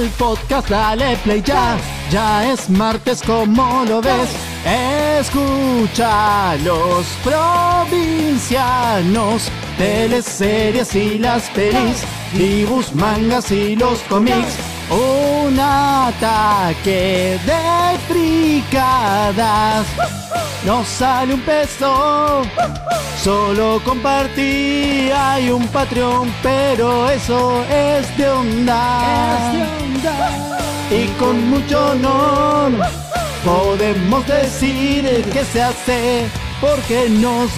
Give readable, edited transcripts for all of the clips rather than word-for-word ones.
el podcast, dale play ya. Ya es martes, como lo ves. Escucha los provincianos, teleseries y las pelis, dibujos, mangas y los cómics. Un ataque de fricadas. No sale un peso, solo compartí. Hay un Patreon, pero eso es de onda. Y con mucho honor podemos decir que se hace porque nos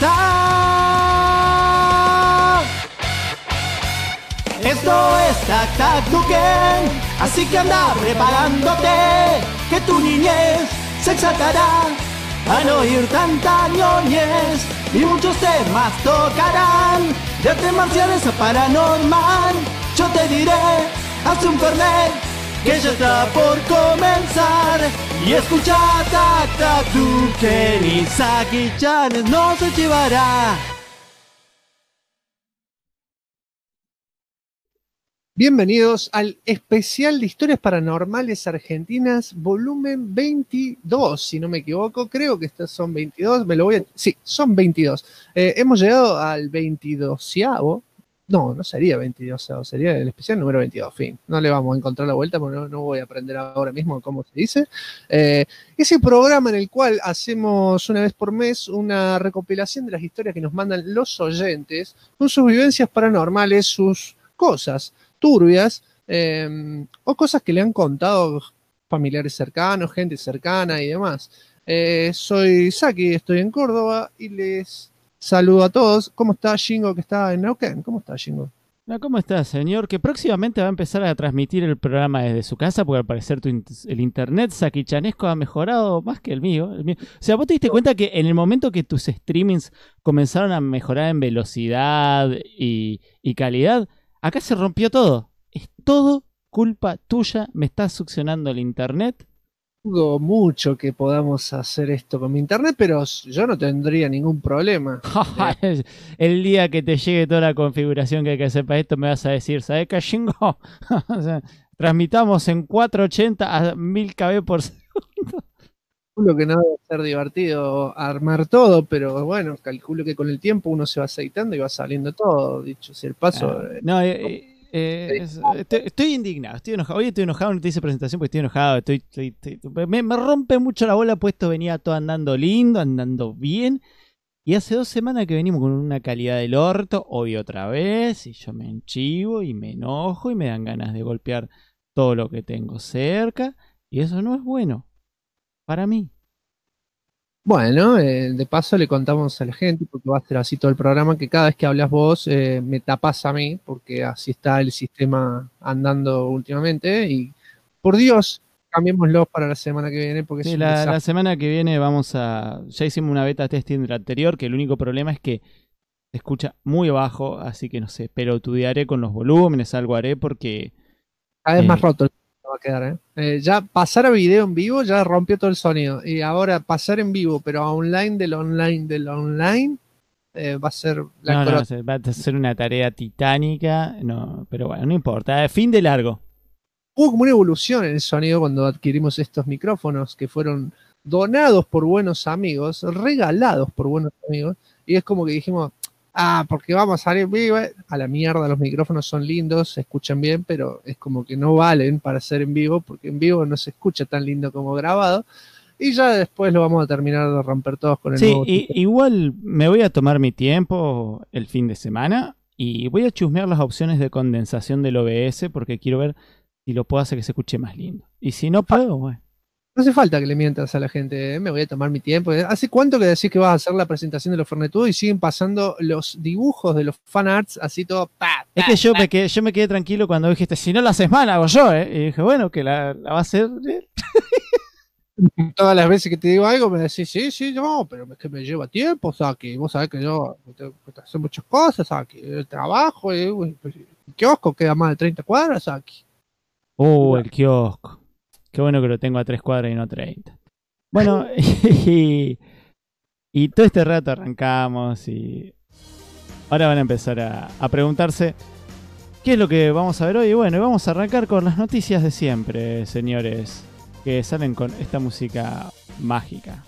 gusta. Esto es Tac Tac Tuken, así que anda preparándote, que tu niñez se exaltará al oír tanta ñoñez, y muchos temas tocarán, de artes marciales a paranormal. Yo te diré, haz un fernet, que ya está por comenzar. Y escucha Tac Tac Tuken, y Saki-chan no se llevará. Bienvenidos al especial de historias paranormales argentinas, volumen 22, si no me equivoco. Creo que estas son 22, Sí, son 22. Hemos llegado al 22avo. No sería 22avo, sería el especial número 22, fin. No le vamos a encontrar la vuelta porque no voy a aprender ahora mismo cómo se dice. Ese programa en el cual hacemos una vez por mes una recopilación de las historias que nos mandan los oyentes, con sus vivencias paranormales, sus cosas turbias, o cosas que le han contado familiares cercanos, gente cercana y demás. Soy Saki, estoy en Córdoba y les saludo a todos. ¿Cómo está Shingo, que está en Neuquén? ¿Cómo está Shingo? ¿Cómo está, señor? Que próximamente va a empezar a transmitir el programa desde su casa, porque al parecer el internet Saki-chanesco ha mejorado más que el mío. O sea, ¿vos te diste cuenta que en el momento que tus streamings comenzaron a mejorar en velocidad y calidad, acá se rompió todo? Es todo culpa tuya. Me estás succionando el internet. Dudo mucho que podamos hacer esto con mi internet, pero yo no tendría ningún problema. El día que te llegue toda la configuración que hay que hacer para esto, me vas a decir, ¿sabes qué, Shingo? O sea, transmitamos en 480 a 1000 KB por segundo. Calculo que no debe ser divertido armar todo, pero bueno, calculo que con el tiempo uno se va aceitando y va saliendo todo, dicho sea el paso. Estoy indignado, estoy enojado. Hoy estoy enojado, no te hice presentación porque estoy enojado. Me rompe mucho la bola, pues esto venía todo andando lindo, andando bien. Y hace 2 semanas que venimos con una calidad del orto, hoy otra vez, y yo me enchivo y me enojo y me dan ganas de golpear todo lo que tengo cerca. Y eso no es bueno para mí. Bueno, de paso le contamos a la gente, porque va a ser así todo el programa, que cada vez que hablas vos me tapas a mí, porque así está el sistema andando últimamente, y por Dios, cambiémoslo para la semana que viene, porque sí, es un la desastre. semana que viene ya hicimos una beta testing del anterior, que el único problema es que se escucha muy bajo, así que no sé, pelotudearé con los volúmenes, algo haré porque... Cada vez más roto el va a quedar, ya pasar a video en vivo ya rompió todo el sonido, y ahora pasar en vivo, pero a online del online, va a ser va a ser una tarea titánica, no, pero bueno, no importa, fin de largo. Hubo como una evolución en el sonido cuando adquirimos estos micrófonos que fueron donados por buenos amigos, regalados por buenos amigos, y es como que dijimos, porque vamos a salir vivo, a la mierda, los micrófonos son lindos, se escuchan bien, pero es como que no valen para ser en vivo, porque en vivo no se escucha tan lindo como grabado, y ya después lo vamos a terminar de romper todos con el nuevo tipo. Igual me voy a tomar mi tiempo el fin de semana y voy a chusmear las opciones de condensación del OBS, porque quiero ver si lo puedo hacer que se escuche más lindo. Y si no puedo, bueno. No hace falta que le mientas a la gente, me voy a tomar mi tiempo. ¿Hace cuánto que decís que vas a hacer la presentación de los Fernetudos y siguen pasando los dibujos de los fanarts así todo? Es que yo me quedé tranquilo cuando dijiste, si no la haces mal, hago yo, Y dije, bueno, que la va a hacer. Todas las veces que te digo algo me decís, sí, no, pero es que me lleva tiempo, Saki. Vos sabés que yo tengo que hacer muchas cosas, Saki. El trabajo, el kiosco queda más de 30 cuadras, Saki. El kiosco. Qué bueno que lo tengo a 3 cuadras y no 30. Bueno, y todo este rato arrancamos y ahora van a empezar a preguntarse ¿Qué es lo que vamos a ver hoy? Bueno, vamos a arrancar con las noticias de siempre, señores, que salen con esta música mágica.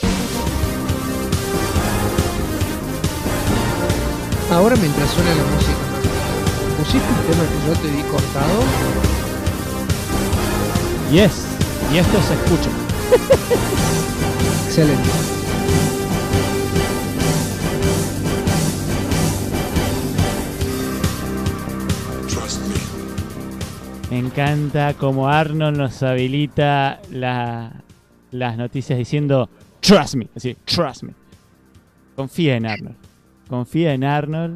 Ahora mientras suena la música, ¿pusiste el tema que yo te di cortado? Yes, y esto se escucha. Excelente. Me encanta como Arnold nos habilita las noticias diciendo trust me, así, trust me. Confía en Arnold. Confía en Arnold.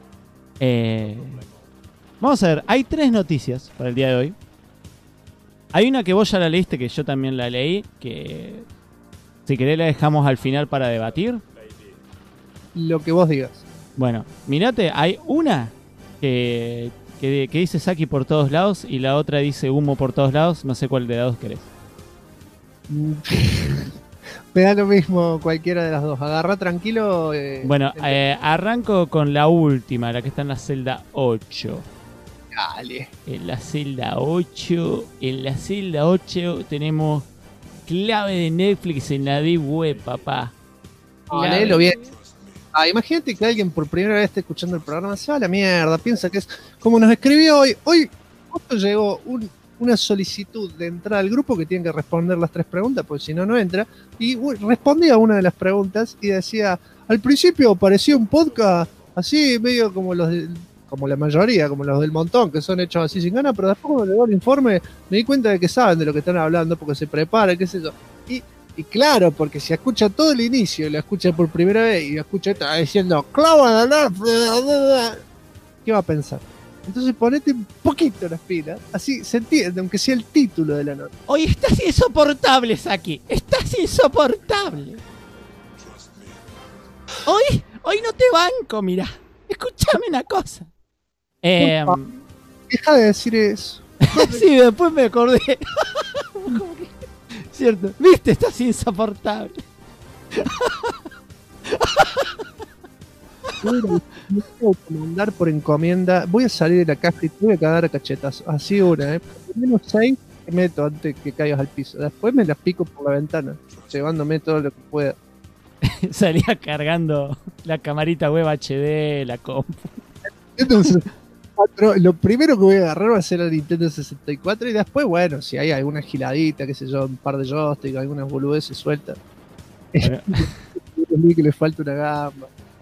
Vamos a ver, hay 3 noticias para el día de hoy. Hay una que vos ya la leíste, que yo también la leí, que si querés la dejamos al final para debatir. Lo que vos digas. Bueno, mirate, hay una que dice Saki por todos lados y la otra dice humo por todos lados. No sé cuál de las dos querés. Me da lo mismo cualquiera de las dos. Agarra tranquilo. Bueno, arranco con la última, la que está en la celda 8. Dale. En la celda 8 tenemos clave de Netflix en la Deep Web, papá. Léelo bien. Imagínate que alguien por primera vez esté escuchando el programa, se va a la mierda, piensa que es como nos escribió hoy. Hoy justo llegó una solicitud de entrar al grupo que tienen que responder las 3 preguntas, porque si no, no entra. Y respondía a una de las preguntas y decía, al principio parecía un podcast así, medio como como la mayoría, como los del montón, que son hechos así sin ganas, pero después cuando llegó el informe me di cuenta de que saben de lo que están hablando, porque se preparan, qué sé yo. Y claro, porque si escucha todo el inicio y lo escucha por primera vez y lo escucha esta diciendo clava de la... ¿Qué va a pensar? Entonces ponete un poquito las pilas, así se entiende, aunque sea el título de la nota. Hoy estás insoportable, Saki. Estás insoportable. Hoy no te banco, mira. Escúchame una cosa. Deja de decir eso. Sí, después me acordé. ¿Cómo que? Cierto. ¿Viste? Estás insoportable. Voy a mandar por encomienda. Voy a salir de la caja y te voy a cagar a cachetazos. Así una, Por lo menos 6 te meto antes que caigas al piso. Después me las pico por la ventana, llevándome todo lo que pueda. Salía cargando la camarita web HD, la compu. Entonces, lo primero que voy a agarrar va a ser el Nintendo 64 y después, bueno, si hay alguna giladita, qué sé yo, un par de joystick, algunas boludeces sueltas. Bueno. Que le falta una gamba.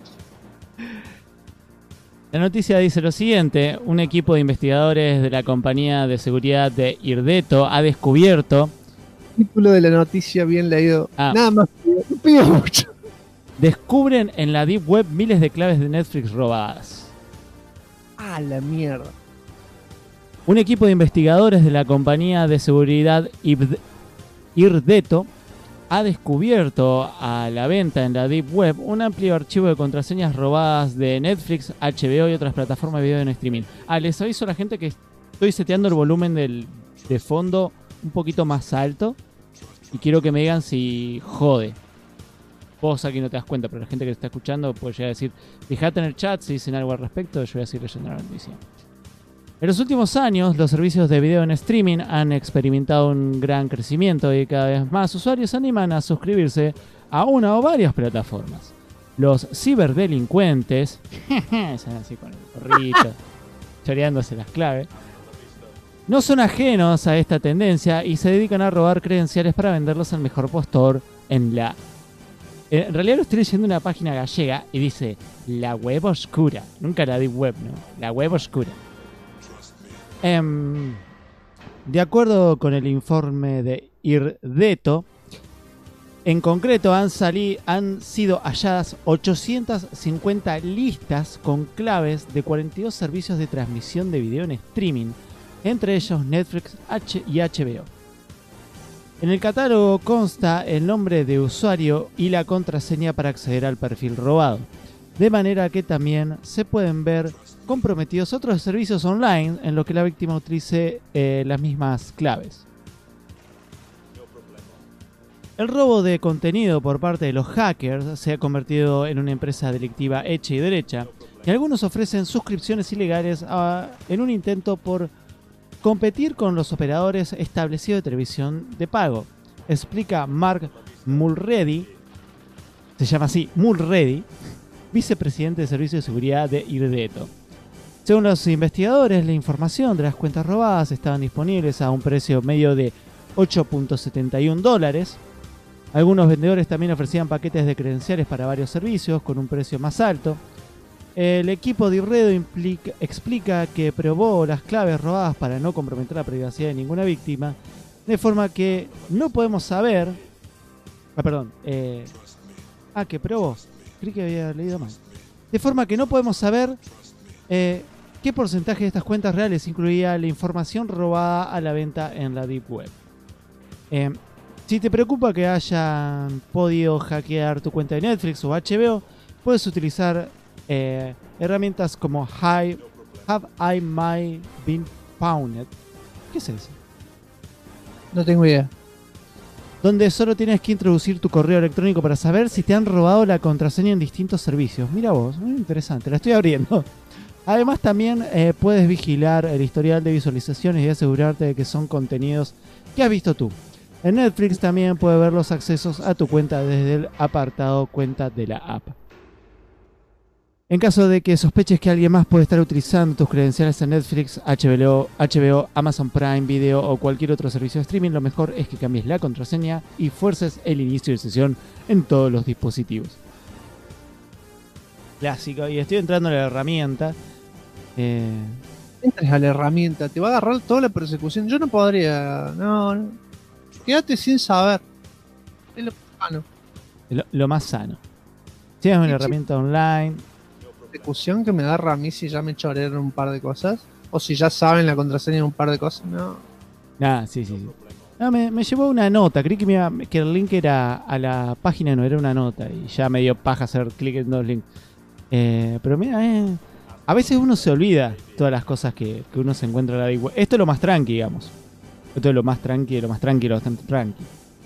La noticia dice lo siguiente: un equipo de investigadores de la compañía de seguridad de Irdeto ha descubierto... Título de la noticia bien leído. Nada más, no pido mucho. Descubren en la Deep Web miles de claves de Netflix robadas. ¡Ah, la mierda! Un equipo de investigadores de la compañía de seguridad Irdeto ha descubierto a la venta en la Deep Web un amplio archivo de contraseñas robadas de Netflix, HBO y otras plataformas de video en streaming. Les aviso a la gente que estoy seteando el volumen de fondo un poquito más alto y quiero que me digan si jode. Vos aquí no te das cuenta, pero la gente que está escuchando puede llegar a decir, fíjate en el chat si dicen algo al respecto, yo voy a seguir leyendo la noticia. En los últimos años, los servicios de video en streaming han experimentado un gran crecimiento y cada vez más usuarios se animan a suscribirse a una o varias plataformas. Los ciberdelincuentes, están así con el gorrito, choreándose las claves, no son ajenos a esta tendencia y se dedican a robar credenciales para venderlos al mejor postor en la... En realidad lo estoy leyendo en una página gallega y dice la web oscura, nunca la deep web, ¿no? La web oscura. De acuerdo con el informe de Irdeto, en concreto han sido halladas 850 listas con claves de 42 servicios de transmisión de video en streaming, entre ellos Netflix y HBO. En el catálogo consta el nombre de usuario y la contraseña para acceder al perfil robado, de manera que también se pueden ver comprometidos otros servicios online en los que la víctima utilice las mismas claves. El robo de contenido por parte de los hackers se ha convertido en una empresa delictiva hecha y derecha, Y algunos ofrecen suscripciones ilegales en un intento por competir con los operadores establecidos de televisión de pago. Explica Mark Mulready, se llama así, Mulready, vicepresidente de Servicio de Seguridad de Irdeto. Según los investigadores, la información de las cuentas robadas estaban disponibles a un precio medio de $8.71. Algunos vendedores también ofrecían paquetes de credenciales para varios servicios con un precio más alto. El equipo de Irredo explica que probó las claves robadas para no comprometer la privacidad de ninguna víctima, de forma que no podemos saber... que probó. Creí que había leído mal. De forma que no podemos saber qué porcentaje de estas cuentas reales incluía la información robada a la venta en la Deep Web. Si te preocupa que hayan podido hackear tu cuenta de Netflix o HBO, puedes utilizar herramientas como Have I My Been Pwned? ¿Qué es eso? No tengo idea. Donde solo tienes que introducir tu correo electrónico para saber si te han robado la contraseña en distintos servicios. Mira vos, muy interesante, la estoy abriendo. Además también puedes vigilar el historial de visualizaciones y asegurarte de que son contenidos que has visto tú. En Netflix también puedes ver los accesos a tu cuenta desde el apartado cuenta de la app. En caso de que sospeches que alguien más puede estar utilizando tus credenciales en Netflix, HBO, Amazon Prime Video o cualquier otro servicio de streaming, lo mejor es que cambies la contraseña y fuerces el inicio de sesión en todos los dispositivos. Clásico, y estoy entrando a la herramienta. Entres a la herramienta, te va a agarrar toda la persecución. Yo no podría. No. Quédate sin saber. Es lo sano. Lo más sano. Si es una herramienta online. Persecución que me agarra a mí si ya me chorearon un par de cosas. O si ya saben la contraseña de un par de cosas. No. Sí. No, me llevó una nota. Creí que el link era a la página, no era una nota. Y ya me dio paja hacer clic en dos links. Pero mira, a veces uno se olvida todas las cosas que uno se encuentra en la Deep Web. Esto es lo más tranqui, digamos. Esto es lo más tranqui, bastante tranqui.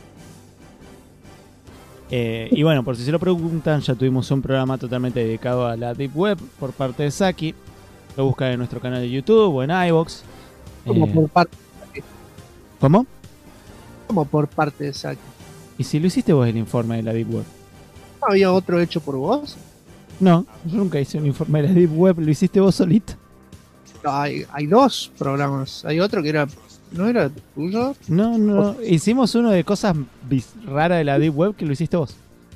Y bueno, por si se lo preguntan, ya tuvimos un programa totalmente dedicado a la Deep Web por parte de Saki. Lo buscan en nuestro canal de YouTube o en iVoox. Como por parte. ¿Cómo? Como por parte de Saki. ¿Y si lo hiciste vos el informe de la Deep Web? ¿No había otro hecho por vos? No, yo nunca hice un informe de la Deep Web. ¿Lo hiciste vos solito? No, hay dos programas. Hay otro que era... ¿No era tuyo? No. Hicimos uno de cosas raras de la Deep Web que lo hiciste vos.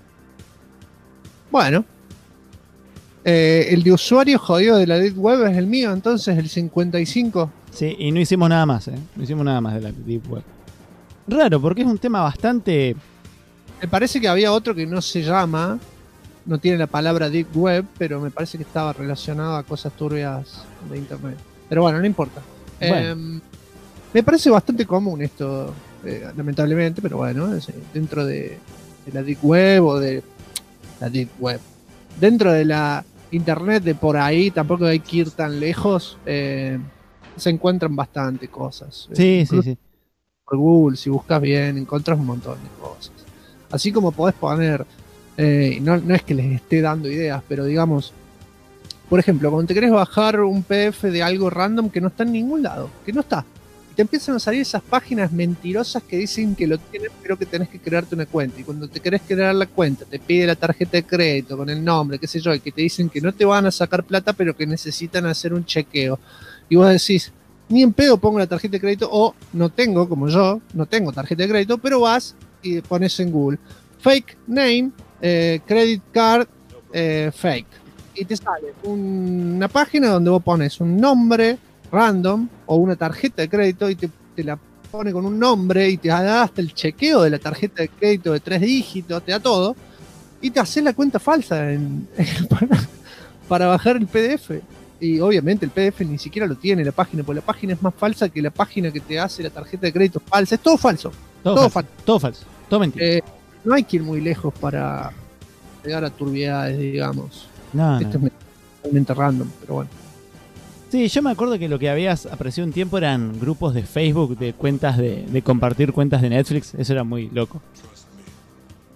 Bueno. El de usuario jodido de la Deep Web es el mío, entonces el 55. Sí, y no hicimos nada más, No hicimos nada más de la Deep Web. Raro, porque es un tema bastante... Me parece que había otro que no se llama... No tiene la palabra Deep Web, pero me parece que estaba relacionado a cosas turbias de internet. Pero bueno, no importa. Bueno. Me parece bastante común esto, lamentablemente, pero bueno, dentro de la Deep Web o de la Deep Web. Dentro de la internet de por ahí, tampoco hay que ir tan lejos, se encuentran bastante cosas. Sí. Por Google, si buscas bien, encontrás un montón de cosas. Así como podés poner... no es que les esté dando ideas, pero digamos, por ejemplo, cuando te querés bajar un PDF de algo random que no está en ningún lado, que no está, y te empiezan a salir esas páginas mentirosas que dicen que lo tienen, pero que tenés que crearte una cuenta, y cuando te querés crear la cuenta te pide la tarjeta de crédito con el nombre, qué sé yo, y que te dicen que no te van a sacar plata, pero que necesitan hacer un chequeo, y vos decís, ni en pedo pongo la tarjeta de crédito, o no tengo, como yo, no tengo tarjeta de crédito, pero vas y pones en Google fake name, credit card fake, y te sale una página donde vos pones un nombre random o una tarjeta de crédito y te la pone con un nombre y te da hasta el chequeo de la tarjeta de crédito de 3 dígitos, te da todo y te haces la cuenta falsa para bajar el PDF. Y obviamente el PDF ni siquiera lo tiene la página, porque la página es más falsa que la página que te hace la tarjeta de crédito falsa. Es todo falso. Todo falso. Todo mentira. No hay que ir muy lejos para llegar a turbiedades, digamos. No. Esto es totalmente random, pero bueno. Sí, yo me acuerdo que lo que habías aparecido un tiempo eran grupos de Facebook de cuentas de compartir cuentas de Netflix. Eso era muy loco.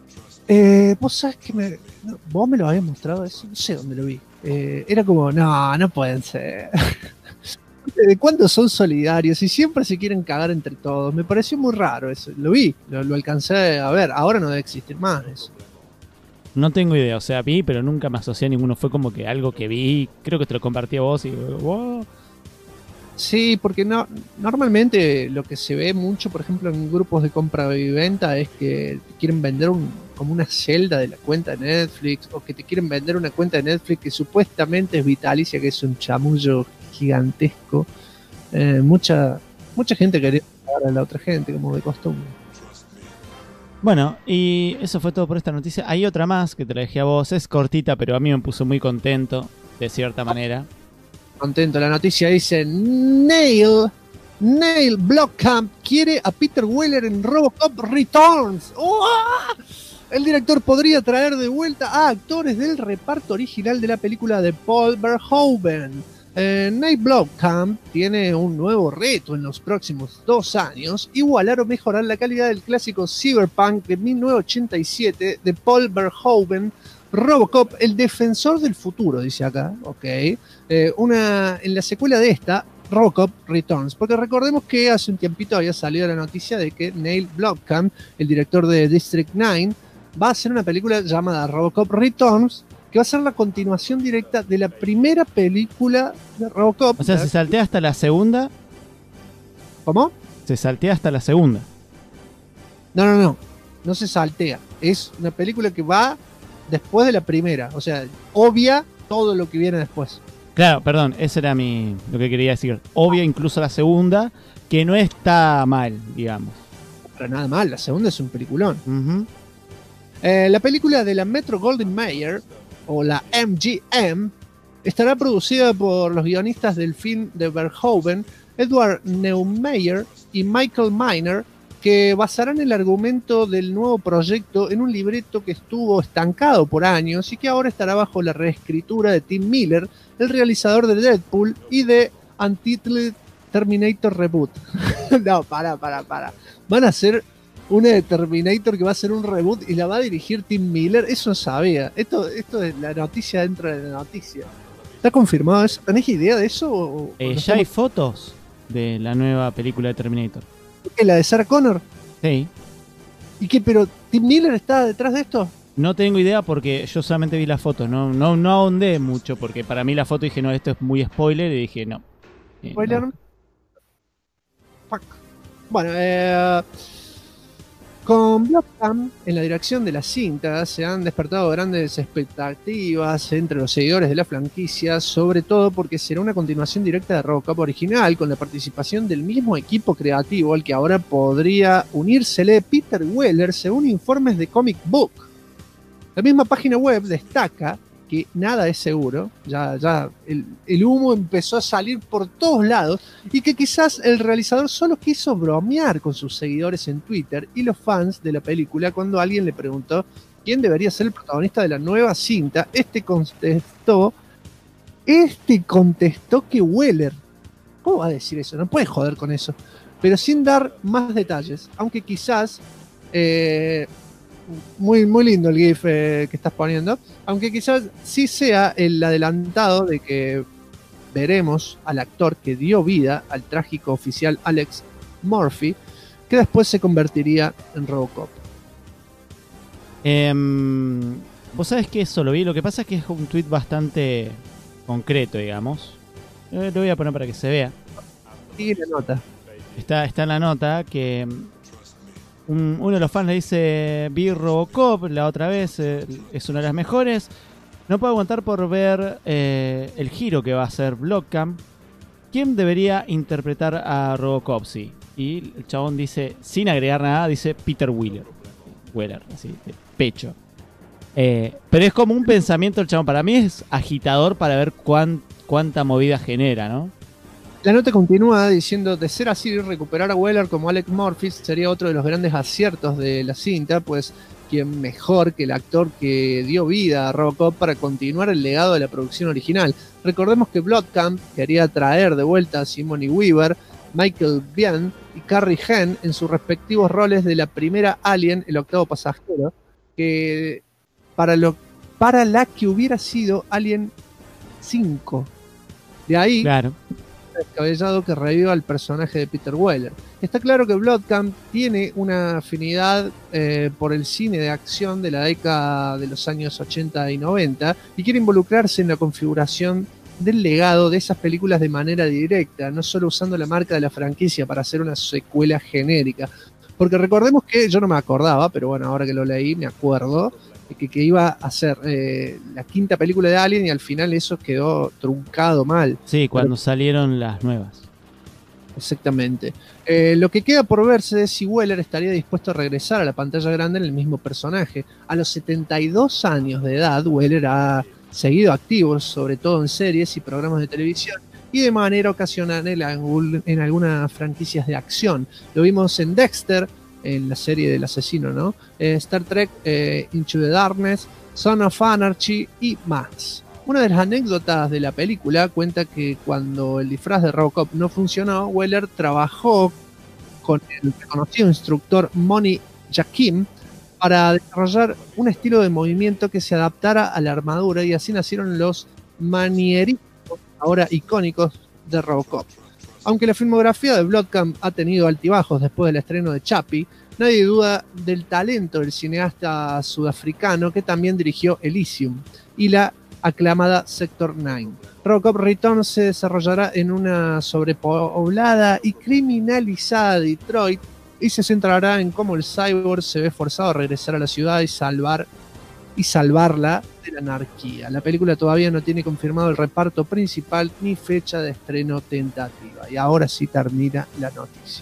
Vos sabés que vos me lo habías mostrado eso, no sé dónde lo vi. Era como, no pueden ser. ¿De cuándo son solidarios y siempre se quieren cagar entre todos? Me pareció muy raro eso. Lo vi, lo alcancé a ver. Ahora no debe existir más eso. No tengo idea, o sea, vi, pero nunca me asocié a ninguno. Fue como que algo que vi, creo que te lo compartí a vos y wow. Sí, porque normalmente lo que se ve mucho, por ejemplo, en grupos de compra y venta es que te quieren vender como una celda de la cuenta de Netflix, o que te quieren vender una cuenta de Netflix que supuestamente es vitalicia, que es un chamullo gigantesco. Mucha gente quería pagar a la otra gente, como de costumbre. Bueno, y eso fue todo por esta noticia. Hay otra más que te la dejé a vos, es cortita, pero a mí me puso muy contento, de cierta manera. Contento, la noticia dice: Neil Blomkamp quiere a Peter Weller en RoboCop Returns. ¡Oh! El director podría traer de vuelta a actores del reparto original de la película de Paul Verhoeven. Neil Blomkamp tiene un nuevo reto en los próximos 2 años: igualar o mejorar la calidad del clásico cyberpunk de 1987 de Paul Verhoeven, RoboCop, el defensor del futuro, dice acá. Ok. En la secuela de esta, RoboCop Returns, porque recordemos que hace un tiempito había salido la noticia de que Neil Blomkamp, el director de District 9, va a hacer una película llamada RoboCop Returns, que va a ser la continuación directa de la primera película de RoboCop. O sea, se saltea hasta la segunda. ¿Cómo? Se saltea hasta la segunda. No se saltea. Es una película que va después de la primera, o sea, obvia todo lo que viene después. Claro, perdón, ese era lo que quería decir. Obvio incluso la segunda, que no está mal, digamos. Pero nada mal, la segunda es un peliculón. Uh-huh. La película de la Metro Goldwyn Mayer, o la MGM, estará producida por los guionistas del film de Verhoeven, Edward Neumeyer y Michael Miner, que basarán el argumento del nuevo proyecto en un libreto que estuvo estancado por años y que ahora estará bajo la reescritura de Tim Miller, el realizador de Deadpool y de Untitled Terminator Reboot. No, para. Van a hacer una de Terminator que va a ser un reboot y la va a dirigir Tim Miller. Eso no sabía. Esto es la noticia dentro de la noticia. ¿Está confirmado eso? ¿Tenés idea de eso? Ya hay fotos de la nueva película de Terminator. ¿Qué, la de Sarah Connor? Sí. ¿Y qué? ¿Pero Tim Miller está detrás de esto? No tengo idea porque yo solamente vi las fotos. No ahondé mucho porque para mí la foto dije, no, esto es muy spoiler y dije, no. ¿Spoiler? No. Fuck. Bueno, con Blomkamp en la dirección de la cinta se han despertado grandes expectativas entre los seguidores de la franquicia, sobre todo porque será una continuación directa de RoboCop original, con la participación del mismo equipo creativo al que ahora podría unírsele Peter Weller, según informes de Comic Book. La misma página web destaca que nada es seguro, ya el humo empezó a salir por todos lados, y que quizás el realizador solo quiso bromear con sus seguidores en Twitter y los fans de la película cuando alguien le preguntó quién debería ser el protagonista de la nueva cinta. Este contestó que Weller. ¿Cómo va a decir eso? No puede joder con eso. Pero sin dar más detalles, aunque quizás... muy lindo el GIF que estás poniendo, aunque quizás sí sea el adelantado de que veremos al actor que dio vida al trágico oficial Alex Murphy, que después se convertiría en RoboCop. Vos sabés que eso lo vi, lo que pasa es que es un tweet bastante concreto, digamos. Lo voy a poner para que se vea. Sigue la nota. Está en la nota que... uno de los fans le dice, vi RoboCop la otra vez, es una de las mejores. No puedo aguantar por ver el giro que va a hacer Blomkamp. ¿Quién debería interpretar a RoboCop? Sí. Y el chabón dice, sin agregar nada, dice Peter Weller, así, de pecho. Pero es como un pensamiento del chabón. Para mí es agitador para ver cuánta movida genera, ¿no? La nota continúa diciendo: de ser así, recuperar a Weller como Alex Murphy sería otro de los grandes aciertos de la cinta, pues quién mejor que el actor que dio vida a RoboCop para continuar el legado de la producción original. Recordemos que Blomkamp quería traer de vuelta a Sigourney Weaver, Michael Biehn y Carrie Henn en sus respectivos roles de la primera Alien, el octavo pasajero, que para la que hubiera sido Alien 5. De ahí, Claro. descabellado que reviva al personaje de Peter Weller. Está claro que Blomkamp tiene una afinidad por el cine de acción de la década de los años 80 y 90 y quiere involucrarse en la configuración del legado de esas películas de manera directa, no solo usando la marca de la franquicia para hacer una secuela genérica. Porque recordemos que yo no me acordaba, pero bueno, ahora que lo leí me acuerdo que iba a ser la quinta película de Alien y al final eso quedó truncado mal. Sí, cuando salieron las nuevas. Exactamente. Lo que queda por verse es si Weller estaría dispuesto a regresar a la pantalla grande en el mismo personaje. A los 72 años de edad, Weller ha seguido activo, sobre todo en series y programas de televisión, y de manera ocasional en algunas franquicias de acción. Lo vimos en Dexter, en la serie del asesino, ¿no? Star Trek Into the Darkness, Son of Anarchy y más. Una de las anécdotas de la película cuenta que cuando el disfraz de Robocop no funcionó, Weller trabajó con el reconocido instructor Moni Jakim para desarrollar un estilo de movimiento que se adaptara a la armadura, y así nacieron los manierismos ahora icónicos de Robocop. Aunque la filmografía de Blomkamp ha tenido altibajos después del estreno de Chappie, nadie duda del talento del cineasta sudafricano que también dirigió Elysium y la aclamada Sector 9. Robocop Return se desarrollará en una sobrepoblada y criminalizada Detroit y se centrará en cómo el cyborg se ve forzado a regresar a la ciudad y salvarla de la anarquía. La película todavía no tiene confirmado el reparto principal ni fecha de estreno tentativa. Y ahora sí termina la noticia.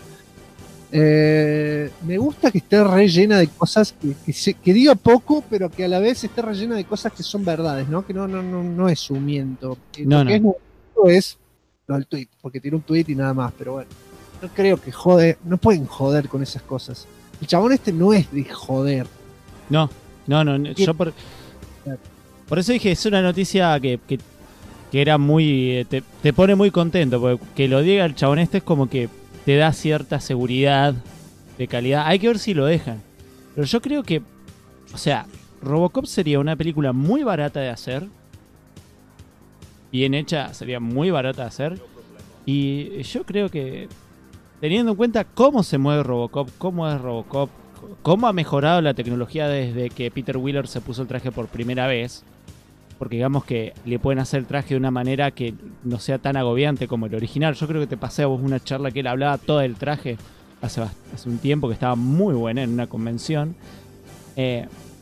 Me gusta que esté rellena de cosas que diga poco, pero que a la vez esté rellena de cosas que son verdades, ¿no? Que no es un miento. No, Lo que es lo del tweet, porque tiene un tweet y nada más, pero bueno. No creo que no pueden joder con esas cosas. El chabón este no es de joder. No. Yo por eso dije, es una noticia que era muy... Te pone muy contento, porque que lo diga el chabón este es como que te da cierta seguridad de calidad. Hay que ver si lo dejan. Pero yo creo que, o sea, Robocop sería una película muy barata de hacer. Bien hecha, sería muy barata de hacer. Y yo creo que, teniendo en cuenta cómo se mueve Robocop, cómo es Robocop, cómo ha mejorado la tecnología desde que Peter Weller se puso el traje por primera vez, porque digamos que le pueden hacer el traje de una manera que no sea tan agobiante como el original. Yo creo que te pasé a vos una charla que él hablaba todo del traje hace un tiempo, que estaba muy buena en una convención. Y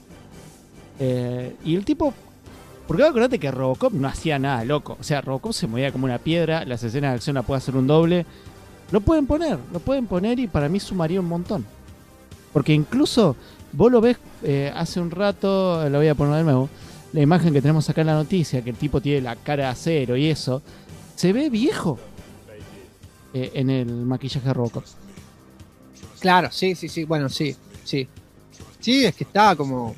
el tipo... Porque acordate que Robocop no hacía nada loco. O sea, Robocop se movía como una piedra, las escenas de acción la puede hacer un doble. Lo pueden poner y para mí sumaría un montón. Porque incluso vos lo ves hace un rato, lo voy a poner de nuevo, la imagen que tenemos acá en la noticia, que el tipo tiene la cara de acero y eso, se ve viejo en el maquillaje de Robocop. Claro, sí, bueno, sí. Sí, es que estaba como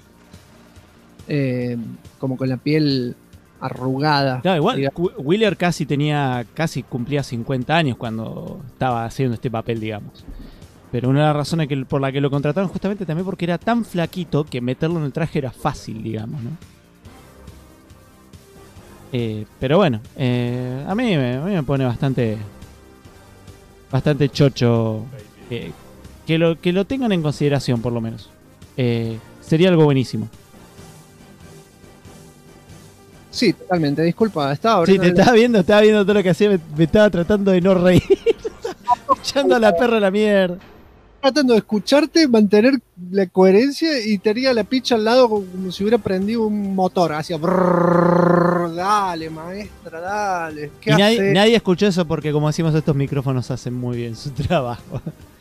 con la piel arrugada. Claro, igual Wheeler casi cumplía 50 años cuando estaba haciendo este papel, digamos. Pero una de las razones por la que lo contrataron justamente también porque era tan flaquito que meterlo en el traje era fácil, digamos, ¿no? Pero bueno, a mí me pone bastante chocho que lo tengan en consideración, por lo menos. Sería algo buenísimo. Sí, totalmente, disculpa, estaba Sí, te estaba viendo todo lo que hacía, me estaba tratando de no reír. Echando a la perra a la mierda. Tratando de escucharte, mantener la coherencia y tenía la picha al lado como si hubiera prendido un motor. Hacía brrr, dale, maestra, dale. Y nadie escuchó eso porque, como decimos, estos micrófonos hacen muy bien su trabajo.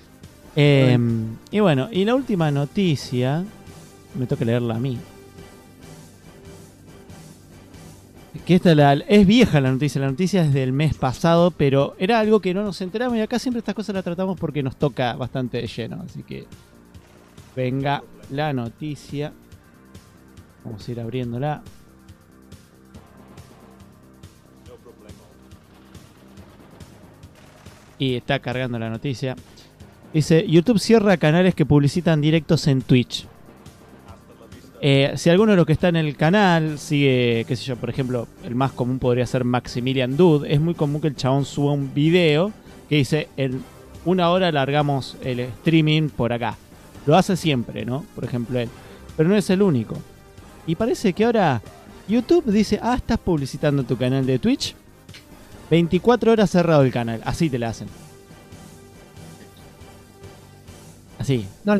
Y bueno, y la última noticia, me toca leerla a mí. Que es vieja la noticia es del mes pasado, pero era algo que no nos enteramos y acá siempre estas cosas las tratamos porque nos toca bastante de lleno, así que venga la noticia. Vamos a ir abriéndola. Y está cargando la noticia. Dice, YouTube cierra canales que publicitan directos en Twitch. Si alguno de los que está en el canal sigue, qué sé yo, por ejemplo, el más común podría ser Maximilian Dude, es muy común que el chabón suba un video que dice, en 1 hora largamos el streaming por acá. Lo hace siempre, ¿no? Por ejemplo él. Pero no es el único. Y parece que ahora YouTube dice, estás publicitando tu canal de Twitch. 24 horas cerrado el canal. Así te la hacen. Así. No le...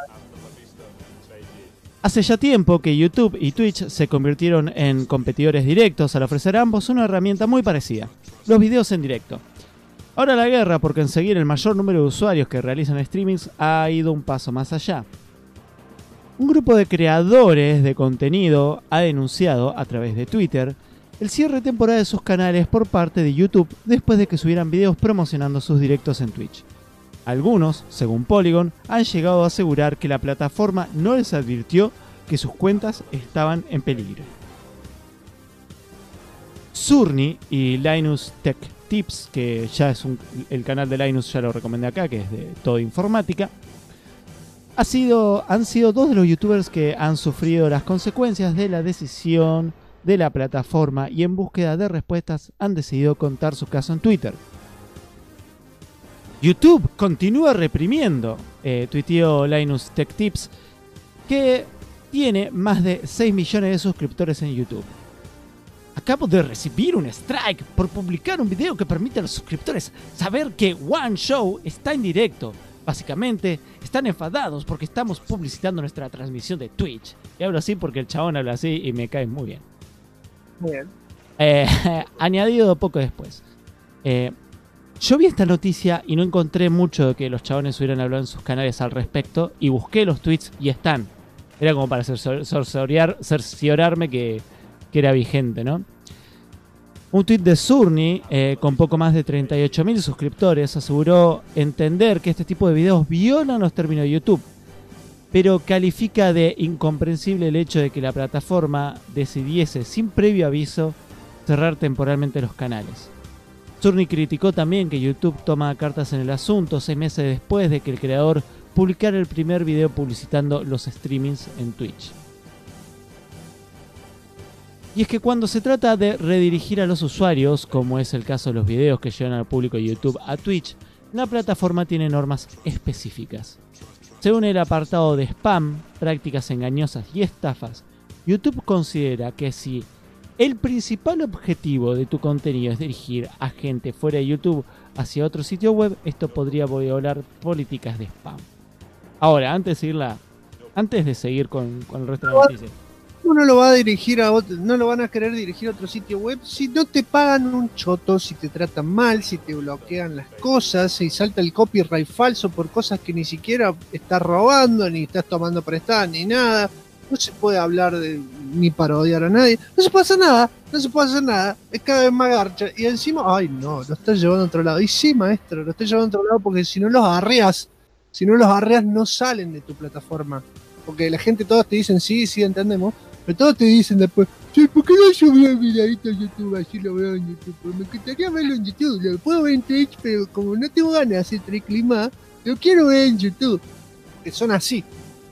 Hace ya tiempo que YouTube y Twitch se convirtieron en competidores directos al ofrecer a ambos una herramienta muy parecida, los videos en directo. Ahora la guerra por conseguir el mayor número de usuarios que realizan streamings ha ido un paso más allá. Un grupo de creadores de contenido ha denunciado a través de Twitter el cierre de temporada de sus canales por parte de YouTube después de que subieran videos promocionando sus directos en Twitch. Algunos, según Polygon, han llegado a asegurar que la plataforma no les advirtió que sus cuentas estaban en peligro. Zurni y Linus Tech Tips, que ya es el canal de Linus, ya lo recomendé acá, que es de todo informática, han sido 2 de los youtubers que han sufrido las consecuencias de la decisión de la plataforma y en búsqueda de respuestas han decidido contar su caso en Twitter. YouTube continúa reprimiendo, tuiteó Linus Tech Tips, que tiene más de 6 millones de suscriptores en YouTube. Acabo de recibir un strike por publicar un video que permite a los suscriptores saber que One Show está en directo. Básicamente, están enfadados porque estamos publicitando nuestra transmisión de Twitch. Y hablo así porque el chabón habla así y me cae muy bien. Muy bien. Añadido poco después. Yo vi esta noticia y no encontré mucho de que los chabones hubieran hablado en sus canales al respecto y busqué los tweets y están. Era como para cerciorarme que era vigente, ¿no? Un tweet de Zurni, con poco más de 38.000 suscriptores, aseguró entender que este tipo de videos violan los términos de YouTube, pero califica de incomprensible el hecho de que la plataforma decidiese, sin previo aviso, cerrar temporalmente los canales. Zurni criticó también que YouTube toma cartas en el asunto 6 meses después de que el creador publicara el primer video publicitando los streamings en Twitch. Y es que cuando se trata de redirigir a los usuarios, como es el caso de los videos que llevan al público de YouTube a Twitch, la plataforma tiene normas específicas. Según el apartado de spam, prácticas engañosas y estafas, YouTube considera que si el principal objetivo de tu contenido es dirigir a gente fuera de YouTube hacia otro sitio web, esto podría violar políticas de spam. Ahora, antes de seguir con el resto de las noticias. Uno lo va a dirigir a otro, no lo van a querer dirigir a otro sitio web si no te pagan un choto, si te tratan mal, si te bloquean las cosas, si salta el copyright falso por cosas que ni siquiera estás robando, ni estás tomando prestada, ni nada. No se puede hablar ni parodiar a nadie. No se puede hacer nada. Es cada vez más garcha. Y encima, ay no, lo estás llevando a otro lado. Y sí, maestro, lo estás llevando a otro lado porque si no los arreas no salen de tu plataforma. Porque la gente, todos te dicen, sí, entendemos. Pero todos te dicen después, sí, ¿por qué no subí el videito a YouTube? Así lo veo en YouTube. Porque me encantaría verlo en YouTube. Lo puedo ver en Twitch, pero como no tengo ganas de hacer trick clima, lo quiero ver en YouTube. Que son así.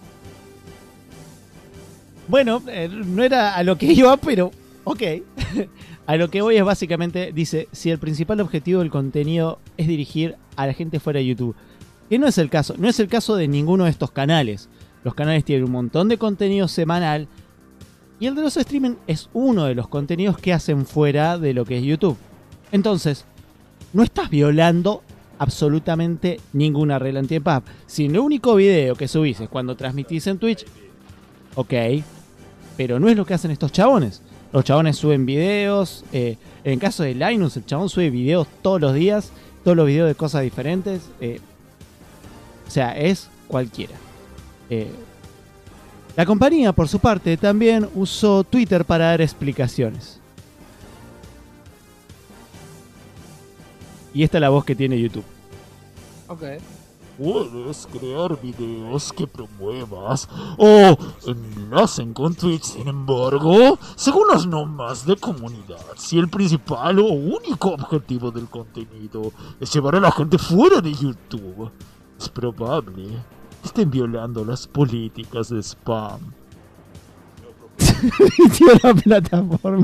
Bueno, no era a lo que iba, pero ok. A lo que voy es básicamente, dice, si el principal objetivo del contenido es dirigir a la gente fuera de YouTube. Que no es el caso. No es el caso de ninguno de estos canales. Los canales tienen un montón de contenido semanal. Y el de los streaming es uno de los contenidos que hacen fuera de lo que es YouTube. Entonces, no estás violando absolutamente ninguna regla anti-spam. Si el único video que subís es cuando transmitís en Twitch, ok. Pero no es lo que hacen estos chabones. Los chabones suben videos. En el caso de Linus, el chabón sube videos todos los días. Todos los videos de cosas diferentes. O sea, es cualquiera. La compañía, por su parte, también usó Twitter para dar explicaciones. Y esta es la voz que tiene YouTube. Ok. Puedes crear videos que promuevas o enlacen con Twitch, sin embargo, según las normas de comunidad, si el principal o único objetivo del contenido es llevar a la gente fuera de YouTube, es probable que estén violando las políticas de spam. Tío, la plataforma.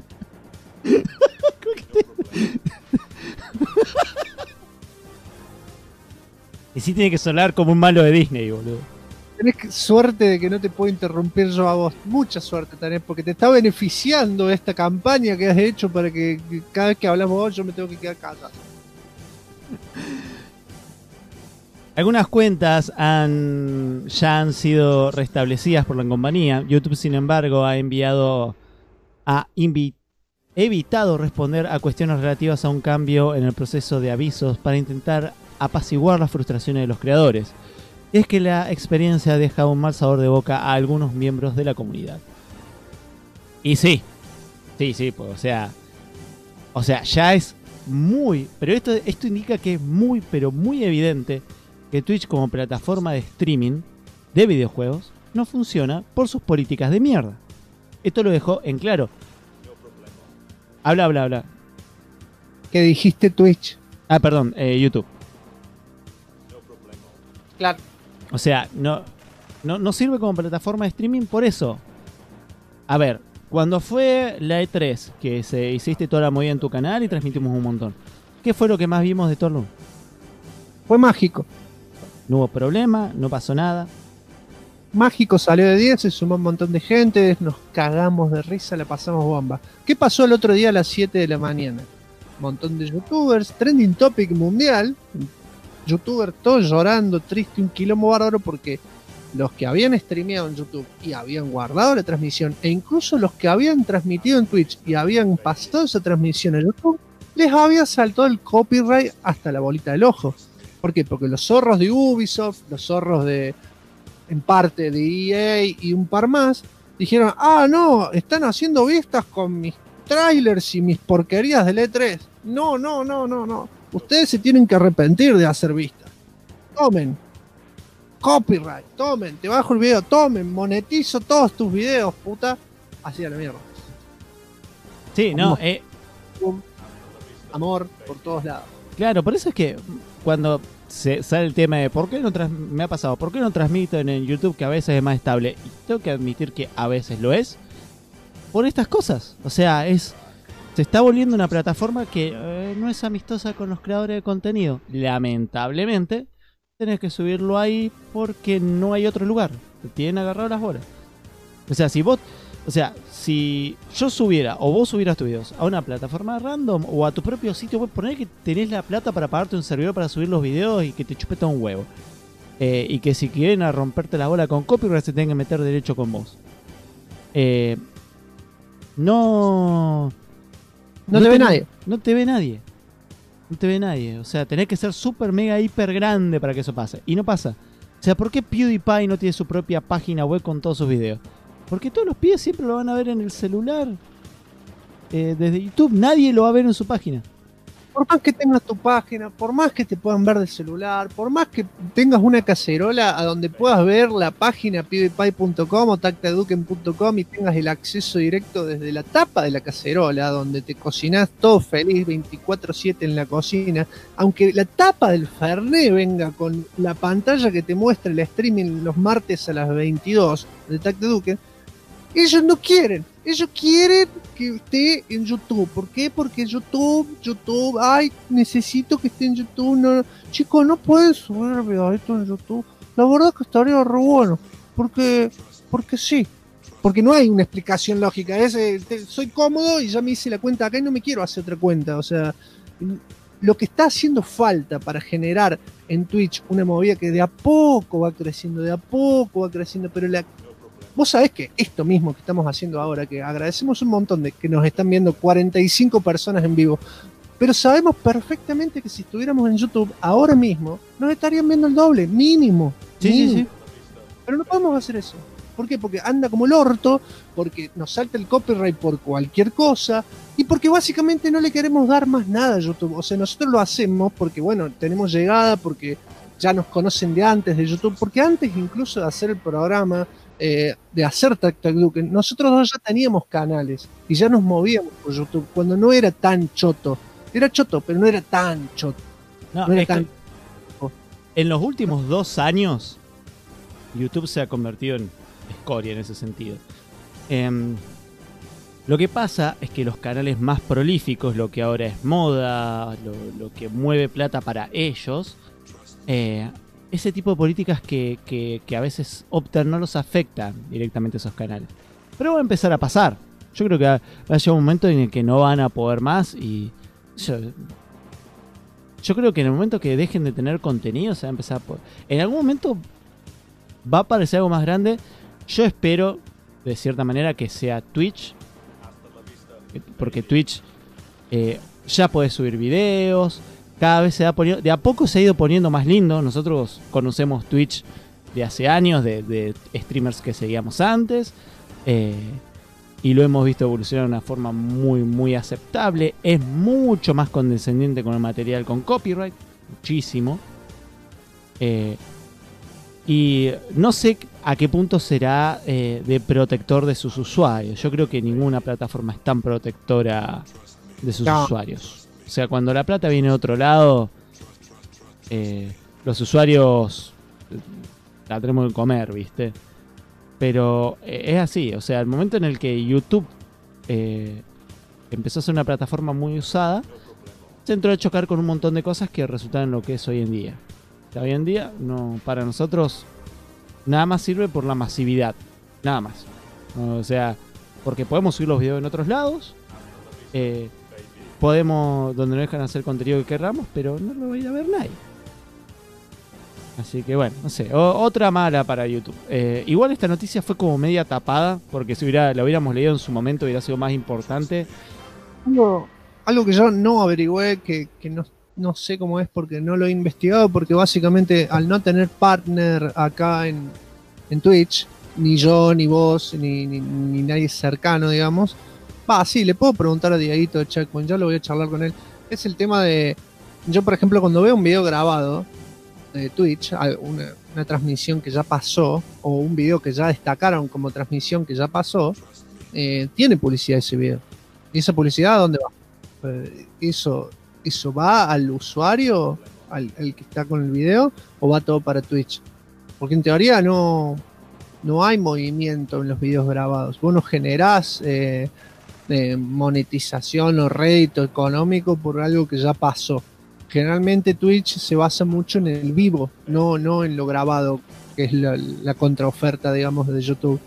Y sí tiene que sonar como un malo de Disney, boludo. Tenés suerte de que no te puedo interrumpir yo a vos. Mucha suerte tenés, porque te está beneficiando esta campaña que has hecho para que cada vez que hablamos vos yo me tengo que quedar callado. Algunas cuentas ya han sido restablecidas por la compañía. YouTube, sin embargo, ha evitado responder a cuestiones relativas a un cambio en el proceso de avisos para intentar apaciguar las frustraciones de los creadores. Es que la experiencia deja un mal sabor de boca a algunos miembros de la comunidad. Y sí, pues, o sea, ya es muy, pero esto indica que es muy, pero muy evidente que Twitch como plataforma de streaming de videojuegos no funciona por sus políticas de mierda. Esto lo dejó en claro. Habla. ¿Qué dijiste Twitch? Ah, perdón, YouTube. Claro. O sea, no sirve como plataforma de streaming por eso. A ver, cuando fue la E3, que hiciste toda la movida en tu canal y transmitimos un montón, ¿qué fue lo que más vimos de Torlum? Fue mágico. No hubo problema, no pasó nada. Mágico salió de 10, se sumó un montón de gente, nos cagamos de risa, la pasamos bomba. ¿Qué pasó el otro día a las 7 de la mañana? Un montón de youtubers, trending topic mundial, youtubers todos llorando, triste, un quilombo bárbaro porque los que habían streameado en YouTube y habían guardado la transmisión, e incluso los que habían transmitido en Twitch y habían pasado esa transmisión a YouTube, les había saltado el copyright hasta la bolita del ojo. ¿Por qué? Porque los zorros de Ubisoft, los zorros en parte de EA y un par más, dijeron, no, están haciendo vistas con mis trailers y mis porquerías del E3. No. Ustedes se tienen que arrepentir de hacer vistas. Tomen. Copyright, tomen, te bajo el video, tomen, monetizo todos tus videos, puta. Así a la mierda. Sí, no, amor por todos lados. Claro, por eso es que cuando sale el tema de ¿por qué no transmito en YouTube, que a veces es más estable? Y tengo que admitir que a veces lo es por estas cosas. O sea, se está volviendo una plataforma que no es amistosa con los creadores de contenido. Lamentablemente tenés que subirlo ahí porque no hay otro lugar. Te tienen agarrado las bolas. O sea, si yo subiera o vos subieras tus videos a una plataforma random o a tu propio sitio web, poner que tenés la plata para pagarte un servidor para subir los videos y que te chupe todo un huevo. Y que si quieren a romperte la bola con copyright se tengan que meter derecho con vos. No te ve nadie. No te ve nadie. No te ve nadie. O sea, tenés que ser súper mega hiper grande para que eso pase. Y no pasa. O sea, ¿por qué PewDiePie no tiene su propia página web con todos sus videos? Porque todos los pibes siempre lo van a ver en el celular. Desde YouTube nadie lo va a ver en su página. Por más que tengas tu página, por más que te puedan ver del celular, por más que tengas una cacerola a donde puedas ver la página pewdiepie.com o tactaduken.com y tengas el acceso directo desde la tapa de la cacerola, donde te cocinás todo feliz 24/7 en la cocina, aunque la tapa del Fernet venga con la pantalla que te muestra el streaming los martes a las 22 de Tactaduken, ellos no quieren. Ellos quieren que esté en YouTube. ¿Por qué? Porque YouTube, ay, necesito que esté en YouTube. No, chicos, no pueden subir videitos en YouTube. La verdad que estaría re bueno. Porque sí. Porque no hay una explicación lógica. Soy cómodo y ya me hice la cuenta acá y no me quiero hacer otra cuenta. O sea, lo que está haciendo falta para generar en Twitch una movida que de a poco va creciendo, pero vos sabés que esto mismo que estamos haciendo ahora, que agradecemos un montón de que nos están viendo 45 personas en vivo, pero sabemos perfectamente que si estuviéramos en YouTube ahora mismo, nos estarían viendo el doble, mínimo. Sí. Pero no podemos hacer eso. ¿Por qué? Porque anda como el orto, porque nos salta el copyright por cualquier cosa, y porque básicamente no le queremos dar más nada a YouTube. O sea, nosotros lo hacemos porque, bueno, tenemos llegada, porque ya nos conocen de antes de YouTube, porque antes incluso de hacer el programa, de hacer Tactaduken, nosotros dos ya teníamos canales y ya nos movíamos por YouTube cuando no era tan choto. Era choto, pero no era tan choto. No era tan... En los últimos 2 años, YouTube se ha convertido en escoria en ese sentido. Lo que pasa es que los canales más prolíficos, lo que ahora es moda, lo que mueve plata para ellos, ese tipo de políticas que a veces optan no los afectan directamente a esos canales. Pero va a empezar a pasar. Yo creo que va a llegar un momento en el que no van a poder más y yo creo que en el momento que dejen de tener contenido se va a empezar a poder. En algún momento va a aparecer algo más grande. Yo espero, de cierta manera, que sea Twitch. Porque Twitch ya podés subir videos. Cada vez se va poniendo, de a poco se ha ido poniendo más lindo. Nosotros conocemos Twitch de hace años, de streamers que seguíamos antes. Y lo hemos visto evolucionar de una forma muy, muy aceptable. Es mucho más condescendiente con el material con copyright. Muchísimo. Y no sé a qué punto será de protector de sus usuarios. Yo creo que ninguna plataforma es tan protectora de sus usuarios. O sea, cuando la plata viene de otro lado, los usuarios la tenemos que comer, ¿viste? Pero es así. O sea, el momento en el que YouTube empezó a ser una plataforma muy usada, se entró a chocar con un montón de cosas que resultan en lo que es hoy en día. Hoy en día, no, para nosotros, nada más sirve por la masividad. Nada más. O sea, porque podemos subir los videos en otros lados. Podemos, donde nos dejan hacer contenido que querramos, pero no lo va a ir a ver nadie. Así que bueno, no sé. Otra mala para YouTube. Igual esta noticia fue como media tapada, porque si la hubiéramos leído en su momento hubiera sido más importante. Algo que yo no averigüé, que no sé cómo es porque no lo he investigado, porque básicamente al no tener partner acá en Twitch, ni yo, ni vos, ni nadie cercano, digamos, sí, le puedo preguntar a Dieguito de Checkpoint, ya lo voy a charlar con él. Es el tema de, yo por ejemplo cuando veo un video grabado de Twitch, una transmisión que ya pasó, o un video que ya destacaron como transmisión que ya pasó, tiene publicidad ese video. ¿Y esa publicidad a dónde va? ¿Eso va al usuario, al que está con el video, o va todo para Twitch? Porque en teoría no hay movimiento en los videos grabados. Vos no generás monetización o rédito económico por algo que ya pasó. Generalmente Twitch se basa mucho en el vivo, no en lo grabado, que es la contraoferta, digamos, de YouTube.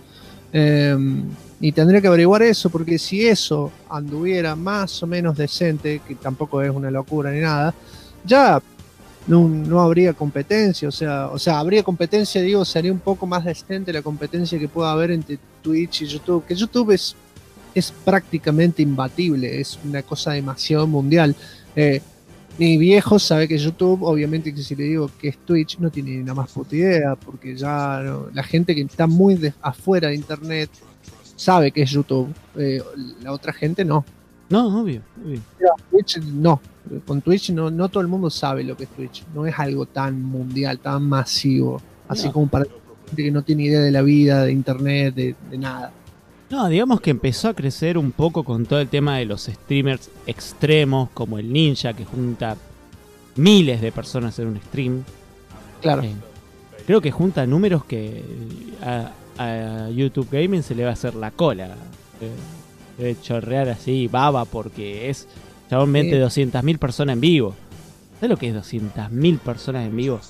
Y tendría que averiguar eso, porque si eso anduviera más o menos decente, que tampoco es una locura ni nada, ya no habría competencia. O sea, habría competencia, digo, sería un poco más decente la competencia que pueda haber entre Twitch y YouTube, que YouTube es prácticamente imbatible, es una cosa demasiado mundial. Mi viejo sabe que YouTube, obviamente que si le digo que es Twitch, no tiene ni una más puta idea, porque ya la gente que está muy afuera de internet sabe que es YouTube, la otra gente no. No, obvio. Twitch no, con Twitch no todo el mundo sabe lo que es Twitch, no es algo tan mundial, tan masivo, así como para gente que no tiene idea de la vida, de internet, de nada. No, digamos que empezó a crecer un poco con todo el tema de los streamers extremos, como el Ninja, que junta miles de personas en un stream. Claro. Creo que junta números que a YouTube Gaming se le va a hacer la cola. Debe chorrear así, baba, porque chabón vende 200.000 personas en vivo. ¿Sabes lo que es 200.000 personas en vivo?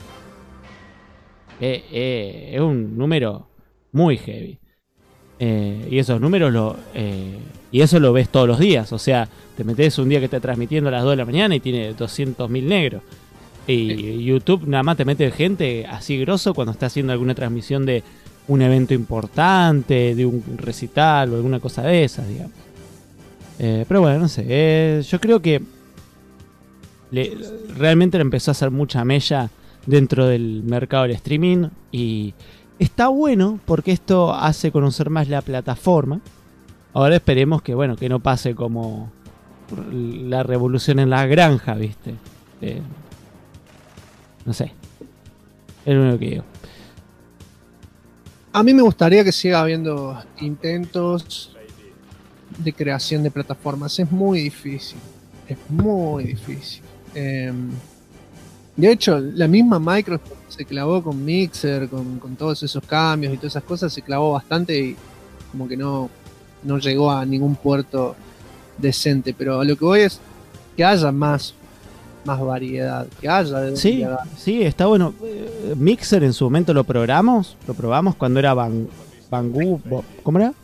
Es un número muy heavy. Y esos números y eso lo ves todos los días. O sea, te metes un día que está transmitiendo a las 2 de la mañana y tiene 200.000 negros. Y YouTube nada más te mete gente así grosso cuando está haciendo alguna transmisión de un evento importante, de un recital o alguna cosa de esas, digamos. Pero bueno, no sé. Yo creo que realmente le empezó a hacer mucha mella dentro del mercado del streaming. Y está bueno porque esto hace conocer más la plataforma. Ahora esperemos que, bueno, que no pase como la revolución en la granja, ¿viste? No sé. Es lo único que digo. A mí me gustaría que siga habiendo intentos de creación de plataformas. Es muy difícil. Es muy difícil. De hecho, la misma Microsoft se clavó con Mixer, con todos esos cambios y todas esas cosas, se clavó bastante y como que no no llegó a ningún puerto decente, pero a lo que voy es que haya más variedad, que haya de Sí, variedad. sí, está bueno. Mixer en su momento lo probamos cuando era Banggood, ¿cómo era?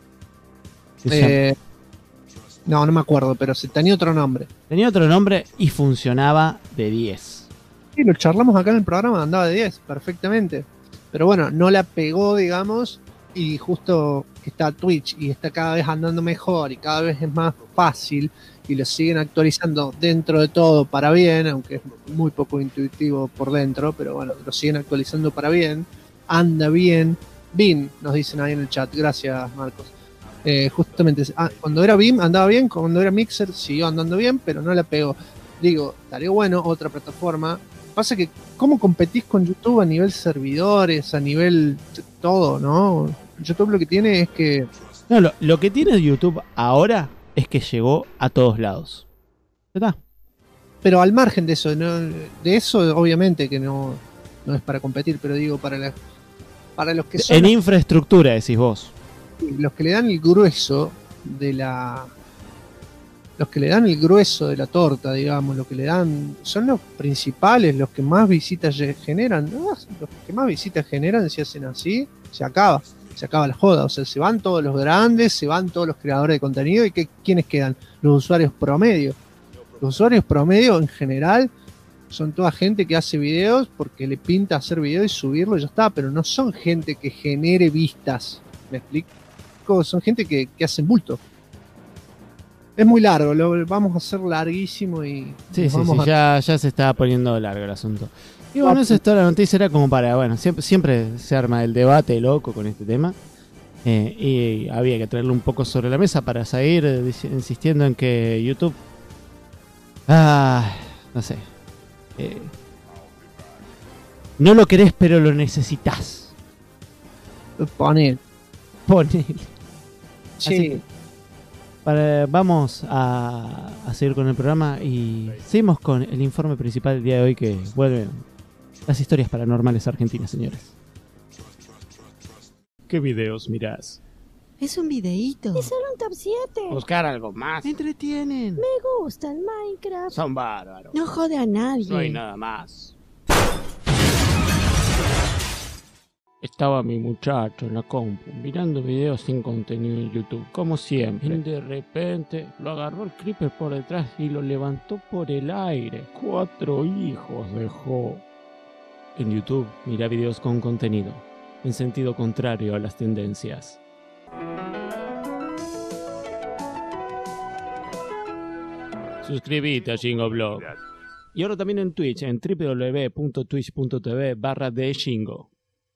No me acuerdo, pero tenía otro nombre. Tenía otro nombre y funcionaba de 10. Sí, lo charlamos acá en el programa, andaba de 10, perfectamente. Pero bueno, no la pegó, digamos, y justo que está Twitch y está cada vez andando mejor y cada vez es más fácil y lo siguen actualizando dentro de todo para bien, aunque es muy poco intuitivo por dentro, pero bueno, lo siguen actualizando para bien, anda bien. Bin, nos dicen ahí en el chat, gracias Marcos. Justamente, cuando era BIM andaba bien, cuando era Mixer siguió andando bien, pero no la pegó. Digo, estaría bueno otra plataforma. Pasa que, ¿cómo competís con YouTube a nivel servidores, a nivel todo, no? YouTube lo que tiene es que... No, lo que tiene YouTube ahora es que llegó a todos lados. ¿Ya está? Pero al margen de eso, ¿no? De eso obviamente que no es para competir, pero digo, para los que son... En infraestructura, decís vos. Los que le dan el grueso de los que le dan el grueso de la torta, digamos, lo que le dan son los principales, los que más visitas generan. Los que más visitas generan, si hacen así, se acaba la joda. O sea, se van todos los grandes, se van todos los creadores de contenido. ¿Y quiénes quedan? Los usuarios promedio. Los usuarios promedio en general son toda gente que hace videos porque le pinta hacer videos y subirlo y ya está, pero no son gente que genere vistas. ¿Me explico? Son gente que hacen bulto. Es muy largo, lo vamos a hacer larguísimo y... Sí, ya se está poniendo largo el asunto. Y bueno, eso es toda la noticia, era como para, bueno, siempre se arma el debate loco con este tema. Y había que traerlo un poco sobre la mesa para seguir insistiendo en que YouTube... no sé. No lo querés, pero lo necesitas. Poner. Sí. Vamos a seguir con el programa y seguimos con el informe principal del día de hoy, que vuelven las historias paranormales argentinas, señores. ¿Qué videos mirás? Es un videíto. Es solo un top 7. Buscar algo más. Me entretienen. Me gusta el Minecraft. Son bárbaros. No jode a nadie. No hay nada más. Estaba mi muchacho en la compu mirando videos sin contenido en YouTube, como siempre. Y de repente lo agarró el creeper por detrás y lo levantó por el aire. 4 hijos dejó. En YouTube, mira videos con contenido, en sentido contrario a las tendencias. Suscríbete a Shingo Y ahora también en Twitch, en www.twitch.tv/theshingo.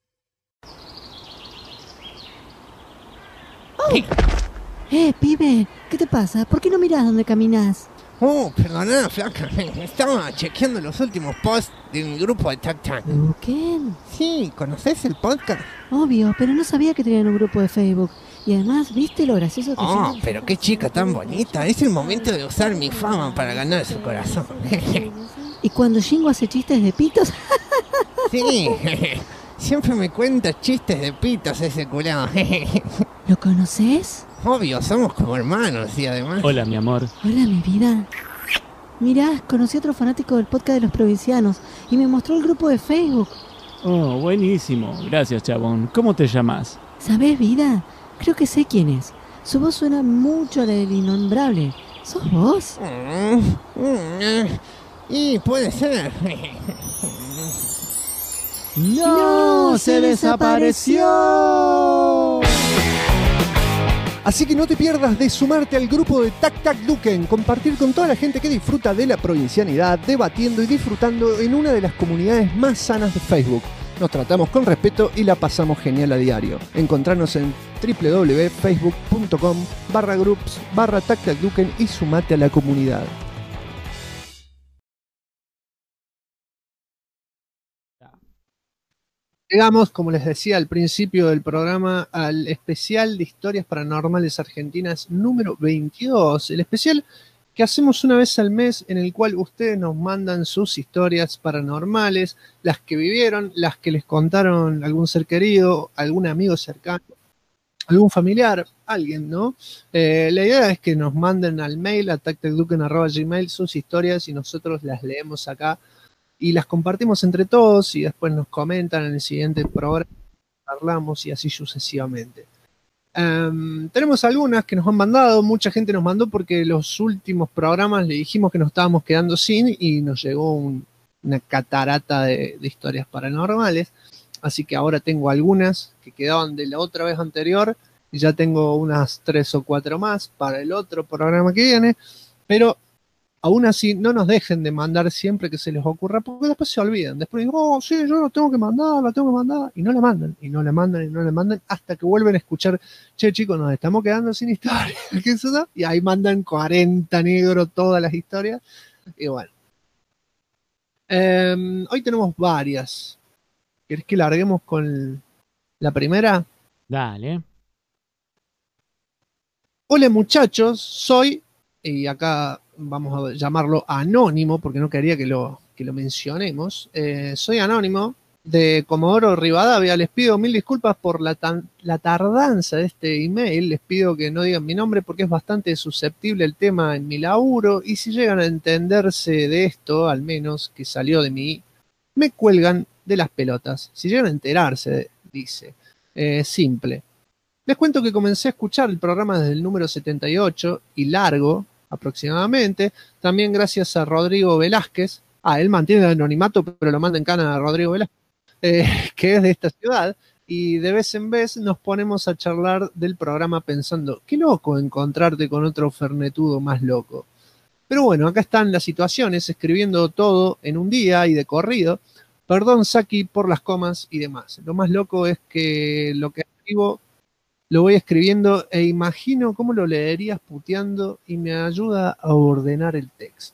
Pibe, ¿qué te pasa? ¿Por qué no mirás dónde caminas? Oh, perdona, flaca. Estaba chequeando los últimos posts de mi grupo de Tac Tac. ¿Qué? Sí, ¿conoces el podcast? Obvio, pero no sabía que tenían un grupo de Facebook. Y además, ¿viste lo gracioso que Oh, son? pero qué chica tan bonita. Es el momento de usar mi fama para ganar su corazón. Y cuando Shingo hace chistes de pitos, Sí, siempre me cuenta chistes de pitos ese culado. ¿lo conoces? Obvio, somos como hermanos y además... Hola, mi amor. Hola, mi vida. Mirá, conocí a otro fanático del podcast de los provincianos y me mostró el grupo de Facebook. Oh, buenísimo. Gracias, chabón. ¿Cómo te llamas? ¿Sabés, vida? Creo que sé quién es. Su voz suena mucho a la del innombrable. ¿Sos vos? Y puede ser. ¡No! ¡Se desapareció! Así que no te pierdas de sumarte al grupo de Tac Tac Duken, compartir con toda la gente que disfruta de la provincianidad, debatiendo y disfrutando en una de las comunidades más sanas de Facebook. Nos tratamos con respeto y la pasamos genial a diario. Encontrarnos en www.facebook.com/groups/TacTacDuken y sumate a la comunidad. Llegamos, como les decía al principio del programa, al especial de historias paranormales argentinas número 22. El especial que hacemos una vez al mes, en el cual ustedes nos mandan sus historias paranormales, las que vivieron, las que les contaron algún ser querido, algún amigo cercano, algún familiar, alguien, ¿no? La idea es que nos manden al mail a tactecduken@gmail sus historias y nosotros las leemos acá y las compartimos entre todos y después nos comentan en el siguiente programa, hablamos y así sucesivamente. Tenemos algunas que nos han mandado, mucha gente nos mandó porque los últimos programas le dijimos que nos estábamos quedando sin y nos llegó una catarata de historias paranormales, así que ahora tengo algunas que quedaban de la otra vez anterior y ya tengo unas 3 o 4 más para el otro programa que viene, pero aún así no nos dejen de mandar siempre que se les ocurra, porque después se olvidan, después digo, oh sí, yo la tengo que mandar, y no la mandan, y no la mandan, y no la mandan, hasta que vuelven a escuchar, che chicos, nos estamos quedando sin historia, ¿qué es eso? Y ahí mandan 40 negros todas las historias, y bueno. Hoy tenemos varias. ¿Querés que larguemos con la primera? Dale. Hola muchachos, soy, y acá vamos a llamarlo Anónimo, porque no quería que lo mencionemos. Soy Anónimo, de Comodoro Rivadavia. Les pido mil disculpas por la tardanza de este email. Les pido que no digan mi nombre porque es bastante susceptible el tema en mi laburo. Y si llegan a entenderse de esto, al menos que salió de mí, me cuelgan de las pelotas. Si llegan a enterarse, dice. Simple. Les cuento que comencé a escuchar el programa desde el número 78 y largo, aproximadamente. También gracias a Rodrigo Velázquez. Él mantiene el anonimato, pero lo manda en cana a Rodrigo Velázquez. Que es de esta ciudad, y de vez en vez nos ponemos a charlar del programa pensando, qué loco encontrarte con otro fernetudo más loco. Pero bueno, acá están las situaciones, escribiendo todo en un día y de corrido. Perdón, Saki, por las comas y demás. Lo más loco es que lo que escribo lo voy escribiendo e imagino cómo lo leerías puteando y me ayuda a ordenar el texto.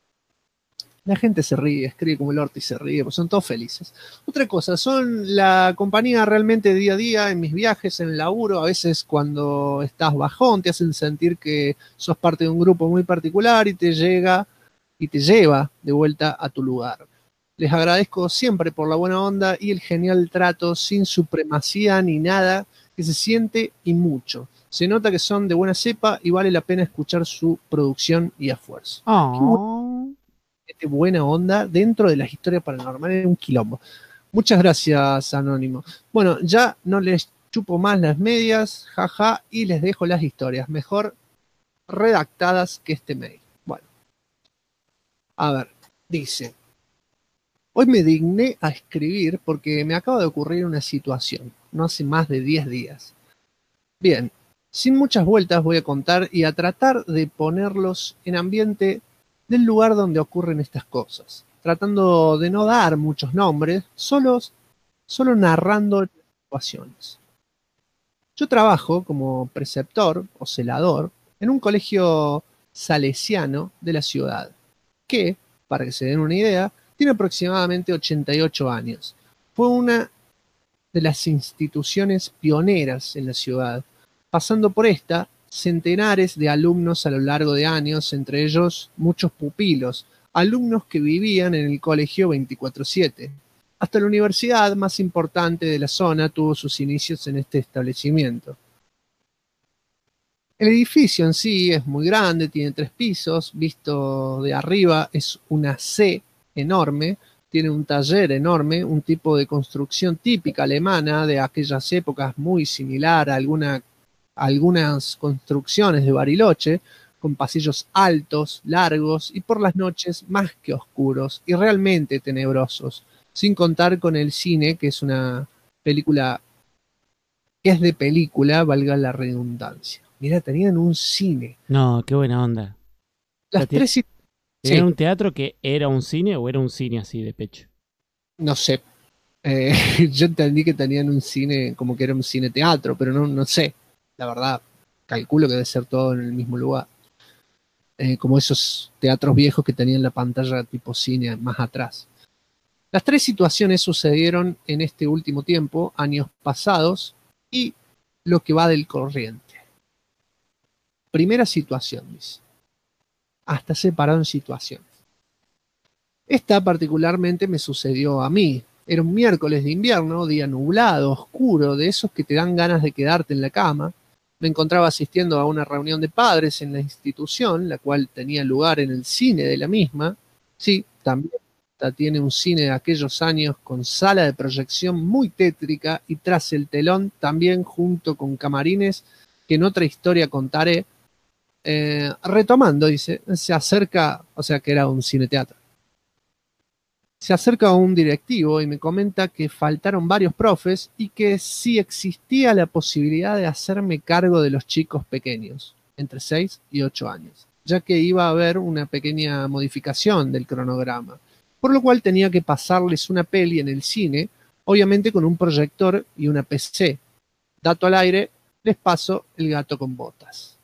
La gente se ríe, escribe como el orto y se ríe, pues son todos felices. Otra cosa, son la compañía realmente día a día en mis viajes, en el laburo. A veces cuando estás bajón te hacen sentir que sos parte de un grupo muy particular y te lleva de vuelta a tu lugar. Les agradezco siempre por la buena onda y el genial trato sin supremacía ni nada, que se siente y mucho. Se nota que son de buena cepa y vale la pena escuchar su producción y esfuerzo. Qué buena onda dentro de las historias paranormales, es un quilombo. Muchas gracias, Anónimo. Bueno, ya no les chupo más las medias, jaja, y les dejo las historias, mejor redactadas que este mail. Bueno, a ver, dice, hoy me digné a escribir porque me acaba de ocurrir una situación, no hace más de 10 días. Bien, sin muchas vueltas voy a contar y a tratar de ponerlos en ambiente del lugar donde ocurren estas cosas, tratando de no dar muchos nombres, solo narrando situaciones. Yo trabajo como preceptor o celador en un colegio salesiano de la ciudad, que, para que se den una idea, tiene aproximadamente 88 años. Fue una de las instituciones pioneras en la ciudad, pasando por esta centenares de alumnos a lo largo de años, entre ellos muchos pupilos, alumnos que vivían en el colegio 24/7. Hasta la universidad más importante de la zona tuvo sus inicios en este establecimiento. El edificio en sí es muy grande, tiene 3 pisos, visto de arriba es una C enorme, tiene un taller enorme, un tipo de construcción típica alemana de aquellas épocas, muy similar a algunas construcciones de Bariloche, con pasillos altos, largos y por las noches más que oscuros y realmente tenebrosos, sin contar con el cine, que es una película, que es de película, valga la redundancia. Mira, tenían un cine. No, qué buena onda. Las tres... ¿Era un teatro que era un cine o era un cine así de pecho? No sé. Yo entendí que tenían un cine, como que era un cine teatro, pero no sé. La verdad, calculo que debe ser todo en el mismo lugar. Como esos teatros viejos que tenían la pantalla tipo cine más atrás. Las 3 situaciones sucedieron en este último tiempo, años pasados, y lo que va del corriente. Primera situación, dice. Hasta separado en situaciones. Esta particularmente me sucedió a mí. Era un miércoles de invierno, día nublado, oscuro, de esos que te dan ganas de quedarte en la cama. Me encontraba asistiendo a una reunión de padres en la institución, la cual tenía lugar en el cine de la misma. Sí, también tiene un cine de aquellos años con sala de proyección muy tétrica y tras el telón también junto con camarines que en otra historia contaré. Retomando, dice, se acerca, o sea que era un cineteatro. Se acerca a un directivo y me comenta que faltaron varios profes y que sí existía la posibilidad de hacerme cargo de los chicos pequeños, entre 6 y 8 años, ya que iba a haber una pequeña modificación del cronograma, por lo cual tenía que pasarles una peli en el cine, obviamente con un proyector y una PC. Dato al aire, les paso El gato con botas.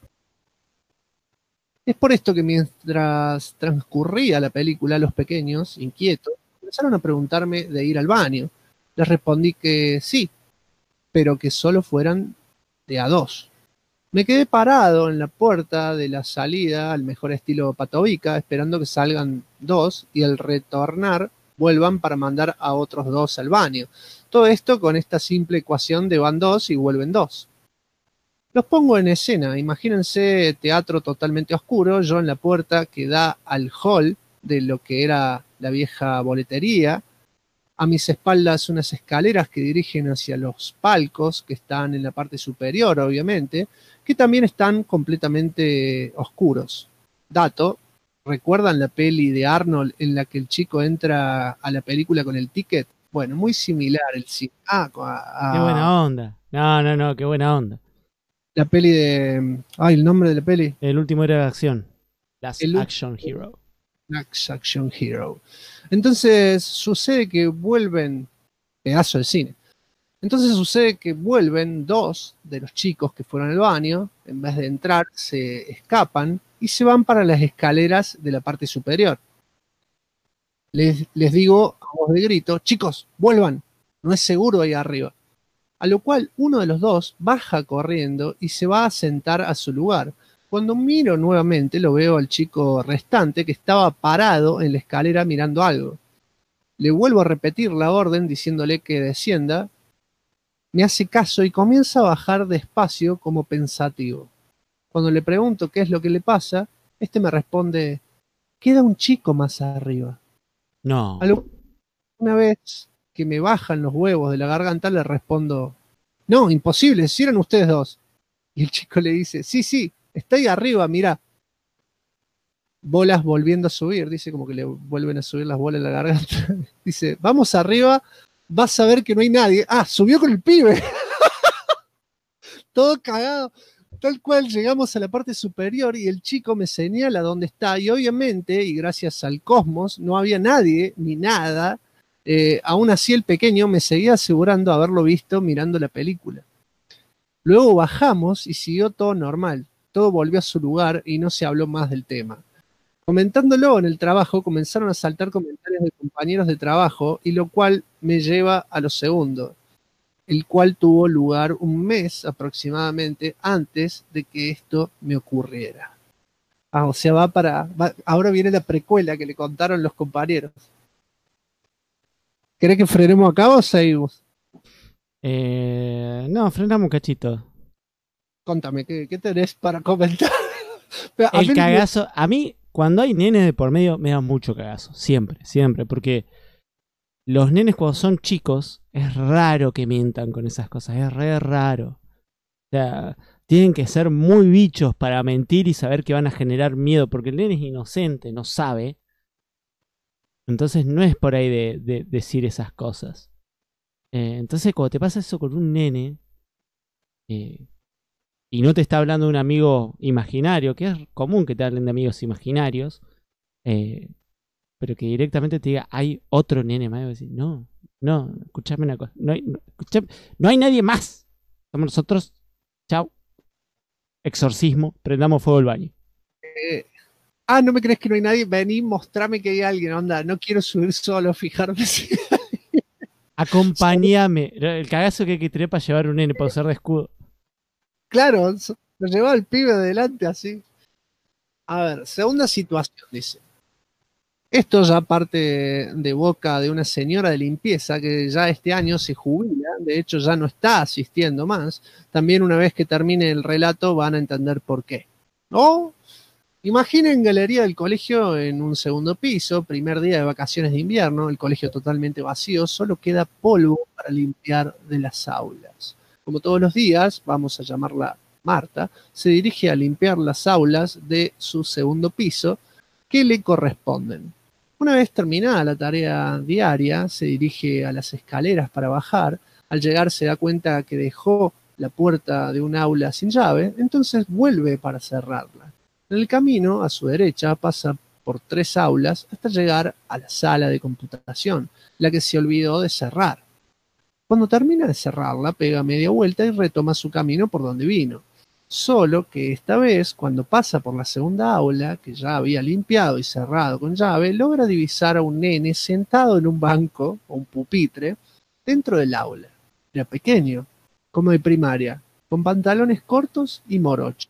Es por esto que mientras transcurría la película, los pequeños, inquietos, comenzaron a preguntarme de ir al baño. Les respondí que sí, pero que solo fueran de a dos. Me quedé parado en la puerta de la salida, al mejor estilo Patovica, esperando que salgan dos y al retornar vuelvan para mandar a otros dos al baño. Todo esto con esta simple ecuación de van dos y vuelven dos. Los pongo en escena, imagínense teatro totalmente oscuro, yo en la puerta que da al hall de lo que era la vieja boletería, a mis espaldas unas escaleras que dirigen hacia los palcos, que están en la parte superior obviamente, que también están completamente oscuros. Dato, ¿recuerdan la peli de Arnold en la que el chico entra a la película con el ticket? Bueno, muy similar el cine. Qué buena onda. No, qué buena onda. La peli de... Ay, el nombre de la peli. El último era de acción. Last Action Hero. Last Action Hero. Entonces sucede que vuelven... Pedazo de cine. Entonces sucede que vuelven dos de los chicos que fueron al baño. En vez de entrar, se escapan y se van para las escaleras de la parte superior. Les digo a voz de grito, chicos, vuelvan. No es seguro ahí arriba. A lo cual uno de los dos baja corriendo y se va a sentar a su lugar. Cuando miro nuevamente lo veo al chico restante que estaba parado en la escalera mirando algo. Le vuelvo a repetir la orden diciéndole que descienda. Me hace caso y comienza a bajar despacio como pensativo. Cuando le pregunto qué es lo que le pasa, este me responde, queda un chico más arriba. No. A lo una vez que me bajan los huevos de la garganta, le respondo, no, imposible, si eran ustedes dos. Y el chico le dice, sí, está ahí arriba, mirá. Bolas volviendo a subir, dice, como que le vuelven a subir las bolas en la garganta. Dice, vamos arriba, vas a ver que no hay nadie. Ah, subió con el pibe. Todo cagado. Tal cual llegamos a la parte superior y el chico me señala dónde está. Y obviamente, y gracias al cosmos, no había nadie ni nada. Aún así el pequeño me seguía asegurando haberlo visto mirando la película. Luego bajamos y siguió todo normal. Todo volvió a su lugar y no se habló más del tema. Comentándolo en el trabajo, comenzaron a saltar comentarios de compañeros de trabajo, y lo cual me lleva a lo segundo, el cual tuvo lugar un mes aproximadamente antes de que esto me ocurriera. O sea, ahora viene la precuela que le contaron los compañeros. ¿Querés que frenemos acá o seguimos? No, frenamos un cachito. Contame, ¿qué tenés para comentar? El cagazo, a mí, cuando hay nenes de por medio, me da mucho cagazo. Siempre, porque los nenes cuando son chicos, es raro que mientan con esas cosas, es re raro. O sea, tienen que ser muy bichos para mentir y saber que van a generar miedo, porque el nene es inocente, no sabe. Entonces no es por ahí de decir esas cosas. Entonces cuando te pasa eso con un nene y no te está hablando de un amigo imaginario, que es común que te hablen de amigos imaginarios, pero que directamente te diga, hay otro nene más, y vas a decir, no, escuchame una cosa, no hay nadie más, somos nosotros, chao, exorcismo, prendamos fuego al baño. ¿No me crees que no hay nadie? Vení, mostrame que hay alguien, onda, no quiero subir solo, fijarme si acompáñame. El cagazo que hay que tener para llevar un nene, para usar de escudo. Claro, lo llevaba el pibe adelante así. A ver, segunda situación, dice. Esto ya parte de boca de una señora de limpieza que ya este año se jubila, de hecho ya no está asistiendo más. También una vez que termine el relato van a entender por qué. O imaginen galería del colegio en un segundo piso, primer día de vacaciones de invierno, el colegio totalmente vacío, solo queda polvo para limpiar de las aulas. Como todos los días, vamos a llamarla Marta, se dirige a limpiar las aulas de su segundo piso que le corresponden. Una vez terminada la tarea diaria, se dirige a las escaleras para bajar. Al llegar se da cuenta que dejó la puerta de un aula sin llave, entonces vuelve para cerrarla. En el camino, a su derecha, pasa por 3 aulas hasta llegar a la sala de computación, la que se olvidó de cerrar. Cuando termina de cerrarla, pega media vuelta y retoma su camino por donde vino. Solo que esta vez, cuando pasa por la segunda aula, que ya había limpiado y cerrado con llave, logra divisar a un nene sentado en un banco o un pupitre dentro del aula. Era pequeño, como de primaria, con pantalones cortos y morocho.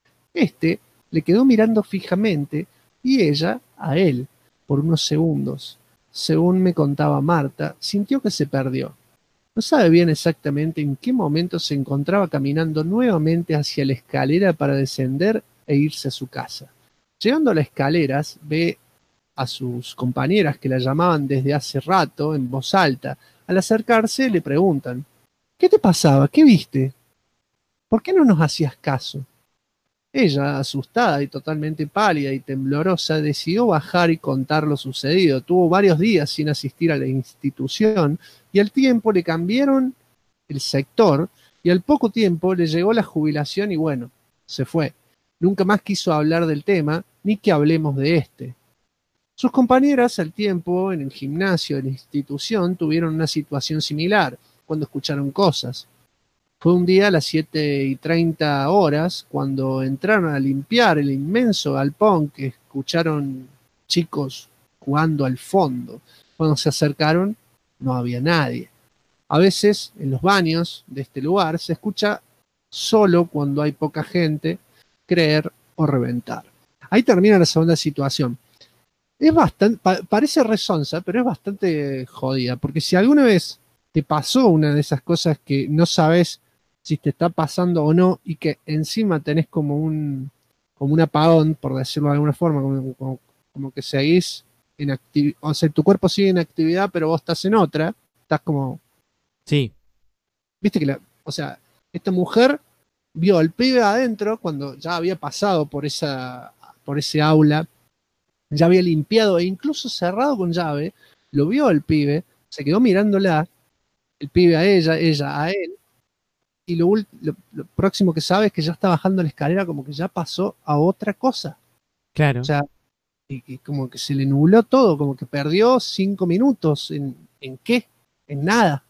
Este le quedó mirando fijamente y ella a él por unos segundos. Según me contaba Marta, sintió que se perdió. No sabe bien exactamente en qué momento se encontraba caminando nuevamente hacia la escalera para descender e irse a su casa. Llegando a las escaleras, ve a sus compañeras que la llamaban desde hace rato en voz alta. Al acercarse le preguntan: ¿qué te pasaba? ¿Qué viste? ¿Por qué no nos hacías caso? Ella, asustada y totalmente pálida y temblorosa, decidió bajar y contar lo sucedido. Tuvo varios días sin asistir a la institución y al tiempo le cambiaron el sector y al poco tiempo le llegó la jubilación y bueno, se fue. Nunca más quiso hablar del tema ni que hablemos de este. Sus compañeras al tiempo en el gimnasio de la institución tuvieron una situación similar cuando escucharon cosas. Fue un día a las 7:30 cuando entraron a limpiar el inmenso galpón que escucharon chicos jugando al fondo. Cuando se acercaron no había nadie. A veces en los baños de este lugar se escucha solo cuando hay poca gente creer o reventar. Ahí termina la segunda situación. Es bastante, parece resonsa, pero es bastante jodida, porque si alguna vez te pasó una de esas cosas que no sabes si te está pasando o no y que encima tenés como un apagón, por decirlo de alguna forma, como que seguís en actividad, o sea, tu cuerpo sigue en actividad, pero vos estás en otra, estás como... Sí. Viste que o sea, esta mujer vio al pibe adentro cuando ya había pasado por ese aula, ya había limpiado e incluso cerrado con llave, lo vio al pibe, se quedó mirándola, el pibe a ella a él, y lo próximo que sabe es que ya está bajando la escalera, como que ya pasó a otra cosa. Claro. O sea, y como que se le nubló todo, como que perdió 5 minutos. ¿En qué? En nada.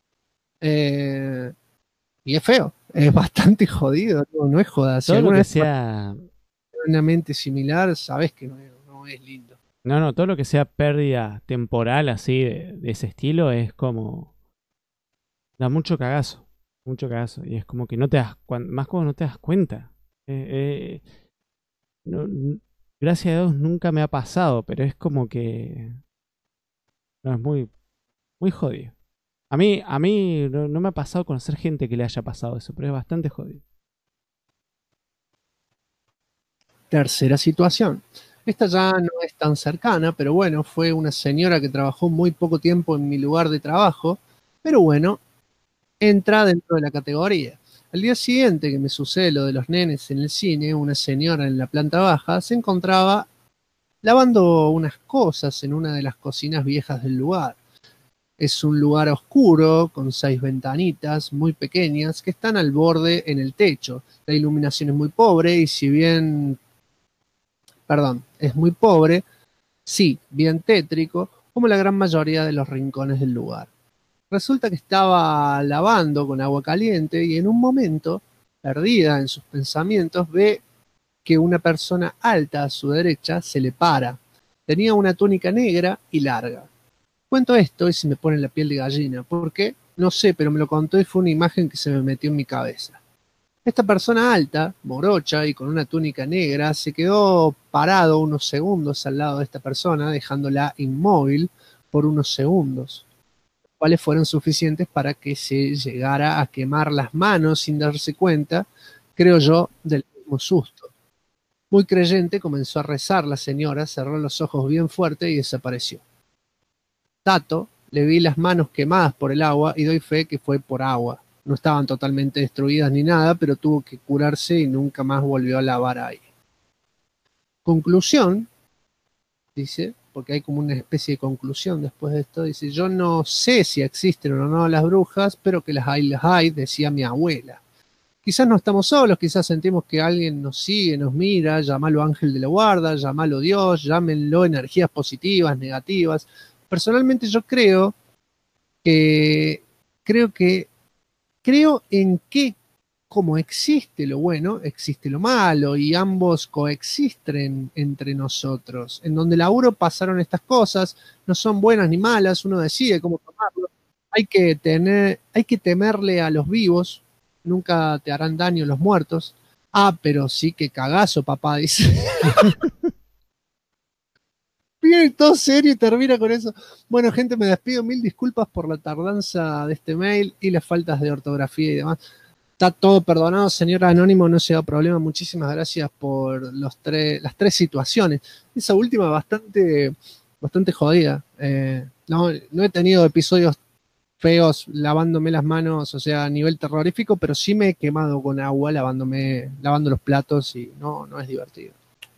Y es feo, es bastante jodido, no es joda. Si Todo lo alguna que vez sea... una mente similar, sabes que no es lindo. No, todo lo que sea pérdida temporal así de ese estilo es como... Da mucho cagazo. Mucho cagazo. Y es como que no te das más como no te das cuenta. Gracias a Dios nunca me ha pasado, pero es como que... No, es muy, muy jodido. A mí no me ha pasado conocer gente que le haya pasado eso, pero es bastante jodido. Tercera situación. Esta ya no es tan cercana, pero bueno, fue una señora que trabajó muy poco tiempo en mi lugar de trabajo, pero bueno, entra dentro de la categoría. Al día siguiente que me sucede lo de los nenes en el cine, una señora en la planta baja se encontraba lavando unas cosas en una de las cocinas viejas del lugar. Es un lugar oscuro, con 6 ventanitas muy pequeñas que están al borde en el techo. La iluminación es muy pobre y si bien... Perdón, es muy pobre, sí, bien tétrico, como la gran mayoría de los rincones del lugar. Resulta que estaba lavando con agua caliente y en un momento, perdida en sus pensamientos, ve que una persona alta a su derecha se le para. Tenía una túnica negra y larga. Cuento esto y se me pone la piel de gallina. ¿Por qué? No sé, pero me lo contó y fue una imagen que se me metió en mi cabeza. Esta persona alta, morocha y con una túnica negra se quedó parado unos segundos al lado de esta persona, dejándola inmóvil por unos segundos, cuales fueron suficientes para que se llegara a quemar las manos sin darse cuenta, creo yo, del mismo susto. Muy creyente comenzó a rezar la señora, cerró los ojos bien fuerte y desapareció. Tato, le vi las manos quemadas por el agua y doy fe que fue por agua. No estaban totalmente destruidas ni nada, pero tuvo que curarse y nunca más volvió a lavar ahí. Conclusión, dice, porque hay como una especie de conclusión después de esto, dice, yo no sé si existen o no las brujas, pero que las hay, decía mi abuela. Quizás no estamos solos, quizás sentimos que alguien nos sigue, nos mira, llámalo ángel de la guarda, llámalo Dios, llámenlo energías positivas, negativas. Personalmente yo creo en que como existe lo bueno, existe lo malo y ambos coexisten entre nosotros. En donde laburo pasaron estas cosas, no son buenas ni malas, uno decide cómo tomarlo. Hay que temerle a los vivos, nunca te harán daño los muertos. Ah, pero sí que cagazo, papá, dice. Viene todo serio y termina con eso. Bueno, gente, me despido. 1000 disculpas por la tardanza de este mail y las faltas de ortografía y demás. Está todo perdonado, señor Anónimo, no se da problema. Muchísimas gracias por las tres situaciones. Esa última bastante jodida. No he tenido episodios feos lavándome las manos, o sea, a nivel terrorífico, pero sí me he quemado con agua lavando los platos y no es divertido.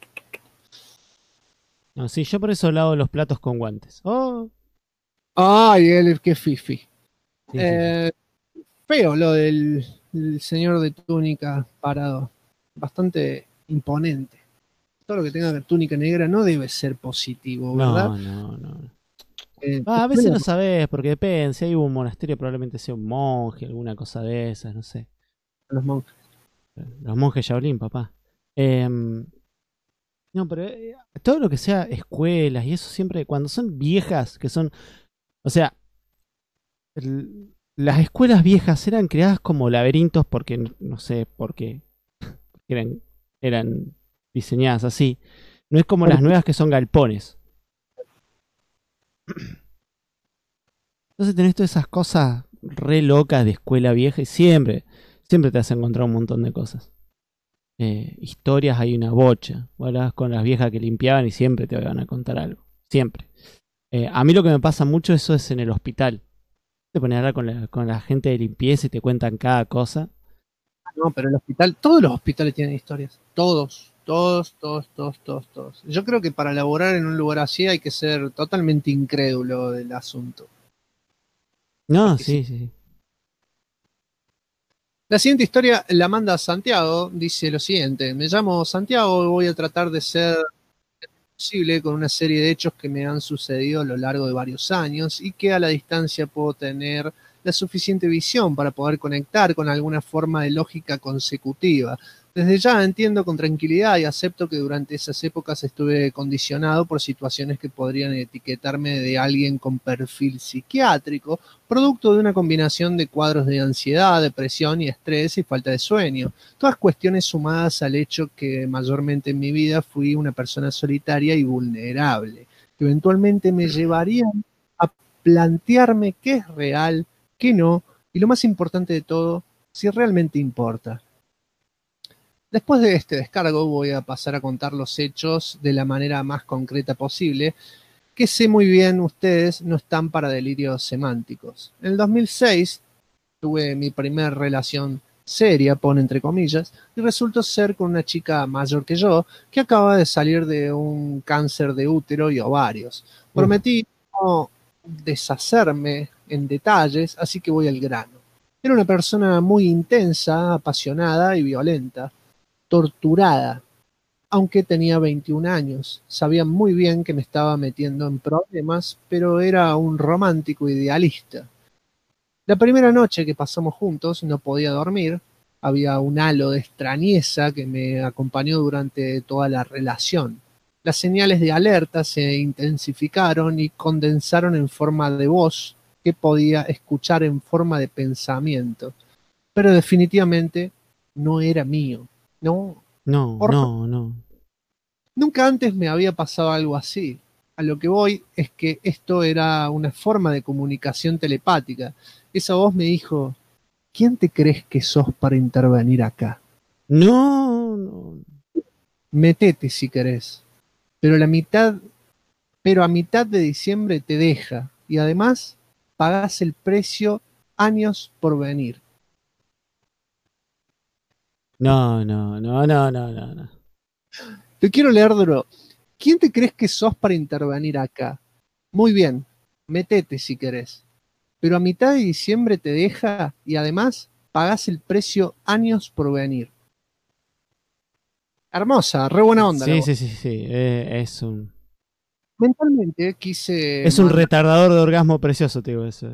No, sí, yo por eso lavo los platos con guantes. Oh. Ay, qué fifi. Sí. Feo lo del señor de túnica parado. Bastante imponente. Todo lo que tenga túnica negra no debe ser positivo, ¿verdad? No. A veces no sabes, porque depende. Si hay un monasterio, probablemente sea un monje, alguna cosa de esas, no sé. Los monjes. Los monjes Shaolin, papá. No, pero todo lo que sea escuelas y eso siempre, cuando son viejas, que son, o sea, las escuelas viejas eran creadas como laberintos porque, no sé, porque eran diseñadas así. No es como las nuevas que son galpones. Entonces tenés todas esas cosas re locas de escuela vieja y siempre te has encontrado un montón de cosas. Historias hay una bocha. Hablas con las viejas que limpiaban y siempre te van a contar algo. Siempre. A mí lo que me pasa mucho eso es en el hospital. Te pones a hablar con la gente de limpieza y te cuentan cada cosa. No, pero el hospital, todos los hospitales tienen historias. Todos. Yo creo que para laborar en un lugar así hay que ser totalmente incrédulo del asunto. No, sí. La siguiente historia la manda Santiago, dice lo siguiente: me llamo Santiago y voy a tratar de ser posible con una serie de hechos que me han sucedido a lo largo de varios años y que a la distancia puedo tener la suficiente visión para poder conectar con alguna forma de lógica consecutiva. Desde ya entiendo con tranquilidad y acepto que durante esas épocas estuve condicionado por situaciones que podrían etiquetarme de alguien con perfil psiquiátrico, producto de una combinación de cuadros de ansiedad, depresión y estrés y falta de sueño. Todas cuestiones sumadas al hecho que mayormente en mi vida fui una persona solitaria y vulnerable, que eventualmente me llevarían a plantearme qué es real, qué no, y lo más importante de todo, si realmente importa. Después de este descargo voy a pasar a contar los hechos de la manera más concreta posible, que sé muy bien ustedes no están para delirios semánticos. En el 2006 tuve mi primer relación seria, pone entre comillas, y resultó ser con una chica mayor que yo, que acaba de salir de un cáncer de útero y ovarios. Prometí no deshacerme en detalles, así que voy al grano. Era una persona muy intensa, apasionada y violenta. Torturada, aunque tenía 21 años. Sabía muy bien que me estaba metiendo en problemas, pero era un romántico idealista. La primera noche que pasamos juntos no podía dormir. Había un halo de extrañeza que me acompañó durante toda la relación. Las señales de alerta se intensificaron y condensaron en forma de voz que podía escuchar en forma de pensamiento. Pero definitivamente no era mío. No, No, por no, no. nunca antes me había pasado algo así. A lo que voy es que esto era una forma de comunicación telepática. Esa voz me dijo, ¿quién te crees que sos para intervenir acá? No, no. Metete si querés. Pero pero a mitad de diciembre te deja. Y además pagás el precio años por venir. No, no, no, no, no, no, no. Te quiero leer, Dro. ¿Quién te crees que sos para intervenir acá? Muy bien, metete si querés. Pero a mitad de diciembre te deja y además pagás el precio años por venir. Hermosa, re buena onda. Sí, sí, sí, sí. Mentalmente quise Es un retardador de orgasmo precioso, te digo eso.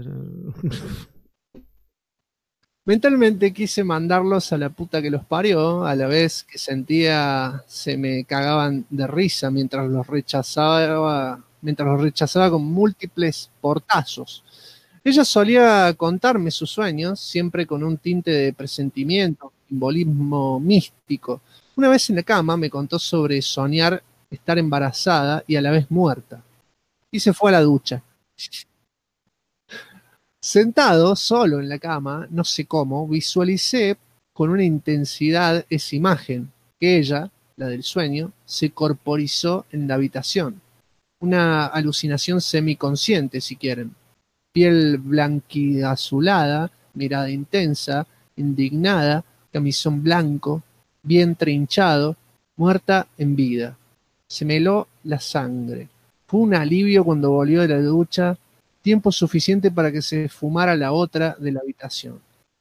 Mentalmente quise mandarlos a la puta que los parió, a la vez que sentía se me cagaban de risa mientras los rechazaba con múltiples portazos. Ella solía contarme sus sueños, siempre con un tinte de presentimiento, simbolismo místico. Una vez en la cama me contó sobre soñar estar embarazada y a la vez muerta. Y se fue a la ducha. Sentado, solo en la cama, no sé cómo, visualicé con una intensidad esa imagen, que ella, la del sueño, se corporizó en la habitación. Una alucinación semiconsciente, si quieren. Piel blanquiazulada, mirada intensa, indignada, camisón blanco, vientre hinchado, muerta en vida. Se me heló la sangre. Fue un alivio cuando volvió de la ducha, tiempo suficiente para que se fumara la otra de la habitación.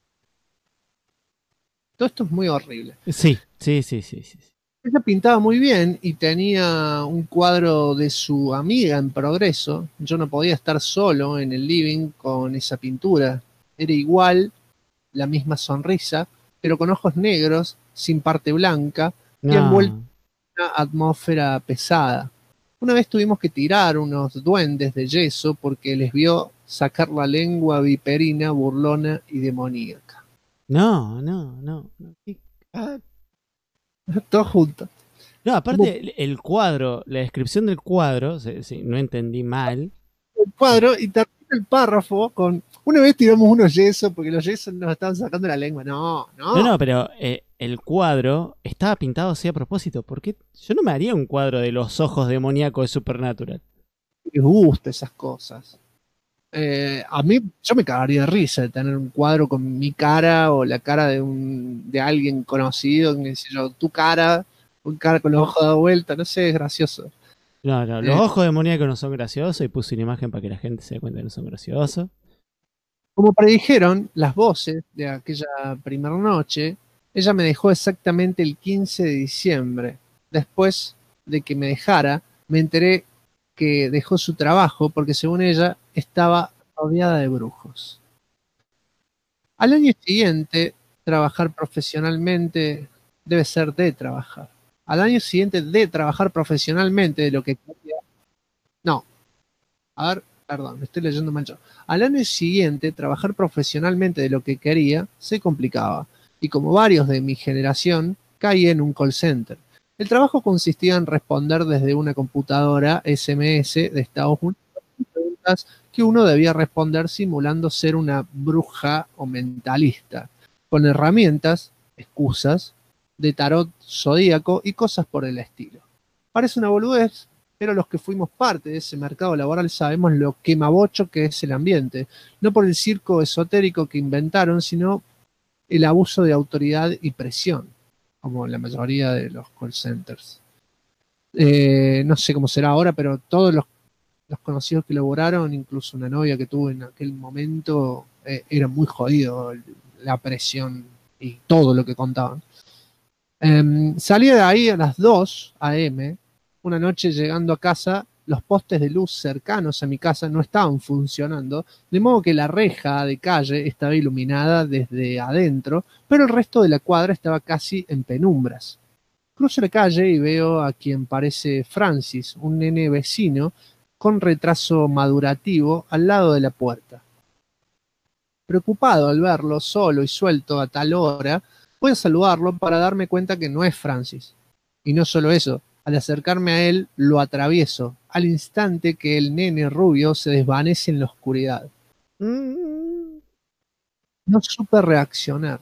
Todo esto es muy horrible. Sí, sí, sí, sí, sí. Ella pintaba muy bien y tenía un cuadro de su amiga en progreso. Yo no podía estar solo en el living con esa pintura. Era igual, la misma sonrisa, pero con ojos negros, sin parte blanca, y envuelta No. en una atmósfera pesada. Una vez tuvimos que tirar unos duendes de yeso porque les vio sacar la lengua viperina, burlona y demoníaca. No, no, no. Ah, Todo junto. no, aparte el cuadro, la descripción del cuadro, si no entendí mal. El cuadro y termina el párrafo con una vez tiramos unos yesos porque los yesos nos estaban sacando la lengua. No, no. No, pero el cuadro estaba pintado así a propósito. Porque yo no me haría un cuadro de los ojos demoníacos de Supernatural. Les gusta esas cosas. A mí, yo me cagaría de risa de tener un cuadro con mi cara o la cara de alguien conocido, qué sé yo, tu cara, un cara con los ojos dados vuelta, no sé, es gracioso. No, los ojos demoníacos no son graciosos y puse una imagen para que la gente se dé cuenta que no son graciosos. Como predijeron las voces de aquella primera noche, ella me dejó exactamente el 15 de diciembre. Después de que me dejara, me enteré que dejó su trabajo porque según ella estaba rodeada de brujos. Al año siguiente, trabajar profesionalmente debe ser de trabajar. Al año siguiente de trabajar profesionalmente de lo que quería. No, a ver, perdón, me estoy leyendo mal yo. Al año siguiente, trabajar profesionalmente de lo que quería se complicaba. Y como varios de mi generación, caí en un call center. El trabajo consistía en responder desde una computadora SMS de Estados Unidos preguntas que uno debía responder simulando ser una bruja o mentalista, con herramientas, excusas, de tarot zodíaco y cosas por el estilo. Parece una boludez, pero los que fuimos parte de ese mercado laboral sabemos lo quemabocho que es el ambiente, no por el circo esotérico que inventaron, sino el abuso de autoridad y presión, como la mayoría de los call centers. No sé cómo será ahora, pero todos los conocidos que laboraron, incluso una novia que tuve en aquel momento, era muy jodido la presión y todo lo que contaban. Salí de ahí a las 2 a.m. Una noche llegando a casa, los postes de luz cercanos a mi casa no estaban funcionando, de modo que la reja de calle estaba iluminada desde adentro, pero el resto de la cuadra estaba casi en penumbras. Cruzo la calle y veo a quien parece Francis, un nene vecino, con retraso madurativo al lado de la puerta. Preocupado al verlo solo y suelto a tal hora, Voy a saludarlo para darme cuenta que no es Francis. Y no solo eso, al acercarme a él lo atravieso, al instante que el nene rubio se desvanece en la oscuridad. No supe reaccionar.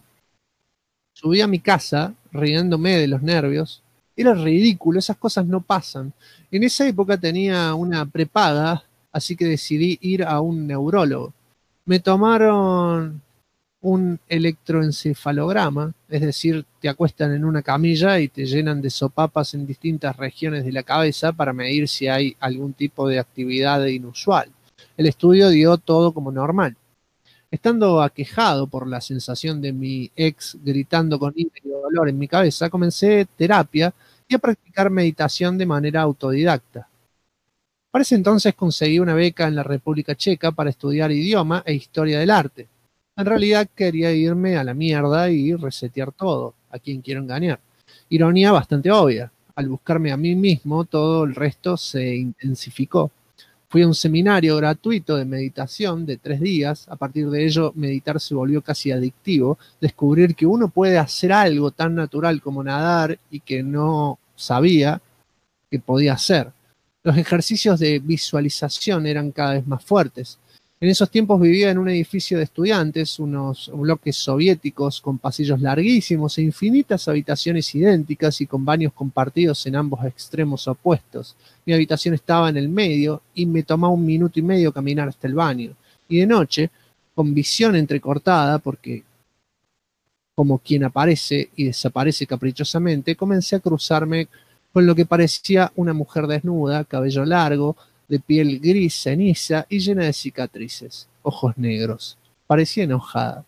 Subí a mi casa, riéndome de los nervios. Era ridículo, esas cosas no pasan. En esa época tenía una prepaga, así que decidí ir a un neurólogo. Me tomaron un electroencefalograma, es decir, te acuestan en una camilla y te llenan de sopapas en distintas regiones de la cabeza para medir si hay algún tipo de actividad inusual. El estudio dio todo como normal. Estando aquejado por la sensación de mi ex gritando con ira y dolor en mi cabeza, comencé terapia y a practicar meditación de manera autodidacta. Para ese entonces conseguí una beca en la República Checa para estudiar idioma e historia del arte. En realidad quería irme a la mierda y resetear todo, a quien quiero engañar. Ironía bastante obvia. Al buscarme a mí mismo, todo el resto se intensificó. Fui a un seminario gratuito de meditación de 3 días. A partir de ello, meditar se volvió casi adictivo. Descubrir que uno puede hacer algo tan natural como nadar y que no sabía que podía hacer. Los ejercicios de visualización eran cada vez más fuertes. En esos tiempos vivía en un edificio de estudiantes, unos bloques soviéticos con pasillos larguísimos e infinitas habitaciones idénticas y con baños compartidos en ambos extremos opuestos. Mi habitación estaba en el medio y me tomaba 1 minuto y medio caminar hasta el baño. Y de noche, con visión entrecortada, porque como quien aparece y desaparece caprichosamente, comencé a cruzarme con lo que parecía una mujer desnuda, cabello largo, de piel gris ceniza y llena de cicatrices, ojos negros. Parecía enojada.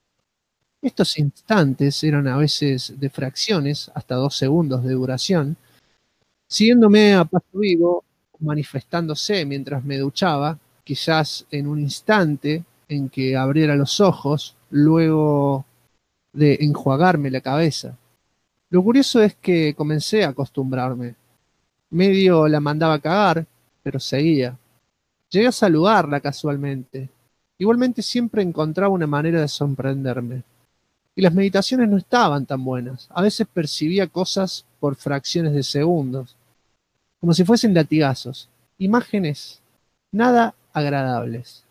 Estos instantes eran a veces de fracciones, hasta 2 segundos de duración, siguiéndome a paso vivo, manifestándose mientras me duchaba, quizás en un instante en que abriera los ojos, luego de enjuagarme la cabeza. Lo curioso es que comencé a acostumbrarme. Medio la mandaba a cagar, pero seguía. Llegué a saludarla casualmente. Igualmente siempre encontraba una manera de sorprenderme. Y las meditaciones no estaban tan buenas. A veces percibía cosas por fracciones de segundos, como si fuesen latigazos. Imágenes nada agradables.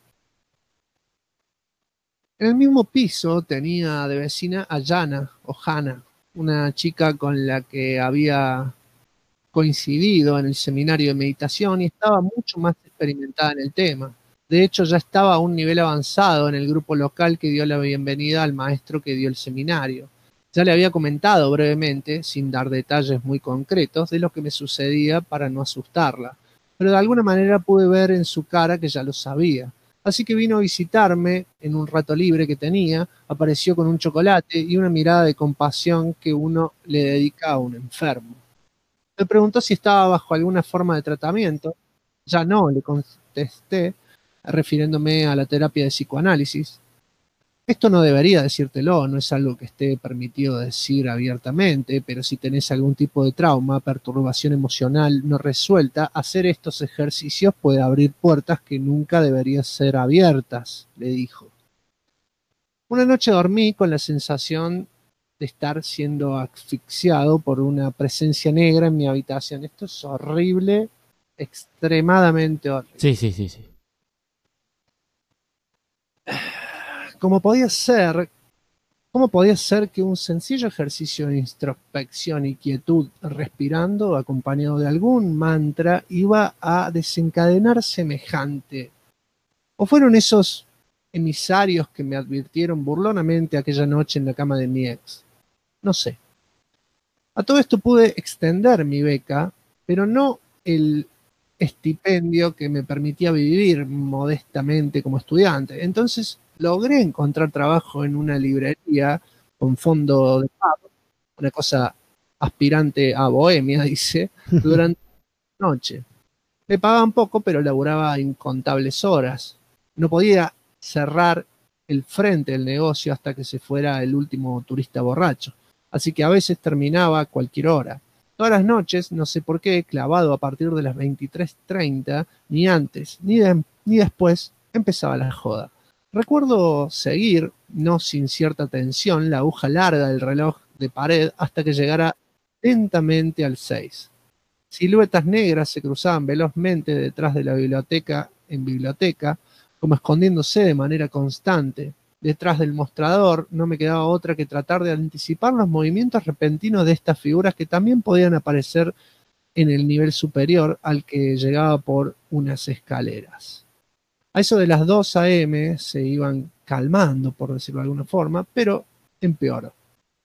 En el mismo piso tenía de vecina a Jana, o Hannah, una chica con la que había coincidido en el seminario de meditación y estaba mucho más experimentada en el tema. De hecho, ya estaba a un nivel avanzado en el grupo local que dio la bienvenida al maestro que dio el seminario. Ya le había comentado brevemente, sin dar detalles muy concretos, de lo que me sucedía para no asustarla, pero de alguna manera pude ver en su cara que ya lo sabía. Así que vino a visitarme en un rato libre que tenía, apareció con un chocolate y una mirada de compasión que uno le dedica a un enfermo. Me preguntó si estaba bajo alguna forma de tratamiento. Ya no, le contesté, refiriéndome a la terapia de psicoanálisis. Esto no debería decírtelo, no es algo que esté permitido decir abiertamente, pero si tenés algún tipo de trauma, perturbación emocional no resuelta, hacer estos ejercicios puede abrir puertas que nunca deberían ser abiertas, le dijo. Una noche dormí con la sensación de estar siendo asfixiado por una presencia negra en mi habitación. Esto es horrible, extremadamente horrible. Sí. ¿Cómo podía ser que un sencillo ejercicio de introspección y quietud respirando, acompañado de algún mantra, iba a desencadenar semejante? ¿O fueron esos emisarios que me advirtieron burlonamente aquella noche en la cama de mi ex? No sé. A todo esto pude extender mi beca, pero no el estipendio que me permitía vivir modestamente como estudiante. Entonces logré encontrar trabajo en una librería con fondo de pago, una cosa aspirante a bohemia, dice, durante la noche. Me pagaban poco, pero laburaba incontables horas. No podía cerrar el frente del negocio hasta que se fuera el último turista borracho. Así que a veces terminaba a cualquier hora. Todas las noches, no sé por qué, clavado a partir de las 23:30, ni antes ni después, empezaba la joda. Recuerdo seguir, no sin cierta tensión, la aguja larga del reloj de pared hasta que llegara lentamente al 6. Siluetas negras se cruzaban velozmente detrás de la biblioteca en biblioteca, como escondiéndose de manera constante. Detrás del mostrador no me quedaba otra que tratar de anticipar los movimientos repentinos de estas figuras que también podían aparecer en el nivel superior al que llegaba por unas escaleras. A eso de las 2 a.m. se iban calmando, por decirlo de alguna forma, pero empeoró.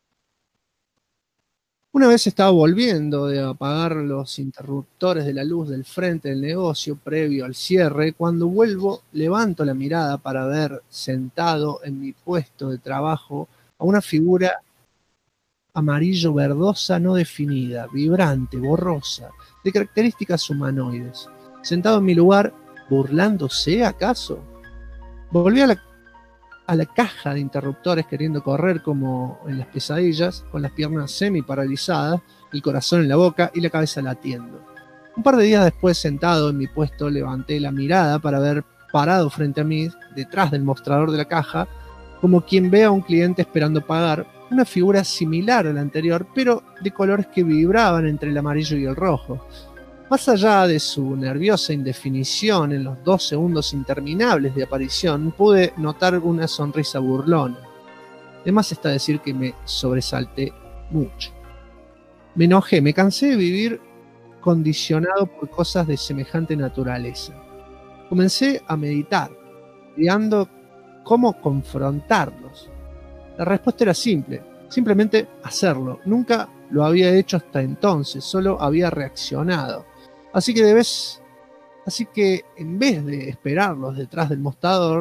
Una vez estaba volviendo de apagar los interruptores de la luz del frente del negocio previo al cierre, cuando vuelvo levanto la mirada para ver sentado en mi puesto de trabajo a una figura amarillo verdosa no definida, vibrante, borrosa, de características humanoides. Sentado en mi lugar, ¿burlándose acaso? Volví a la caja de interruptores queriendo correr como en las pesadillas, con las piernas semi paralizadas, el corazón en la boca y la cabeza latiendo. Un par de días después, sentado en mi puesto, levanté la mirada para ver parado frente a mí, detrás del mostrador de la caja, como quien ve a un cliente esperando pagar, una figura similar a la anterior, pero de colores que vibraban entre el amarillo y el rojo. Más allá de su nerviosa indefinición en los 2 segundos interminables de aparición, pude notar una sonrisa burlona. Además está decir que me sobresalté mucho. Me enojé, me cansé de vivir condicionado por cosas de semejante naturaleza. Comencé a meditar, ideando cómo confrontarlos. La respuesta era simple, simplemente hacerlo. Nunca lo había hecho hasta entonces, solo había reaccionado. Así que en vez de esperarlos detrás del mostrador,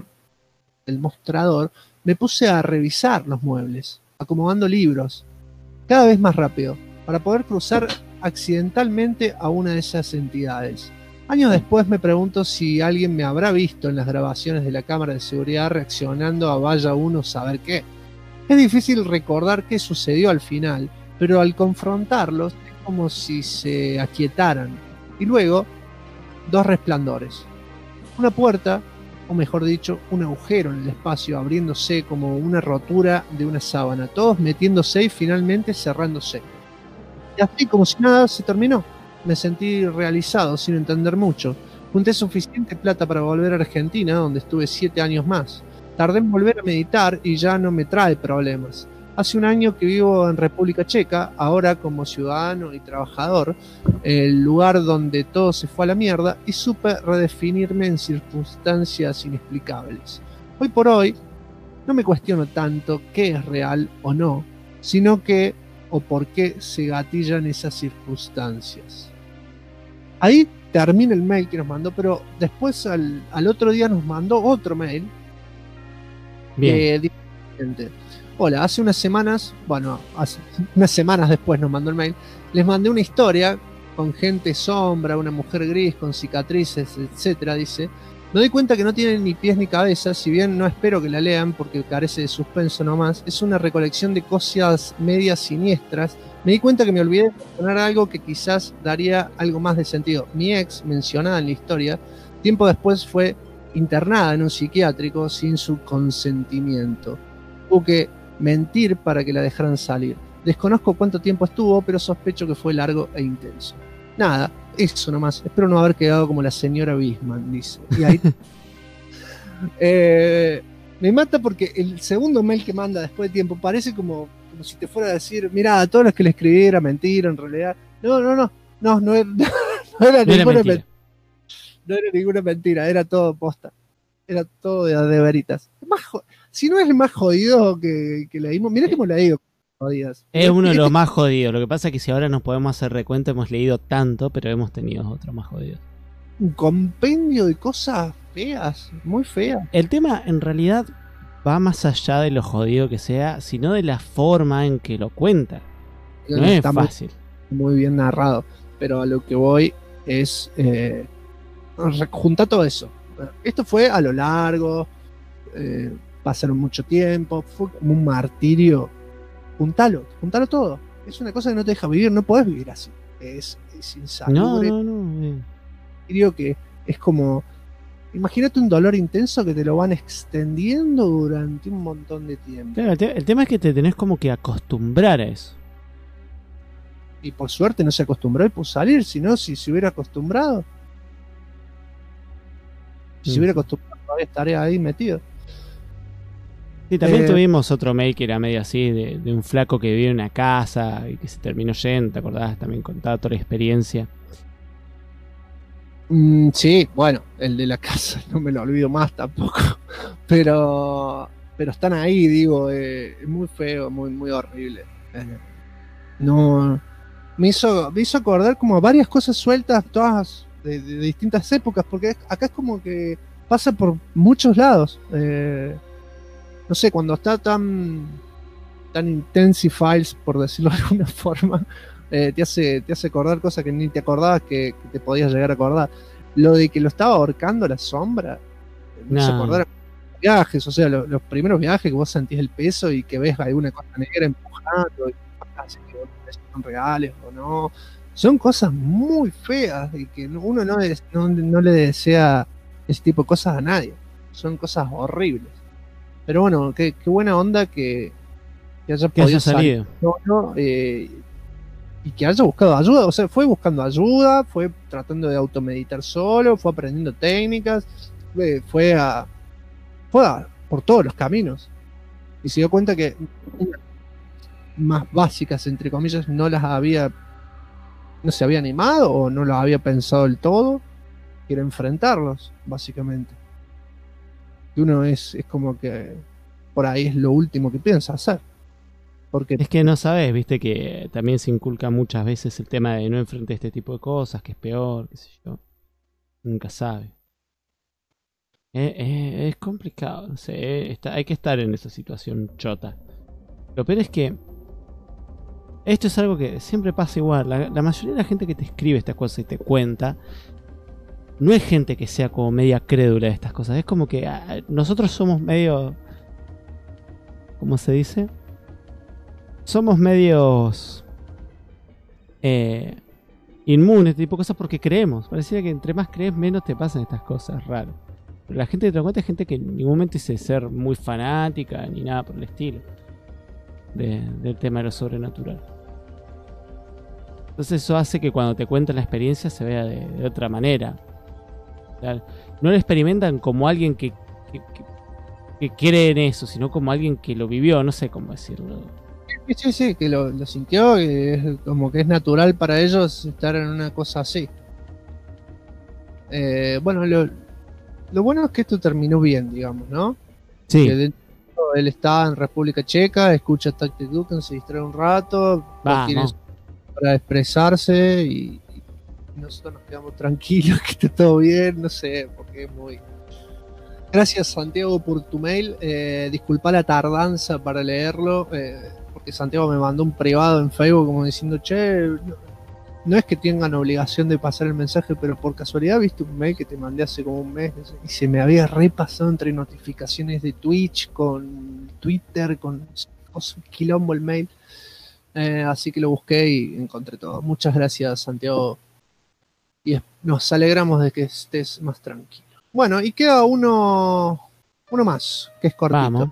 me puse a revisar los muebles, acomodando libros, cada vez más rápido, para poder cruzar accidentalmente a una de esas entidades. Años después me pregunto si alguien me habrá visto en las grabaciones de la cámara de seguridad reaccionando a vaya uno saber qué. Es difícil recordar qué sucedió al final, pero al confrontarlos es como si se aquietaran. Y luego, 2 resplandores. Una puerta, o mejor dicho, un agujero en el espacio abriéndose como una rotura de una sábana, todos metiéndose y finalmente cerrándose. Y así, como si nada, se terminó. Me sentí realizado, sin entender mucho. Junté suficiente plata para volver a Argentina, donde estuve 7 años más. Tardé en volver a meditar y ya no me trae problemas. Hace un año que vivo en República Checa, ahora como ciudadano y trabajador, el lugar donde todo se fue a la mierda, y supe redefinirme en circunstancias inexplicables. Hoy por hoy, no me cuestiono tanto qué es real o no, sino qué o por qué se gatillan esas circunstancias. Ahí termina el mail que nos mandó, pero después al otro día nos mandó otro mail. Bien. Diferente. Hola, hace unas semanas después nos mandó el mail, les mandé una historia con gente sombra, una mujer gris con cicatrices, etcétera, dice. Me doy cuenta que no tiene ni pies ni cabeza, si bien no espero que la lean porque carece de suspenso nomás, es una recolección de cosas medias siniestras. Me di cuenta que me olvidé de mencionar algo que quizás daría algo más de sentido. Mi ex, mencionada en la historia, tiempo después fue internada en un psiquiátrico sin su consentimiento. Hubo que mentir para que la dejaran salir. Desconozco cuánto tiempo estuvo, pero sospecho que fue largo e intenso. Nada, eso nomás. Espero no haber quedado como la señora Bisman, dice. Y ahí me mata porque el segundo mail que manda después de tiempo parece como si te fuera a decir, mira, a todos los que le escribí era mentira, en realidad. No era ninguna mentira. No era ninguna mentira, era todo posta. Era todo de veritas. Si no es el más jodido que leímos, mirá cómo leído. Jodidas. Es uno de los más jodidos. Lo que pasa es que si ahora nos podemos hacer recuento, hemos leído tanto, pero hemos tenido otros más jodidos. Un compendio de cosas feas, muy feas. El tema en realidad va más allá de lo jodido que sea, sino de la forma en que lo cuenta. No es fácil. Muy bien narrado. Pero a lo que voy es juntar todo eso. Esto fue a lo largo, pasaron mucho tiempo, fue como un martirio. Juntalo todo. Es una cosa que no te deja vivir, no podés vivir así. Es insalubre. No. Digo que es como Imagínate un dolor intenso que te lo van extendiendo durante un montón de tiempo. Claro, el tema es que te tenés como que acostumbrar a eso. Y por suerte no se acostumbró y pudo salir, si no, si se hubiera acostumbrado. Si se hubiera acostumbrado, todavía estaría ahí metido. Sí, también tuvimos otro mail que era medio así, de un flaco que vivía en una casa y que se terminó yendo, ¿te acordás? También contaba toda la experiencia. Sí, bueno, el de la casa no me lo olvido más tampoco. Pero están ahí, digo, es muy feo, muy, muy horrible. No, me hizo acordar como varias cosas sueltas, todas de distintas épocas, porque acá es como que pasa por muchos lados. No sé, cuando está tan intensified, por decirlo de alguna forma, te hace acordar cosas que ni te acordabas que te podías llegar a acordar. Lo de que lo estaba ahorcando la sombra, me hizo acordar a viajes, o sea, los primeros viajes que vos sentís el peso y que ves alguna cosa negra empujando, y así que vos no sé si son reales o no. Son cosas muy feas y que uno no le desea ese tipo de cosas a nadie. Son cosas horribles. Pero bueno, qué buena onda que haya podido salir solo, y que haya buscado ayuda. O sea, fue buscando ayuda, fue tratando de automeditar solo, fue aprendiendo técnicas, fue por todos los caminos. Y se dio cuenta que más básicas, entre comillas, no se había animado o no las había pensado del todo, que era enfrentarlos, básicamente. Y uno es como que por ahí es lo último que piensa hacer. Porque es que no sabes, viste que también se inculca muchas veces el tema de no enfrentar este tipo de cosas, que es peor, qué sé yo. Nunca sabe. Es complicado, no sé, hay que estar en esa situación chota. Lo peor es que esto es algo que siempre pasa igual. La mayoría de la gente que te escribe estas cosas y te cuenta no es gente que sea como media crédula de estas cosas. Es como que nosotros somos medio... ¿Cómo se dice? Somos medios inmunes, este tipo de cosas, porque creemos. Pareciera que entre más crees, menos te pasan estas cosas raras. Pero la gente que te lo cuenta es gente que en ningún momento dice ser muy fanática ni nada por el estilo del tema de lo sobrenatural. Entonces eso hace que cuando te cuentan la experiencia se vea de otra manera. O sea, no lo experimentan como alguien que cree en eso, sino como alguien que lo vivió, no sé cómo decirlo. Sí, que lo sintió, que es como que es natural para ellos estar en una cosa así. Bueno, lo bueno es que esto terminó bien, digamos, ¿no? Sí. Que él está en República Checa, escucha Tactic Duken, se distrae un rato, tiene para expresarse y nosotros nos quedamos tranquilos, que está todo bien, no sé, porque es muy... Gracias, Santiago, por tu mail. Disculpa la tardanza para leerlo, porque Santiago me mandó un privado en Facebook como diciendo, che, no es que tengan obligación de pasar el mensaje, pero por casualidad viste un mail que te mandé hace como un mes y se me había repasado entre notificaciones de Twitch con Twitter, con quilombo el mail. Así que lo busqué y encontré todo. Muchas gracias, Santiago. Y nos alegramos de que estés más tranquilo. Bueno, y queda uno más, que es cortito. Vamos.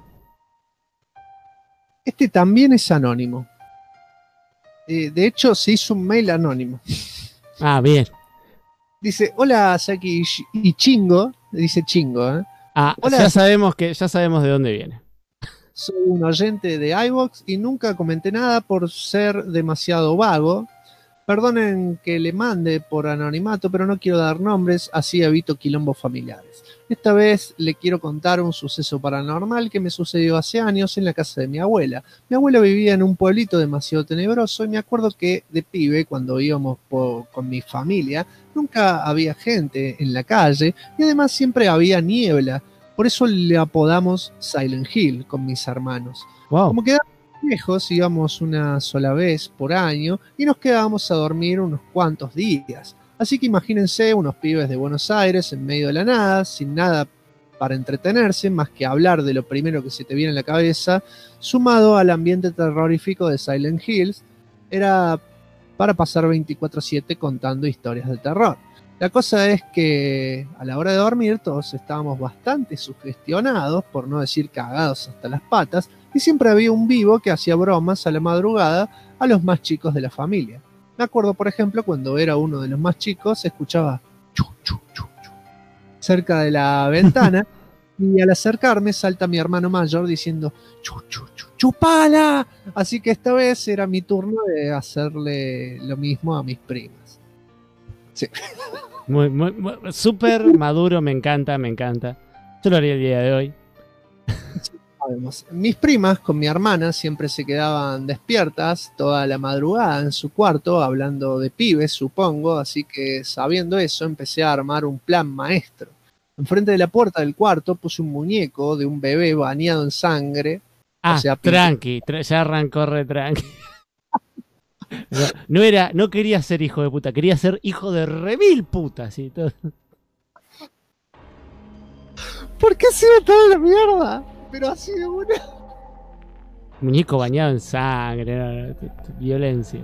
Este también es anónimo. De hecho, se hizo un mail anónimo. Ah, bien. Dice, hola, Saki y Chingo. Dice Chingo, ¿eh? Hola, ya sabemos de dónde viene. Soy un oyente de iVoox y nunca comenté nada por ser demasiado vago. Perdonen que le mande por anonimato, pero no quiero dar nombres, así evito quilombos familiares. Esta vez le quiero contar un suceso paranormal que me sucedió hace años en la casa de mi abuela. Mi abuela vivía en un pueblito demasiado tenebroso y me acuerdo que de pibe, cuando íbamos con mi familia, nunca había gente en la calle y además siempre había niebla. Por eso le apodamos Silent Hill con mis hermanos. Wow. Como quedamos lejos, íbamos una sola vez por año y nos quedábamos a dormir unos cuantos días. Así que imagínense unos pibes de Buenos Aires en medio de la nada, sin nada para entretenerse, más que hablar de lo primero que se te viene a la cabeza, sumado al ambiente terrorífico de Silent Hills, era para pasar 24/7 contando historias de terror. La cosa es que a la hora de dormir todos estábamos bastante sugestionados, por no decir cagados hasta las patas, y siempre había un vivo que hacía bromas a la madrugada a los más chicos de la familia. Me acuerdo, por ejemplo, cuando era uno de los más chicos, se escuchaba chu, chu, chu, chu, cerca de la ventana, y al acercarme salta mi hermano mayor diciendo chu, chu, chu, chupala. Así que esta vez era mi turno de hacerle lo mismo a mis primas. Sí. Súper maduro, me encanta. Yo lo haría el día de hoy. Sabemos. Mis primas con mi hermana siempre se quedaban despiertas toda la madrugada en su cuarto hablando de pibes, supongo, así que sabiendo eso empecé a armar un plan maestro. Enfrente de la puerta del cuarto puse un muñeco de un bebé bañado en sangre. Ah, o sea, tranqui, ya arrancó re tranqui. No quería ser hijo de puta, quería ser hijo de remil puta, ¿sí? Todo. ¿Por qué ha sido toda la mierda? Pero ha sido una... Muñeco bañado en sangre, violencia.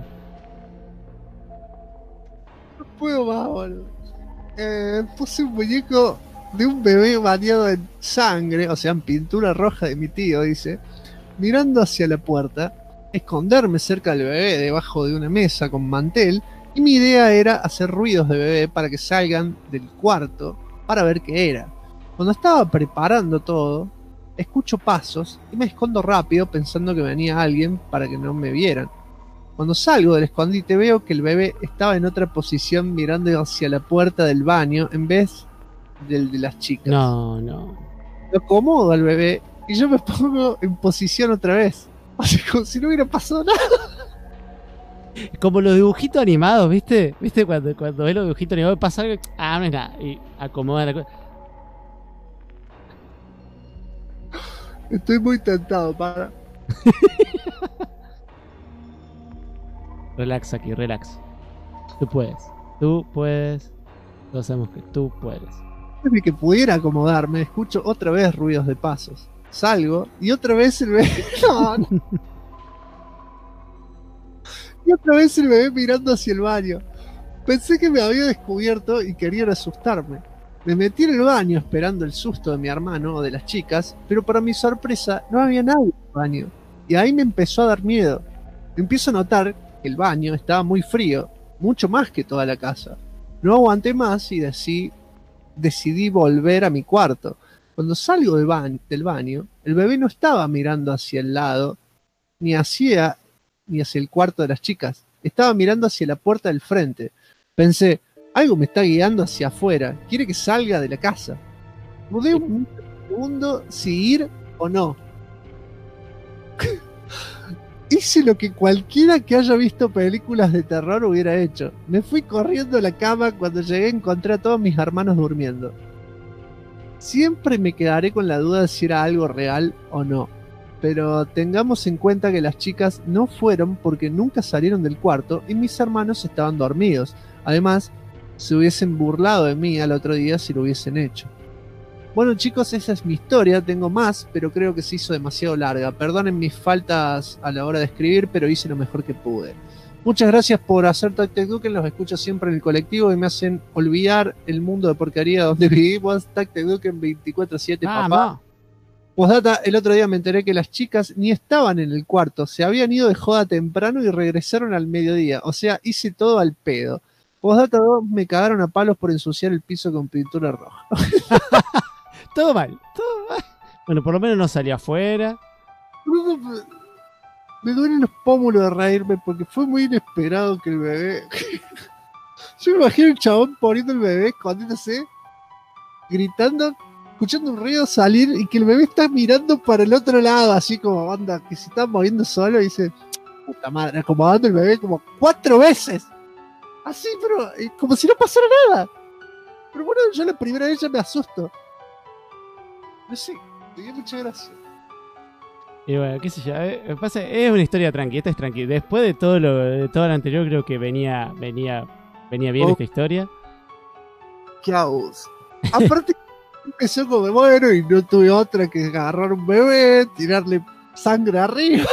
No puedo más, boludo. Puse un muñeco de un bebé bañado en sangre, o sea, en pintura roja de mi tío, dice, mirando hacia la puerta, esconderme cerca del bebé debajo de una mesa con mantel, y mi idea era hacer ruidos de bebé para que salgan del cuarto para ver qué era. Cuando estaba preparando todo, escucho pasos y me escondo rápido pensando que venía alguien para que no me vieran. Cuando salgo del escondite veo que el bebé estaba en otra posición mirando hacia la puerta del baño en vez del de las chicas. No. Lo acomodo al bebé y yo me pongo en posición otra vez. Así como si no hubiera pasado nada. Como los dibujitos animados, ¿viste? ¿Viste cuando ves los dibujitos animados pasa algo? Ah, no es nada. Y acomoda la cosa. Estoy muy tentado, para. Relax aquí, relax. Tú puedes. Lo sabemos que tú puedes. Desde que pudiera acomodarme, escucho otra vez ruidos de pasos. Salgo y otra vez el bebé... No. Y otra vez el bebé mirando hacia el baño. Pensé que me había descubierto y querían asustarme. Me metí en el baño esperando el susto de mi hermano o de las chicas, pero para mi sorpresa no había nadie en el baño. Y ahí me empezó a dar miedo. Empiezo a notar que el baño estaba muy frío, mucho más que toda la casa. No aguanté más y decidí volver a mi cuarto. Cuando salgo del baño, el bebé no estaba mirando hacia el lado, ni hacia el cuarto de las chicas. Estaba mirando hacia la puerta del frente. Pensé, algo me está guiando hacia afuera. Quiere que salga de la casa. Dudé un segundo si ir o no. Hice lo que cualquiera que haya visto películas de terror hubiera hecho. Me fui corriendo a la cama. Cuando llegué encontré a todos mis hermanos durmiendo. Siempre me quedaré con la duda de si era algo real o no. Pero tengamos en cuenta que las chicas no fueron porque nunca salieron del cuarto y mis hermanos estaban dormidos. Además, se hubiesen burlado de mí al otro día si lo hubiesen hecho. Bueno, chicos, esa es mi historia. Tengo más, pero creo que se hizo demasiado larga. Perdonen mis faltas a la hora de escribir, pero hice lo mejor que pude. Muchas gracias por hacer Tactic Duken. Los escucho siempre en el colectivo y me hacen olvidar el mundo de porquería donde vivimos. Tactic Duken 24/7, papá. Postdata, el otro día me enteré que las chicas ni estaban en el cuarto. Se habían ido de joda temprano y regresaron al mediodía. O sea, hice todo al pedo. Postdata 2, me cagaron a palos por ensuciar el piso con pintura roja. Todo mal. Bueno, por lo menos no salió afuera. Me duelen los pómulos de reírme porque fue muy inesperado que el bebé... Yo me imagino el chabón poniendo el bebé, escondiéndose, gritando, escuchando un ruido salir y que el bebé está mirando para el otro lado, así como banda, que se está moviendo solo y dice, puta madre, acomodando el bebé como 4 veces. Así, pero como si no pasara nada. Pero bueno, yo la primera vez ya me asusto. No sé, me dio mucha gracia. Y bueno, qué sé yo, es una historia tranqui, esta es tranqui. Después de todo lo anterior creo que venía bien esta historia. ¿Qué hago? Aparte empezó como bueno y no tuve otra que agarrar un bebé, tirarle sangre arriba,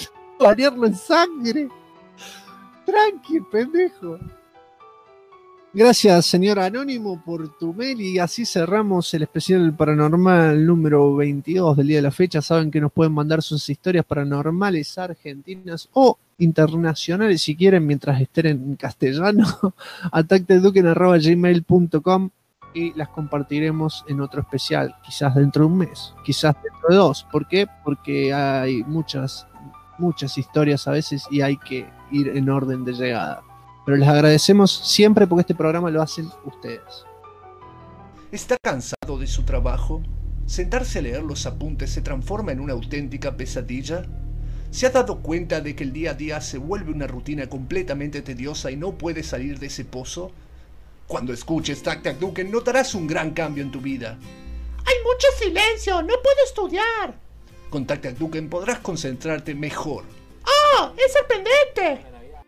bañarlo en sangre. Tranqui, pendejo. Gracias, señor Anónimo, por tu mail, y así cerramos el especial paranormal número 22 del día de la fecha. Saben que nos pueden mandar sus historias paranormales argentinas o internacionales si quieren, mientras estén en castellano, a tacteduken@gmail.com, y las compartiremos en otro especial, quizás dentro de un mes, quizás dentro de 2. ¿Por qué? Porque hay muchas historias a veces y hay que ir en orden de llegada. Pero les agradecemos siempre porque este programa lo hacen ustedes. ¿Está cansado de su trabajo? ¿Sentarse a leer los apuntes se transforma en una auténtica pesadilla? ¿Se ha dado cuenta de que el día a día se vuelve una rutina completamente tediosa y no puede salir de ese pozo? Cuando escuches Tac Tac Duken notarás un gran cambio en tu vida. ¡Hay mucho silencio! ¡No puedo estudiar! Con Tac Tac Duken podrás concentrarte mejor. ¡Oh! ¡Es sorprendente!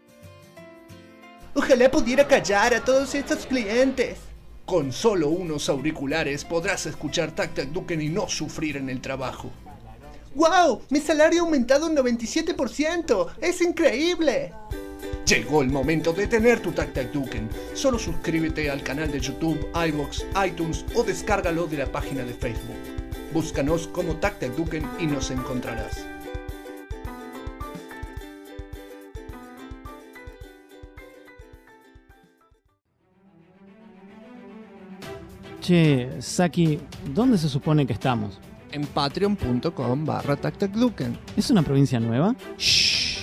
Ojalá pudiera callar a todos estos clientes. Con solo unos auriculares podrás escuchar Tac Tac Duken y no sufrir en el trabajo. ¡Wow! Mi salario ha aumentado un 97%. ¡Es increíble! Llegó el momento de tener tu Tac Tac Duken. Solo suscríbete al canal de YouTube, iVoox, iTunes o descárgalo de la página de Facebook. Búscanos como Tac Tac Duken y nos encontrarás. Che, Saki, ¿dónde se supone que estamos? En patreon.com/tactacduken. ¿Es una provincia nueva? Shh.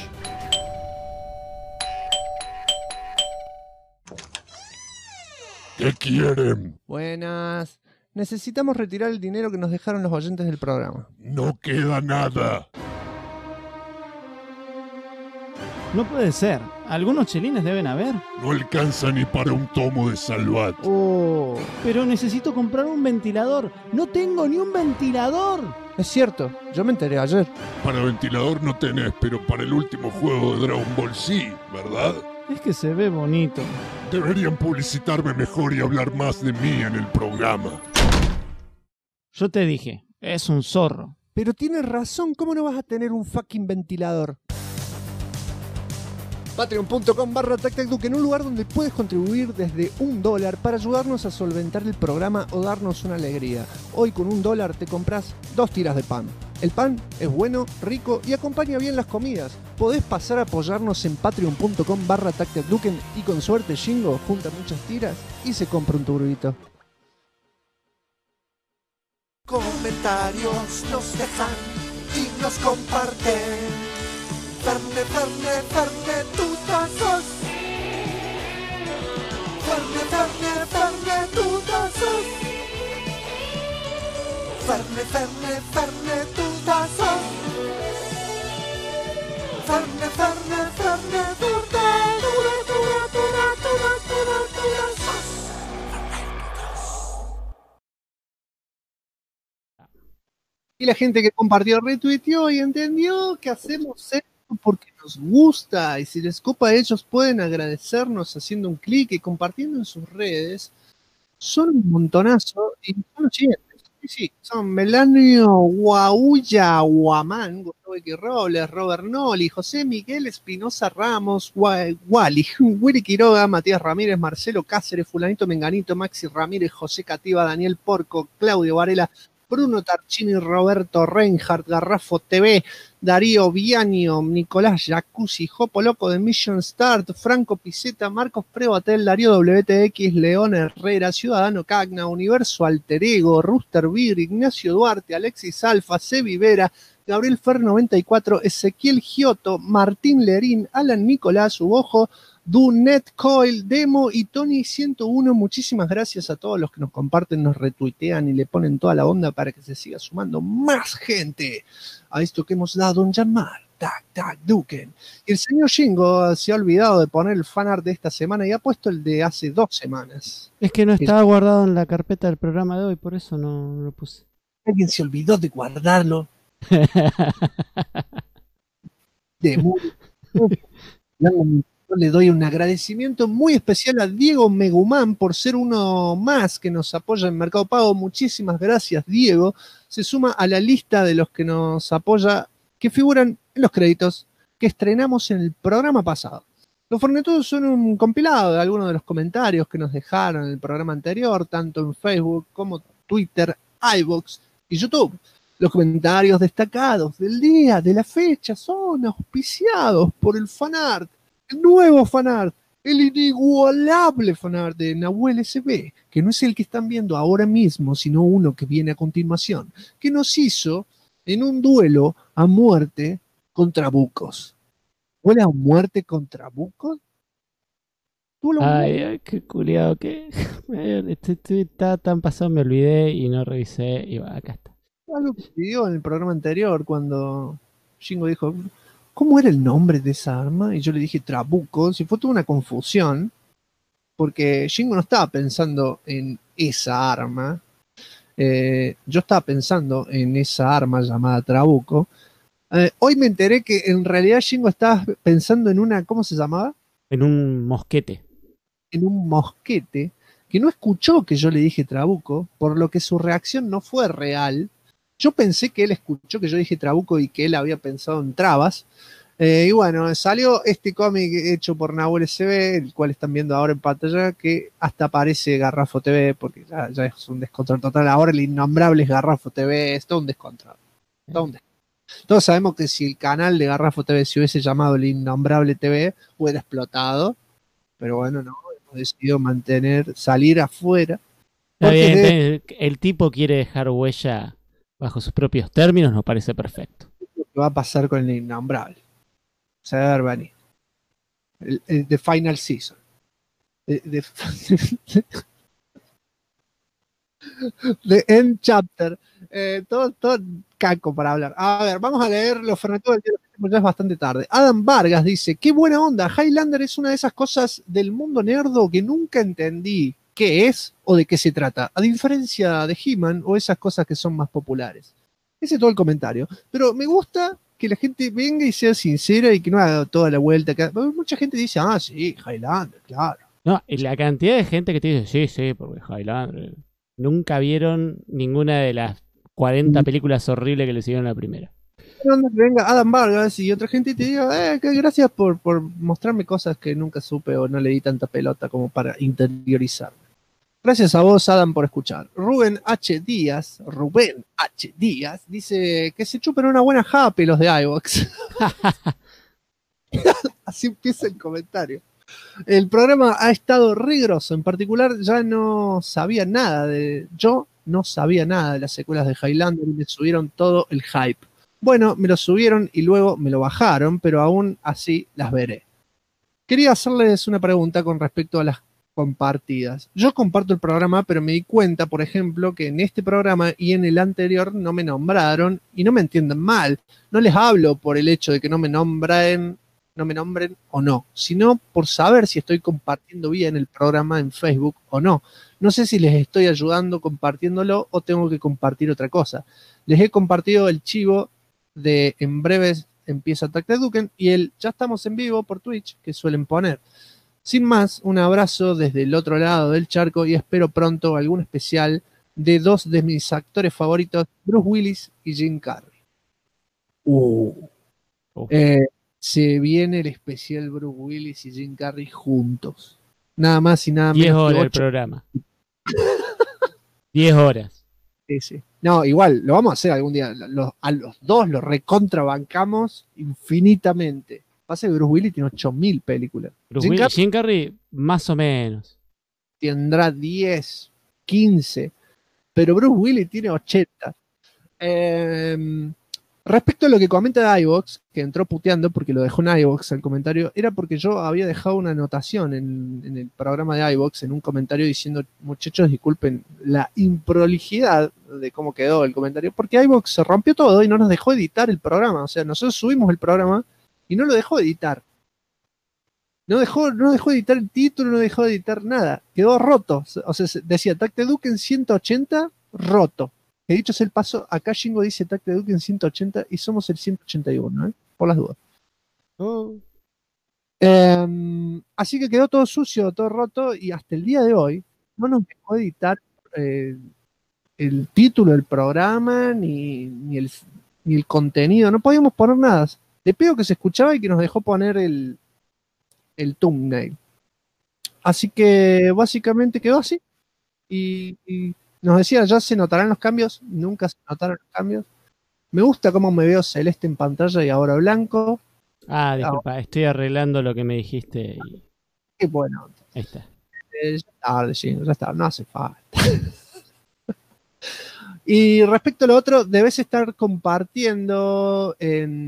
¿Qué quieren? Buenas. Necesitamos retirar el dinero que nos dejaron los oyentes del programa. No queda nada. No puede ser. Algunos chelines deben haber. No alcanza ni para un tomo de Salvat. Oh. Pero necesito comprar un ventilador. No tengo ni un ventilador. Es cierto, yo me enteré ayer. Para ventilador no tenés, pero para el último juego de Dragon Ball sí, ¿verdad? Es que se ve bonito. Deberían publicitarme mejor y hablar más de mí en el programa. Yo te dije, es un zorro. Pero tienes razón, ¿cómo no vas a tener un fucking ventilador? Patreon.com/tactacduken, un lugar donde puedes contribuir desde $1 para ayudarnos a solventar el programa o darnos una alegría. Hoy con $1 te compras 2 tiras de pan. El pan es bueno, rico y acompaña bien las comidas. Podés pasar a apoyarnos en patreon.com/tactacduken y con suerte Shingo junta muchas tiras y se compra un turbito. Comentarios nos dejan y nos comparten. Ferne, tutazos. Ferne, tutazos. Ferne, tutazos. Ferne, Y la gente que compartió, retuiteó y entendió que hacemos esto porque nos gusta, y si les copa a ellos pueden agradecernos haciendo un clic y compartiendo en sus redes. Son un montonazo y son los siguientes. Sí, son Melanio Guauya Guamán, Gustavo X. Robles, Robert Noli, José Miguel Espinosa Ramos, Wally, Willy Quiroga, Matías Ramírez, Marcelo Cáceres, Fulanito Menganito, Maxi Ramírez, José Cativa, Daniel Porco, Claudio Varela, Bruno Tarchini, Roberto Reinhardt, Garrafo TV, Darío Vianio, Nicolás Jacuzzi, Jopo Loco de Mission Start, Franco Piceta, Marcos Prebatel, Darío WTX, León Herrera, Ciudadano Cagna, Universo Alter Ego, Rooster Beer, Ignacio Duarte, Alexis Alfa, Sebi Vera, Gabriel Fer 94, Ezequiel Giotto, Martín Lerín, Alan Nicolás, Ubojo, Dunet Coil, Demo y Tony 101. Muchísimas gracias a todos los que nos comparten, nos retuitean y le ponen toda la onda para que se siga sumando más gente a esto que hemos dado en llamar Tac Tac Duken. Y el señor Shingo se ha olvidado de poner el fanart de esta semana y ha puesto el de hace 2 semanas. Es que no estaba guardado en la carpeta del programa de hoy, por eso no lo puse. Alguien se olvidó de guardarlo. De muy... Le doy un agradecimiento muy especial a Diego Megumán por ser uno más que nos apoya en Mercado Pago. Muchísimas gracias, Diego. Se suma a la lista de los que nos apoya, que figuran en los créditos que estrenamos en el programa pasado. Los Fornetudos son un compilado de algunos de los comentarios que nos dejaron en el programa anterior, tanto en Facebook como Twitter, iVoox y YouTube. Los comentarios destacados del día, de la fecha, son auspiciados por el fanart, el nuevo fanart, el inigualable fanart de Nahuel SB, que no es el que están viendo ahora mismo, sino uno que viene a continuación, que nos hizo en un duelo a muerte contra Bucos. ¿Huele a muerte contra Bucos? Ay, qué culiado que. Estaba tan pasado, me olvidé y no revisé. Y va, acá está. Algo que pidió en el programa anterior cuando Shingo dijo, ¿cómo era el nombre de esa arma? Y yo le dije Trabuco. Si fue toda una confusión, porque Shingo no estaba pensando en esa arma. Yo estaba pensando en esa arma llamada Trabuco. Hoy me enteré que en realidad Shingo estaba pensando en una, ¿cómo se llamaba? En un mosquete. En un mosquete, que no escuchó que yo le dije Trabuco, por lo que su reacción no fue real. Yo pensé que él escuchó que yo dije Trabuco y que él había pensado en trabas. Y bueno, salió este cómic hecho por Nahuel SB, el cual están viendo ahora en pantalla, que hasta parece Garrafo TV, porque ya es un descontrol total. Ahora el innombrable es Garrafo TV, es todo un descontrol. Todos sabemos que si el canal de Garrafo TV se hubiese llamado el Innombrable TV, hubiera explotado. Pero bueno, no, hemos decidido salir afuera. Está bien, el tipo quiere dejar huella bajo sus propios términos, nos parece perfecto. Lo que va a pasar con el Innombrable. O sea, a ver, Bani. El The Final Season. The End Chapter. Todo caco para hablar. A ver, vamos a leer los Fornetudos del día, porque ya es bastante tarde. Adam Vargas dice, qué buena onda, Highlander es una de esas cosas del mundo nerdo que nunca entendí qué es o de qué se trata, a diferencia de He-Man o esas cosas que son más populares. Ese es todo el comentario. Pero me gusta que la gente venga y sea sincera y que no haga toda la vuelta. Mucha gente dice, sí, Highlander, claro. No, y la cantidad de gente que te dice, sí, porque Highlander. Nunca vieron ninguna de las 40 películas horribles que le siguieron la primera. Que venga Adam Vargas y otra gente y te diga, que gracias por mostrarme cosas que nunca supe o no le di tanta pelota como para interiorizarme. Gracias a vos, Adam, por escuchar. Rubén H. Díaz dice que se chupen una buena happy los de iVoox. Así empieza el comentario. El programa ha estado riguroso. En particular, yo no sabía nada de las secuelas de Highlander y me subieron todo el hype. Bueno, me lo subieron y luego me lo bajaron, pero aún así las veré. Quería hacerles una pregunta con respecto a las compartidas. Yo comparto el programa, pero me di cuenta, por ejemplo, que en este programa y en el anterior no me nombraron y no me entiendan mal. No les hablo por el hecho de que no me nombren o no, sino por saber si estoy compartiendo bien el programa en Facebook o no. No sé si les estoy ayudando compartiéndolo o tengo que compartir otra cosa. Les he compartido el chivo de en breves empieza Attack the Duken y el ya estamos en vivo por Twitch que suelen poner. Sin más, un abrazo desde el otro lado del charco y espero pronto algún especial de dos de mis actores favoritos, Bruce Willis y Jim Carrey. Se viene el especial Bruce Willis y Jim Carrey juntos. Nada más y nada menos. 10 horas el programa. 10 horas. Sí. No, igual, lo vamos a hacer algún día. A los dos los recontrabancamos infinitamente. Pasa que Bruce Willis tiene 8.000 películas. Jim Carrey, más o menos. Tendrá 10, 15. Pero Bruce Willis tiene 80. Respecto a lo que comenta de iVoox, que entró puteando porque lo dejó en iVoox el comentario, era porque yo había dejado una anotación en el programa de iVoox, en un comentario diciendo, muchachos, disculpen la improlijidad de cómo quedó el comentario, porque iVoox se rompió todo y no nos dejó editar el programa. O sea, nosotros subimos el programa y no lo dejó editar. No dejó editar el título, no dejó editar nada. Quedó roto. O sea, decía Attack the Duken 180, roto. Que dicho sea el paso, acá Shingo dice Attack the Duken 180 y somos el 181, por las dudas. Así que quedó todo sucio, todo roto y hasta el día de hoy no nos dejó editar el título del programa ni el contenido. No podíamos poner nada. Le pido que se escuchaba y que nos dejó poner el thumbnail. Así que básicamente quedó así. Y nos decía, ¿ya se notarán los cambios? Nunca se notaron los cambios. Me gusta cómo me veo celeste en pantalla y ahora blanco. Disculpa, estoy arreglando lo que me dijiste. Qué bueno. Ahí está. Ya está, no hace falta. Y respecto a lo otro, debes estar compartiendo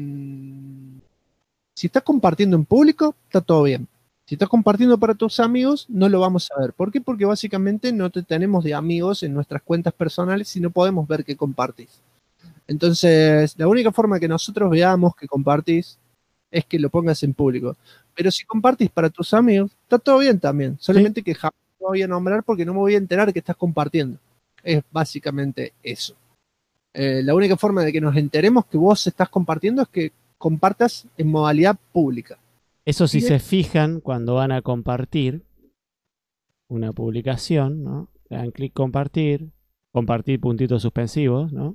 Si estás compartiendo en público, está todo bien. Si estás compartiendo para tus amigos, no lo vamos a ver. ¿Por qué? Porque básicamente no te tenemos de amigos en nuestras cuentas personales y no podemos ver que compartís. Entonces, la única forma que nosotros veamos que compartís es que lo pongas en público. Pero si compartís para tus amigos, está todo bien también. Solamente que jamás te voy a nombrar porque no me voy a enterar que estás compartiendo. Es básicamente eso. La única forma de que nos enteremos que vos estás compartiendo es que compartas en modalidad pública. Eso si se fijan cuando van a compartir una publicación, ¿no? Le dan clic compartir, compartir puntitos suspensivos, ¿no?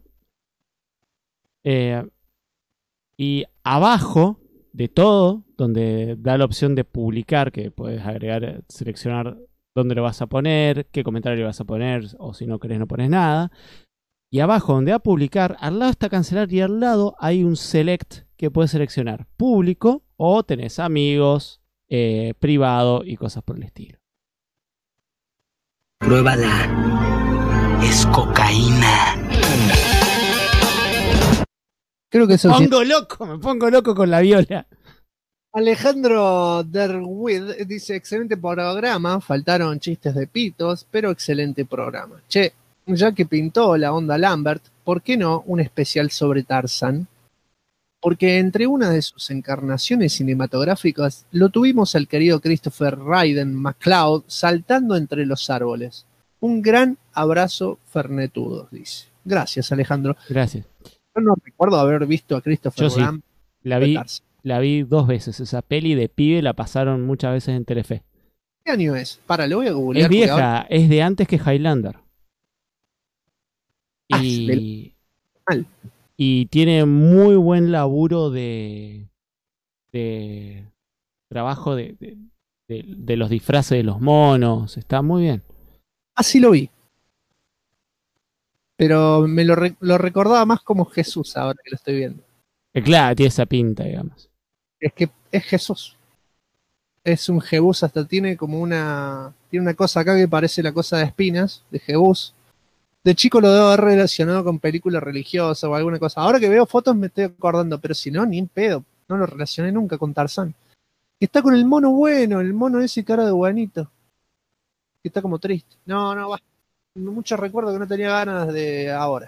Y abajo de todo, donde da la opción de publicar, que puedes agregar, seleccionar dónde lo vas a poner, qué comentario le vas a poner, o si no querés no pones nada. Y abajo donde va a publicar, al lado está cancelar y al lado hay un select que puedes seleccionar público o tenés amigos, privado y cosas por el estilo. Pruébala. Es cocaína. Creo que eso me pongo loco con la viola. Alejandro Derwid dice, excelente programa, faltaron chistes de pitos, pero excelente programa. Che, ya que pintó la onda Lambert, ¿por qué no un especial sobre Tarzán? Porque entre una de sus encarnaciones cinematográficas lo tuvimos al querido Christopher Ryden McCloud saltando entre los árboles. Un gran abrazo fernetudo, dice. Gracias, Alejandro. Gracias. Yo no recuerdo haber visto a Christopher Lambert. La vi 2 veces. Esa peli de pibe la pasaron muchas veces en Telefe. ¿Qué año es? Lo voy a googlear. Es vieja, ahora... es de antes que Highlander. Y tiene muy buen laburo de trabajo de los disfraces de los monos. Está muy bien. Así lo vi. Pero me lo recordaba más como Jesús ahora que lo estoy viendo. Claro, tiene esa pinta, digamos. Es que es Jesús. Es un Jebús, hasta tiene como tiene una cosa acá que parece la cosa de espinas, de Jebús. De chico lo debo haber relacionado con película religiosa o alguna cosa. Ahora que veo fotos me estoy acordando, pero si no, ni en pedo. No lo relacioné nunca con Tarzán. Que está con el mono bueno, el mono ese cara de buenito. Que está como triste. No, va. Mucho recuerdo que no tenía ganas de ahora.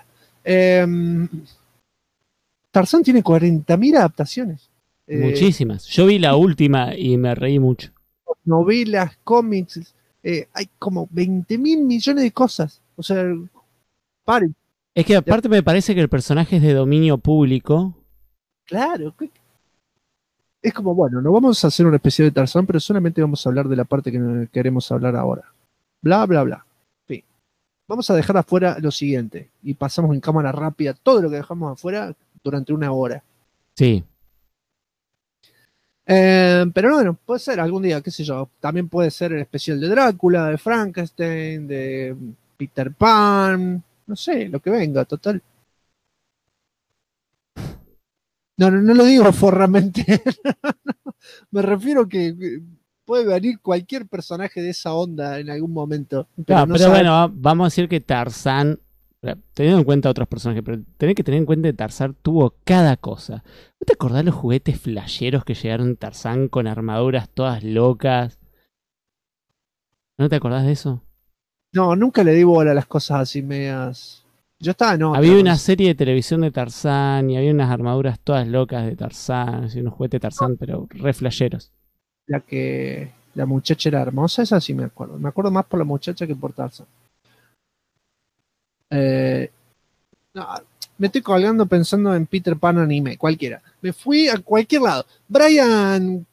Tarzán tiene 40.000 adaptaciones. Muchísimas. Yo vi la última y me reí mucho. Novelas, cómics, hay como 20.000 millones de cosas. O sea, paren. Es que aparte me parece que el personaje es de dominio público. Claro. Es como, bueno, no vamos a hacer un especial de Tarzán, pero solamente vamos a hablar de la parte que queremos hablar ahora. Bla, bla, bla. Sí. Vamos a dejar afuera lo siguiente. Y pasamos en cámara rápida todo lo que dejamos afuera durante 1 hora. Sí. Pero bueno, puede ser algún día, qué sé yo. También puede ser el especial de Drácula, de Frankenstein, de Peter Pan. No sé, lo que venga, total. No lo digo forramente. Me refiero que puede venir cualquier personaje de esa onda en algún momento. Pero bueno, vamos a decir que Tarzán, teniendo en cuenta otros personajes, pero tenés que tener en cuenta que Tarzán tuvo cada cosa. ¿No te acordás los juguetes flasheros que llegaron Tarzán con armaduras todas locas? ¿No te acordás de eso? No, nunca le di bola a las cosas así medias. Yo estaba, no. Había una serie de televisión de Tarzán y había unas armaduras todas locas de Tarzán, y unos juguetes de Tarzán, pero re flasheros. La muchacha era hermosa, esa sí me acuerdo. Me acuerdo más por la muchacha que por Tarzán. No, me estoy colgando pensando en Peter Pan anime, cualquiera. Me fui a cualquier lado. Brian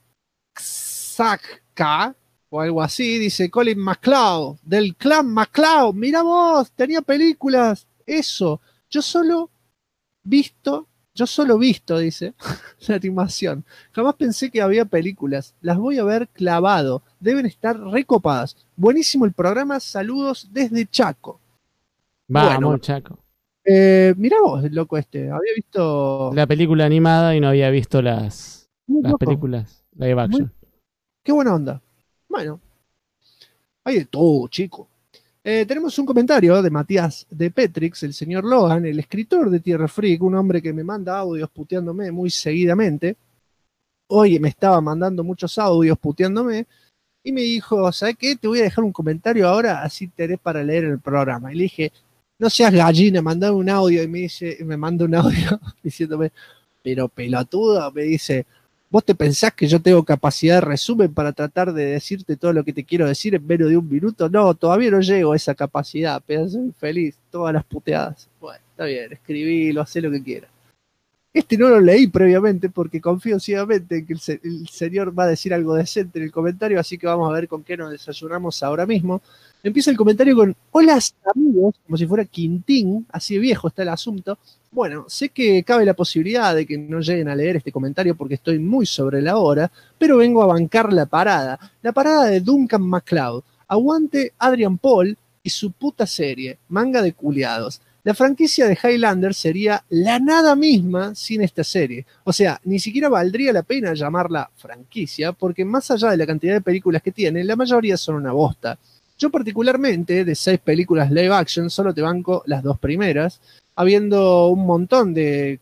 Xaka o algo así, dice Colin McCloud, del clan McCloud. Mira vos, tenía películas. Eso. Yo solo visto Yo solo visto, dice, la animación. Jamás pensé que había películas. Las voy a ver clavado. Deben estar recopadas. Buenísimo el programa. Saludos desde Chaco. Vamos, Bueno, Chaco. Mirá vos, loco este. Había visto... La película animada y no había visto las películas live action. Qué buena onda. Bueno. Hay de todo, chico. Tenemos un comentario de Matías de Petrix, el señor Logan, el escritor de Tierra Freak, un hombre que me manda audios puteándome muy seguidamente. Hoy me estaba mandando muchos audios puteándome y me dijo, ¿sabes qué? Te voy a dejar un comentario ahora, así te haré para leer el programa. Y le dije, no seas gallina, mandame un audio. Y me manda un audio diciéndome, pero pelotudo, me dice, ¿vos te pensás que yo tengo capacidad de resumen para tratar de decirte todo lo que te quiero decir en menos de un minuto? No, todavía no llego a esa capacidad, pedazo infeliz, todas las puteadas. Bueno, está bien, escribilo, hacé lo que quieras. Este no lo leí previamente porque confío ciegamente en que el señor va a decir algo decente en el comentario, así que vamos a ver con qué nos desayunamos ahora mismo. Empieza el comentario con, hola amigos, como si fuera Quintín, así de viejo está el asunto. Bueno, sé que cabe la posibilidad de que no lleguen a leer este comentario porque estoy muy sobre la hora, pero vengo a bancar la parada de Duncan MacLeod. Aguante Adrian Paul y su puta serie, manga de culiados. La franquicia de Highlander sería la nada misma sin esta serie. O sea, ni siquiera valdría la pena llamarla franquicia, porque más allá de la cantidad de películas que tiene, la mayoría son una bosta. Yo particularmente, de 6 películas live action, solo te banco las 2 primeras, haciendo un montón de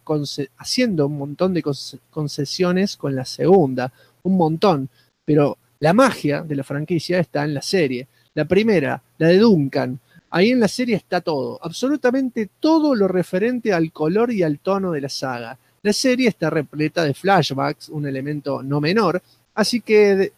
concesiones con la segunda, un montón. Pero la magia de la franquicia está en la serie. La primera, la de Duncan. Ahí en la serie está todo, absolutamente todo lo referente al color y al tono de la saga. La serie está repleta de flashbacks, un elemento no menor, así que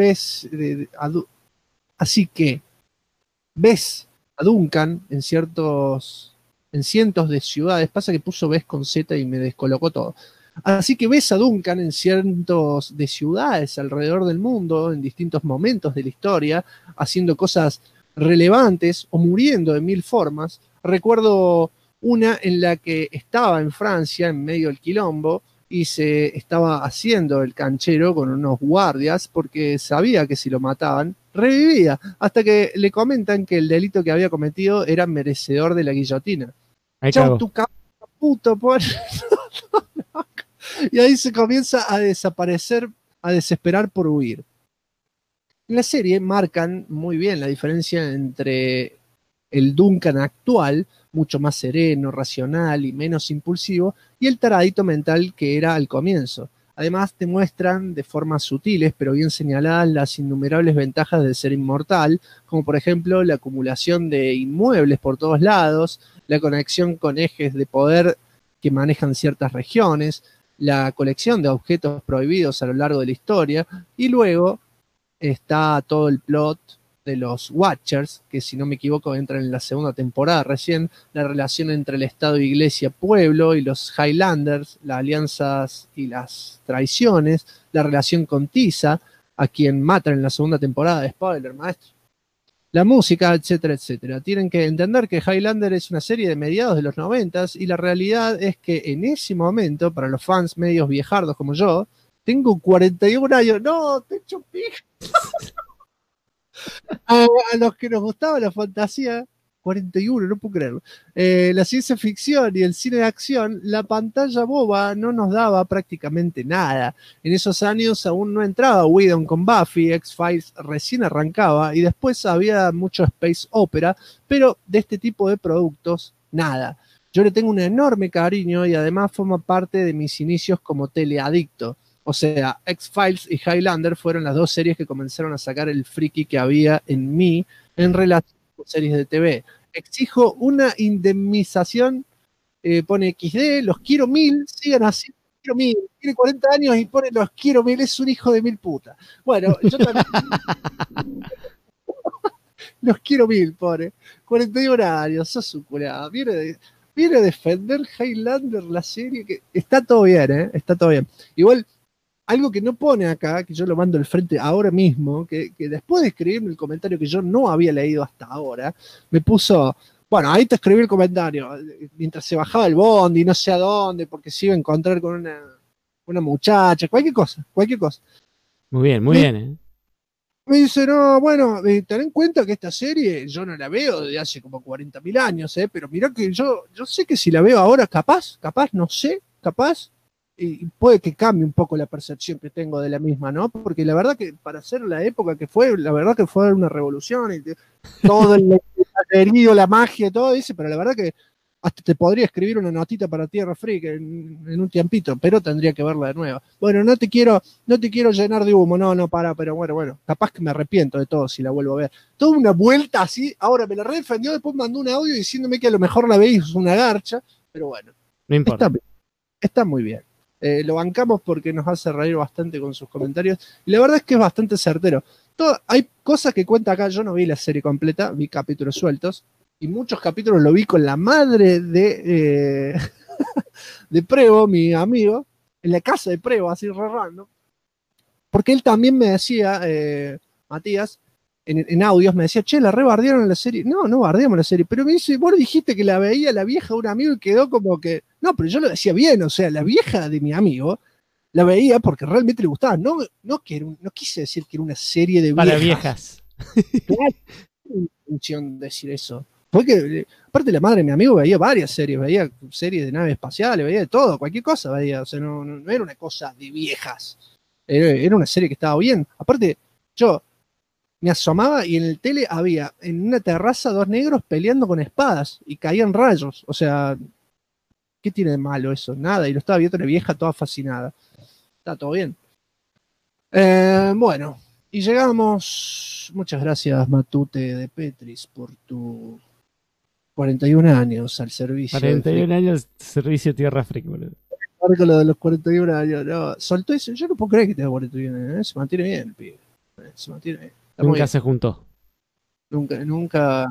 ves a Duncan en cientos de ciudades. Pasa que puso ves con Z y me descolocó todo. Así que ves a Duncan en cientos de ciudades alrededor del mundo, en distintos momentos de la historia, haciendo cosas relevantes o muriendo de 1000 formas. Recuerdo una en la que estaba en Francia, en medio del quilombo, y se estaba haciendo el canchero con unos guardias porque sabía que si lo mataban, revivía, hasta que le comentan que el delito que había cometido era merecedor de la guillotina. Chau, tu puto, por... Y ahí se comienza a desaparecer, a desesperar por huir. En la serie marcan muy bien la diferencia entre el Duncan actual, mucho más sereno, racional y menos impulsivo, y el taradito mental que era al comienzo. Además te muestran de formas sutiles pero bien señaladas las innumerables ventajas de ser inmortal, como por ejemplo la acumulación de inmuebles por todos lados, la conexión con ejes de poder que manejan ciertas regiones, la colección de objetos prohibidos a lo largo de la historia, y luego está todo el plot de los Watchers, que si no me equivoco entran en la segunda temporada recién, la relación entre el Estado, Iglesia, Pueblo y los Highlanders, las alianzas y las traiciones, la relación con Tisa, a quien matan en la segunda temporada, spoiler, maestro. La música, etcétera, etcétera. Tienen que entender que Highlander es una serie de mediados de los 90 y la realidad es que en ese momento, para los fans medios viejardos como yo, tengo 41 años. No, te echo pija. A los que nos gustaba la fantasía, 41, no puedo creerlo. La ciencia ficción y el cine de acción, la pantalla boba no nos daba prácticamente nada. En esos años aún no entraba Whedon con Buffy, X-Files recién arrancaba y después había mucho space opera, pero de este tipo de productos, nada. Yo le tengo un enorme cariño y además forma parte de mis inicios como teleadicto. O sea, X-Files y Highlander fueron las 2 series que comenzaron a sacar el friki que había en mí en relación con series de TV. Exijo una indemnización, pone XD, los quiero 1000, sigan así, quiero 1000. Tiene 40 años y pone los quiero 1000, es un hijo de 1000 puta. Bueno, yo también... los quiero 1000, pone. 41 años, sos un culado. Viene a defender Highlander, la serie, que está todo bien, está todo bien. Igual... Algo que no pone acá, que yo lo mando al frente ahora mismo, que después de escribirme el comentario que yo no había leído hasta ahora, me puso, Bueno, ahí te escribí el comentario. Mientras se bajaba el bondi, no sé a dónde, porque se iba a encontrar con una muchacha, cualquier cosa. Muy bien, ¿eh? Me dice, no, bueno, ten en cuenta que esta serie yo no la veo desde hace como 40.000 años, pero mirá que yo sé que si la veo ahora, capaz, no sé, capaz, y puede que cambie un poco la percepción que tengo de la misma, ¿no? Porque la verdad que para ser la época que fue, la verdad que fue una revolución, y todo el herido, la magia y todo, dice, pero la verdad que hasta te podría escribir una notita para Tierra Freak en un tiempito, pero tendría que verla de nuevo. Bueno, no te quiero llenar de humo, no, para, pero bueno, capaz que me arrepiento de todo si la vuelvo a ver. Toda una vuelta así, ahora me la redefendió, después mandó un audio diciéndome que a lo mejor la veis una garcha, pero bueno. No importa. Está muy bien. Lo bancamos porque nos hace reír bastante con sus comentarios, y la verdad es que es bastante certero. Hay cosas que cuenta acá, yo no vi la serie completa, vi capítulos sueltos, y muchos capítulos lo vi con la madre de Prevo, mi amigo, en la casa de Prevo, así re random, porque él también me decía, Matías, en audios me decía, che, la rebardearon en la serie. No bardeamos la serie, pero me dice, vos dijiste que la veía la vieja de un amigo y quedó como que, no, pero yo lo decía bien, o sea, la vieja de mi amigo la veía porque realmente le gustaba, no quise decir que era una serie de para viejas. Claro, no tenía intención de decir eso. Porque, aparte, la madre de mi amigo veía varias series, veía series de naves espaciales, veía de todo, cualquier cosa veía, o sea, no era una cosa de viejas, era una serie que estaba bien. Aparte, yo me asomaba y en el tele había en una terraza 2 negros peleando con espadas y caían rayos, o sea, ¿qué tiene de malo eso? Nada, y lo estaba viendo una vieja toda fascinada. Está todo bien. Bueno, y llegamos, muchas gracias Matute de Petris por tu 41 años al servicio. 41 años servicio Tierra Freak, boludo. Con lo de los 41 años, no. Soltó eso, yo no puedo creer que tenga 41 años, se mantiene bien el pibe. Se mantiene bien. Nunca se juntó. Nunca.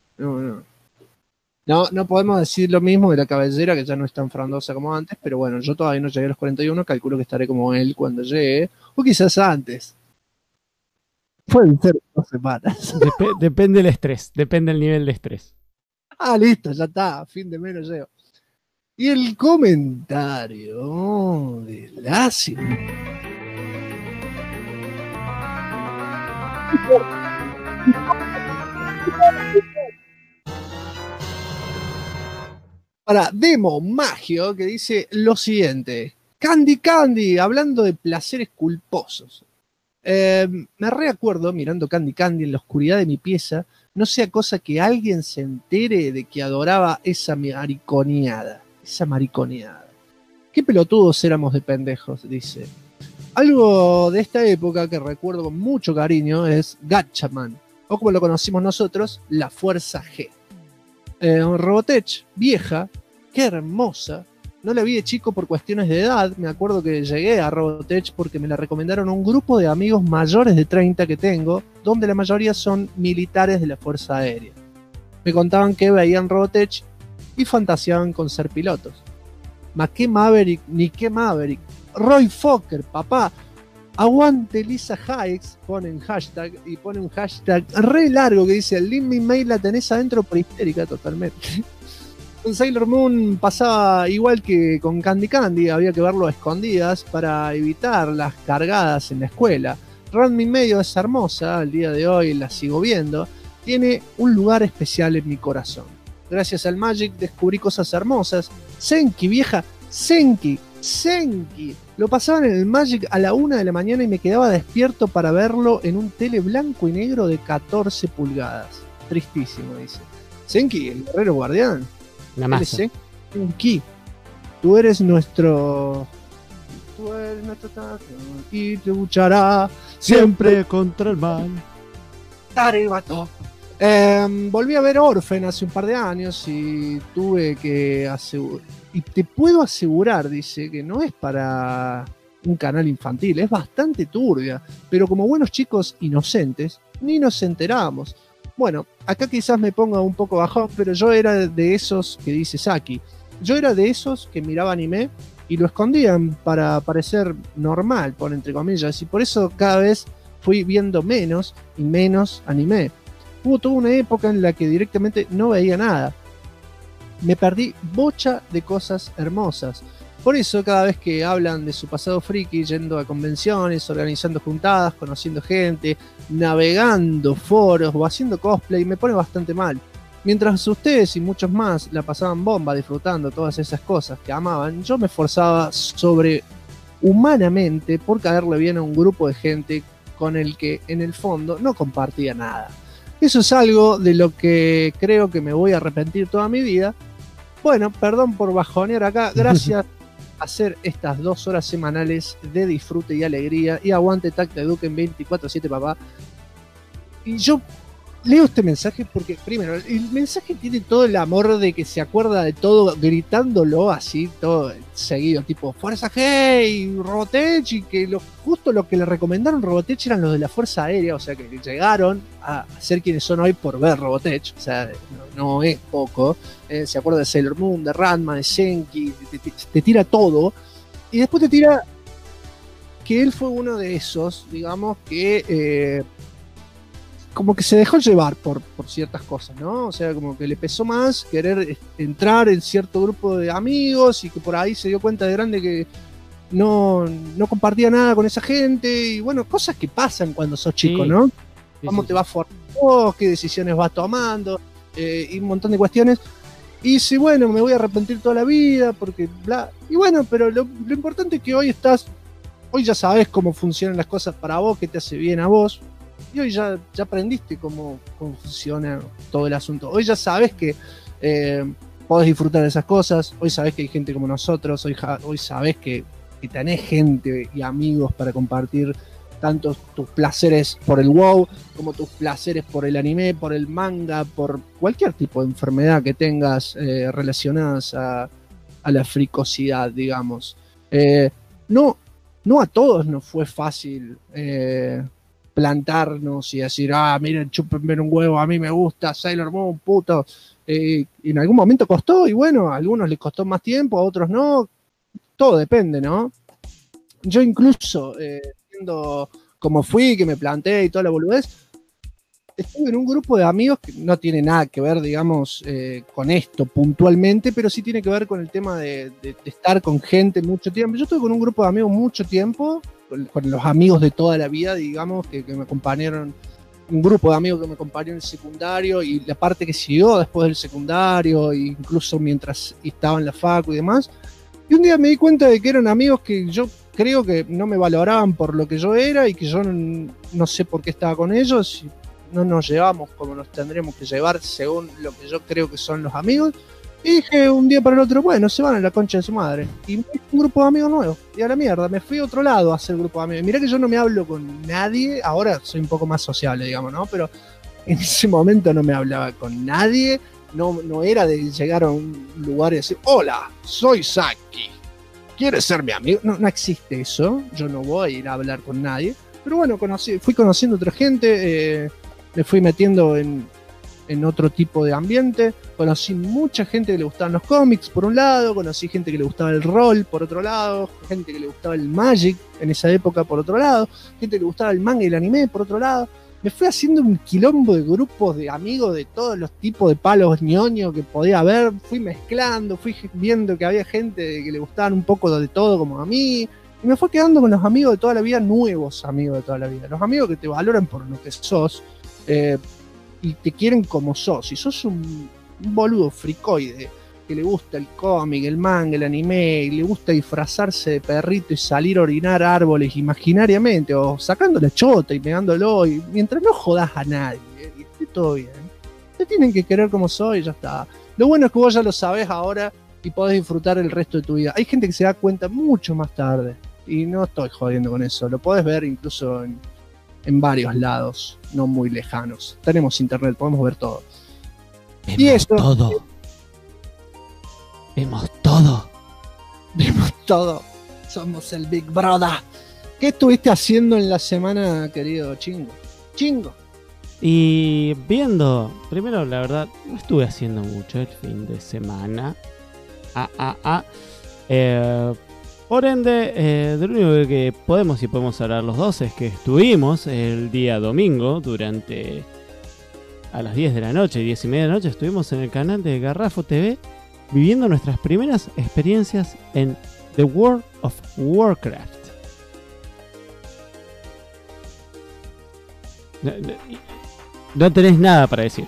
No podemos decir lo mismo de la cabellera, que ya no es tan frondosa como antes, pero bueno, yo todavía no llegué a los 41, calculo que estaré como él cuando llegue, o quizás antes. Pueden ser 2 semanas. Depende del estrés, depende del nivel de estrés. Listo, ya está, fin de mes no llego. Y el comentario de la para Demo Magio, que dice lo siguiente: Candy, hablando de placeres culposos. Me reacuerdo mirando Candy en la oscuridad de mi pieza, no sea cosa que alguien se entere de que adoraba esa mariconeada. Qué pelotudos éramos de pendejos, dice. Algo de esta época que recuerdo con mucho cariño es Gatchaman, o como lo conocimos nosotros, la Fuerza G. Robotech, vieja, qué hermosa. No la vi de chico por cuestiones de edad. Me acuerdo que llegué a Robotech porque me la recomendaron un grupo de amigos mayores de 30 que tengo, donde la mayoría son militares de la Fuerza Aérea. Me contaban que veían Robotech y fantaseaban con ser pilotos. Qué Maverick, ni qué Maverick. Roy Fokker, papá. Aguante Lisa Hikes, ponen hashtag, y pone un hashtag re largo que dice: Lin Mi Mail la tenés adentro por histérica totalmente. Con Sailor Moon pasaba igual que con Candy, había que verlo a escondidas para evitar las cargadas en la escuela. Ranma Medio es hermosa, al día de hoy la sigo viendo, tiene un lugar especial en mi corazón. Gracias al Magic descubrí cosas hermosas. Senki, vieja, Senki. Lo pasaban en el Magic a la 1 de la mañana y me quedaba despierto para verlo en un tele blanco y negro de 14 pulgadas. Tristísimo, dice. Senki, el guerrero guardián. La masa. Senki, tú eres nuestro y luchará siempre contra el mal. Tarebato. Volví a ver Orphan hace un par de años y tuve que asegurar. Y te puedo asegurar, dice, que no es para un canal infantil, es bastante turbia, pero como buenos chicos inocentes, ni nos enteramos. Bueno, acá quizás me ponga un poco bajón, pero yo era de esos que dice Saki. Yo era de esos que miraba anime y lo escondían para parecer normal, por entre comillas, y por eso cada vez fui viendo menos y menos anime. Hubo toda una época en la que directamente no veía nada. Me perdí bocha de cosas hermosas. Por eso cada vez que hablan de su pasado friki, yendo a convenciones, organizando juntadas, conociendo gente, navegando foros o haciendo cosplay, me pone bastante mal. Mientras ustedes y muchos más la pasaban bomba disfrutando todas esas cosas que amaban, yo me esforzaba sobrehumanamente por caerle bien a un grupo de gente con el que en el fondo no compartía nada. Eso es algo de lo que creo que me voy a arrepentir toda mi vida. Bueno, perdón por bajonear acá, gracias a hacer estas 2 horas semanales de disfrute y alegría, y aguante Tacta Eduquen 24/7, papá. Y yo leo este mensaje porque, primero, el mensaje tiene todo el amor de que se acuerda de todo, gritándolo así, todo seguido, tipo, Fuerza G y Robotech, y que justo lo que le recomendaron Robotech eran los de la Fuerza Aérea, o sea, que llegaron a ser quienes son hoy por ver Robotech, o sea, no es poco. Se acuerda de Sailor Moon, de Ranma, de Senki, te tira todo, y después te tira que él fue uno de esos, digamos, que como que se dejó llevar por ciertas cosas, ¿no? O sea, como que le pesó más querer entrar en cierto grupo de amigos y que por ahí se dio cuenta de grande que no compartía nada con esa gente, y bueno, cosas que pasan cuando sos chico, ¿no? Cómo te vas formando, qué decisiones vas tomando, y un montón de cuestiones. Y si, bueno, me voy a arrepentir toda la vida porque bla. Y bueno, pero lo importante es que hoy ya sabes cómo funcionan las cosas para vos, qué te hace bien a vos. Y hoy ya aprendiste cómo funciona todo el asunto. Hoy ya sabes que podés disfrutar de esas cosas. Hoy sabes que hay gente como nosotros. Hoy sabes que tenés gente y amigos para compartir tanto tus placeres por el WoW como tus placeres por el anime, por el manga, por cualquier tipo de enfermedad que tengas relacionadas a la fricosidad, digamos. No a todos nos fue fácil plantarnos y decir, miren, chúpenme un huevo, a mí me gusta Sailor Moon, puto. En algún momento costó, y bueno, a algunos les costó más tiempo, a otros no. Todo depende, ¿no? Yo incluso, viendo cómo fui, que me planté y toda la boludez, estuve en un grupo de amigos que no tiene nada que ver, digamos, con esto puntualmente, pero sí tiene que ver con el tema de estar con gente mucho tiempo. Yo estuve con un grupo de amigos mucho tiempo, con los amigos de toda la vida, digamos, que me acompañaron, un grupo de amigos que me acompañó en el secundario y la parte que siguió después del secundario, incluso mientras estaba en la facu y demás. Y un día me di cuenta de que eran amigos que yo creo que no me valoraban por lo que yo era y que yo no sé por qué estaba con ellos. No nos llevamos como nos tendríamos que llevar según lo que yo creo que son los amigos. Y dije un día para el otro, bueno, se van a la concha de su madre. Y me hice un grupo de amigos nuevos. Y a la mierda, me fui a otro lado a hacer grupo de amigos. Mirá que yo no me hablo con nadie. Ahora soy un poco más sociable, digamos, ¿no? Pero en ese momento no me hablaba con nadie. No era de llegar a un lugar y decir, hola, soy Saki, ¿quieres ser mi amigo? No existe eso. Yo no voy a ir a hablar con nadie. Pero bueno, fui conociendo otra gente. Me fui metiendo en otro tipo de ambiente. Conocí mucha gente que le gustaban los cómics, por un lado. Conocí gente que le gustaba el rol, por otro lado. Gente que le gustaba el Magic en esa época, por otro lado. Gente que le gustaba el manga y el anime, por otro lado. Me fui haciendo un quilombo de grupos de amigos de todos los tipos de palos ñoño que podía haber. Fui mezclando, fui viendo que había gente que le gustaban un poco de todo como a mí. Y me fui quedando con los amigos de toda la vida, nuevos amigos de toda la vida. Los amigos que te valoran por lo que sos. Y te quieren como sos. Si sos un boludo fricoide que le gusta el cómic, el manga, el anime, y le gusta disfrazarse de perrito y salir a orinar árboles imaginariamente, o sacando la chota y pegándolo, y mientras no jodas a nadie, y esté todo bien, te tienen que querer como soy y ya está. Lo bueno es que vos ya lo sabés ahora y podés disfrutar el resto de tu vida. Hay gente que se da cuenta mucho más tarde, y no estoy jodiendo con eso. Lo podés ver incluso en varios lados, no muy lejanos. Tenemos internet, podemos ver todo. Vemos y eso, todo. Vemos todo. Vemos todo. Somos el Big Brother. ¿Qué estuviste haciendo en la semana, querido Chingo? Y viendo, primero la verdad, no estuve haciendo mucho el fin de semana. Por ende, de lo único que podemos hablar los dos es que estuvimos el día domingo durante a las 10 de la noche, 10 y media de la noche, estuvimos en el canal de Garrafo TV viviendo nuestras primeras experiencias en The World of Warcraft. No tenés nada para decir.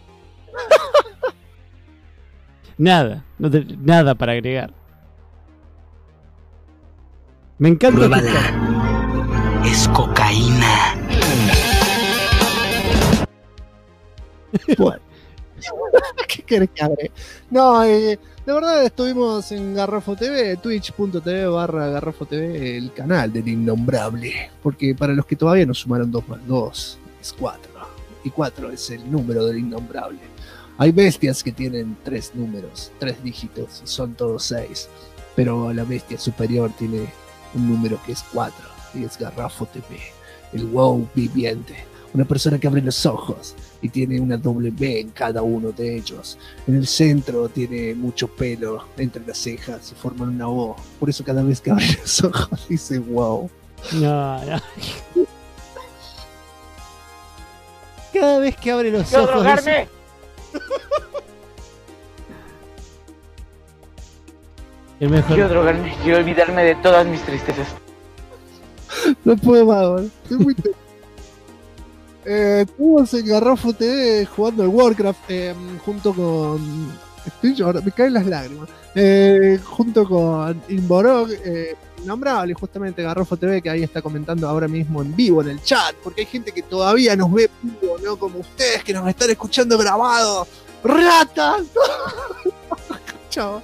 Nada, nada para agregar. Me encanta. Pruébala. Es cocaína. Bueno. ¿Qué querés que abre? No, de verdad estuvimos en Garrafo TV, twitch.tv/Garrafo TV, el canal del innombrable. Porque para los que todavía no sumaron 2 más 2, es 4. Y 4 es el número del innombrable. Hay bestias que tienen 3 números, 3 dígitos, y son todos 6. Pero la bestia superior tiene un número que es 4, y es Garrafo TV, el WoW viviente. Una persona que abre los ojos y tiene una W en cada uno de ellos. En el centro tiene mucho pelo entre las cejas y forman una O. Por eso cada vez que abre los ojos dice wow. No. Cada vez que abre los ojos dice... El mejor... Quiero drogarme, quiero olvidarme de todas mis tristezas. No puedo más, boludo. Estoy muy triste. Estuvimos en Garrafo TV jugando al Warcraft junto con... Estoy llorando, me caen las lágrimas. Junto con Inborog, innombrable, justamente Garrafo TV, que ahí está comentando ahora mismo en vivo en el chat, porque hay gente que todavía nos ve vivo, ¿no? Como ustedes que nos están escuchando grabado. ¡Ratas! Chao.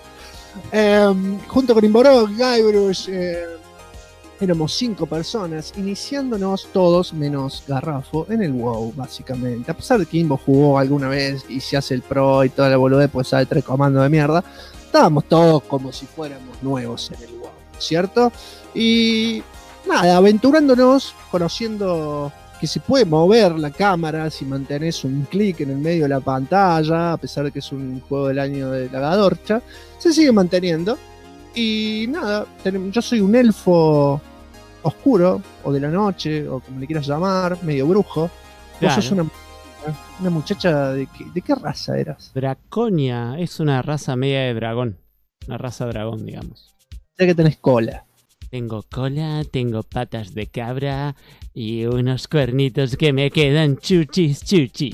Junto con Inborog, Guybrush, éramos 5 personas, iniciándonos todos menos Garrafo en el WoW, básicamente. A pesar de que Imbo jugó alguna vez y se hace el pro y toda la boludez, pues sabe 3 comandos de mierda, estábamos todos como si fuéramos nuevos en el WoW, ¿cierto? Y nada, aventurándonos, conociendo que se puede mover la cámara si mantenés un clic en el medio de la pantalla, a pesar de que es un juego del año de la Gadorcha, se sigue manteniendo. Y nada, yo soy un elfo oscuro, o de la noche, o como le quieras llamar, medio brujo. Claro. Vos sos una muchacha, ¿de qué raza eras? Draconia, es una raza media de dragón. Una raza dragón, digamos. Sé que tenés cola. Tengo cola, tengo patas de cabra y unos cuernitos que me quedan chuchis.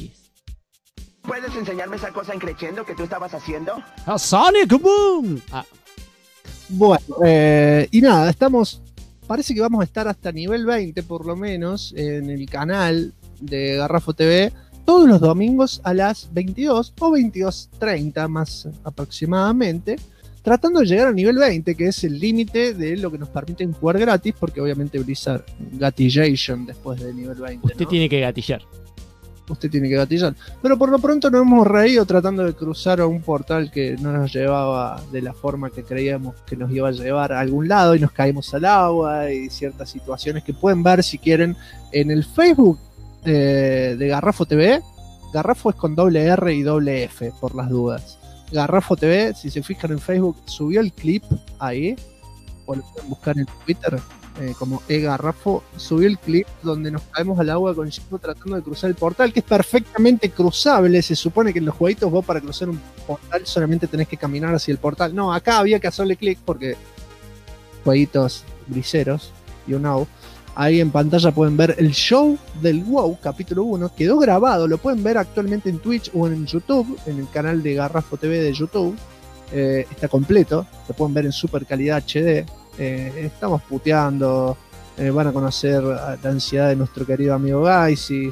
¿Puedes enseñarme esa cosa increciendo que tú estabas haciendo? ¡A Sonic Boom! Bueno, y nada, parece que vamos a estar hasta nivel 20 por lo menos en el canal de Garrafo TV todos los domingos a las 22 o 22:30 más aproximadamente, tratando de llegar a nivel 20, que es el límite de lo que nos permiten jugar gratis, porque obviamente Blizzard gatillation después del nivel 20. Usted tiene que gatillar. Usted tiene que gatillar. Pero por lo pronto nos hemos reído tratando de cruzar a un portal que no nos llevaba de la forma que creíamos que nos iba a llevar a algún lado y nos caímos al agua y ciertas situaciones que pueden ver si quieren en el Facebook de Garrafo TV. Garrafo es con doble R y doble F por las dudas. Garrafo TV, si se fijan en Facebook, subió el clip ahí, o lo pueden buscar en Twitter como Garrafo, subió el clip donde nos caemos al agua con Chico tratando de cruzar el portal, que es perfectamente cruzable. Se supone que en los jueguitos vos para cruzar un portal solamente tenés que caminar hacia el portal. No, acá había que hacerle clic porque jueguitos briseros, you know. Ahí en pantalla pueden ver el show del WoW, capítulo 1, quedó grabado, lo pueden ver actualmente en Twitch o en YouTube, en el canal de Garrafo TV de YouTube. Está completo, lo pueden ver en super calidad HD. Estamos puteando, van a conocer la ansiedad de nuestro querido amigo Gaisis.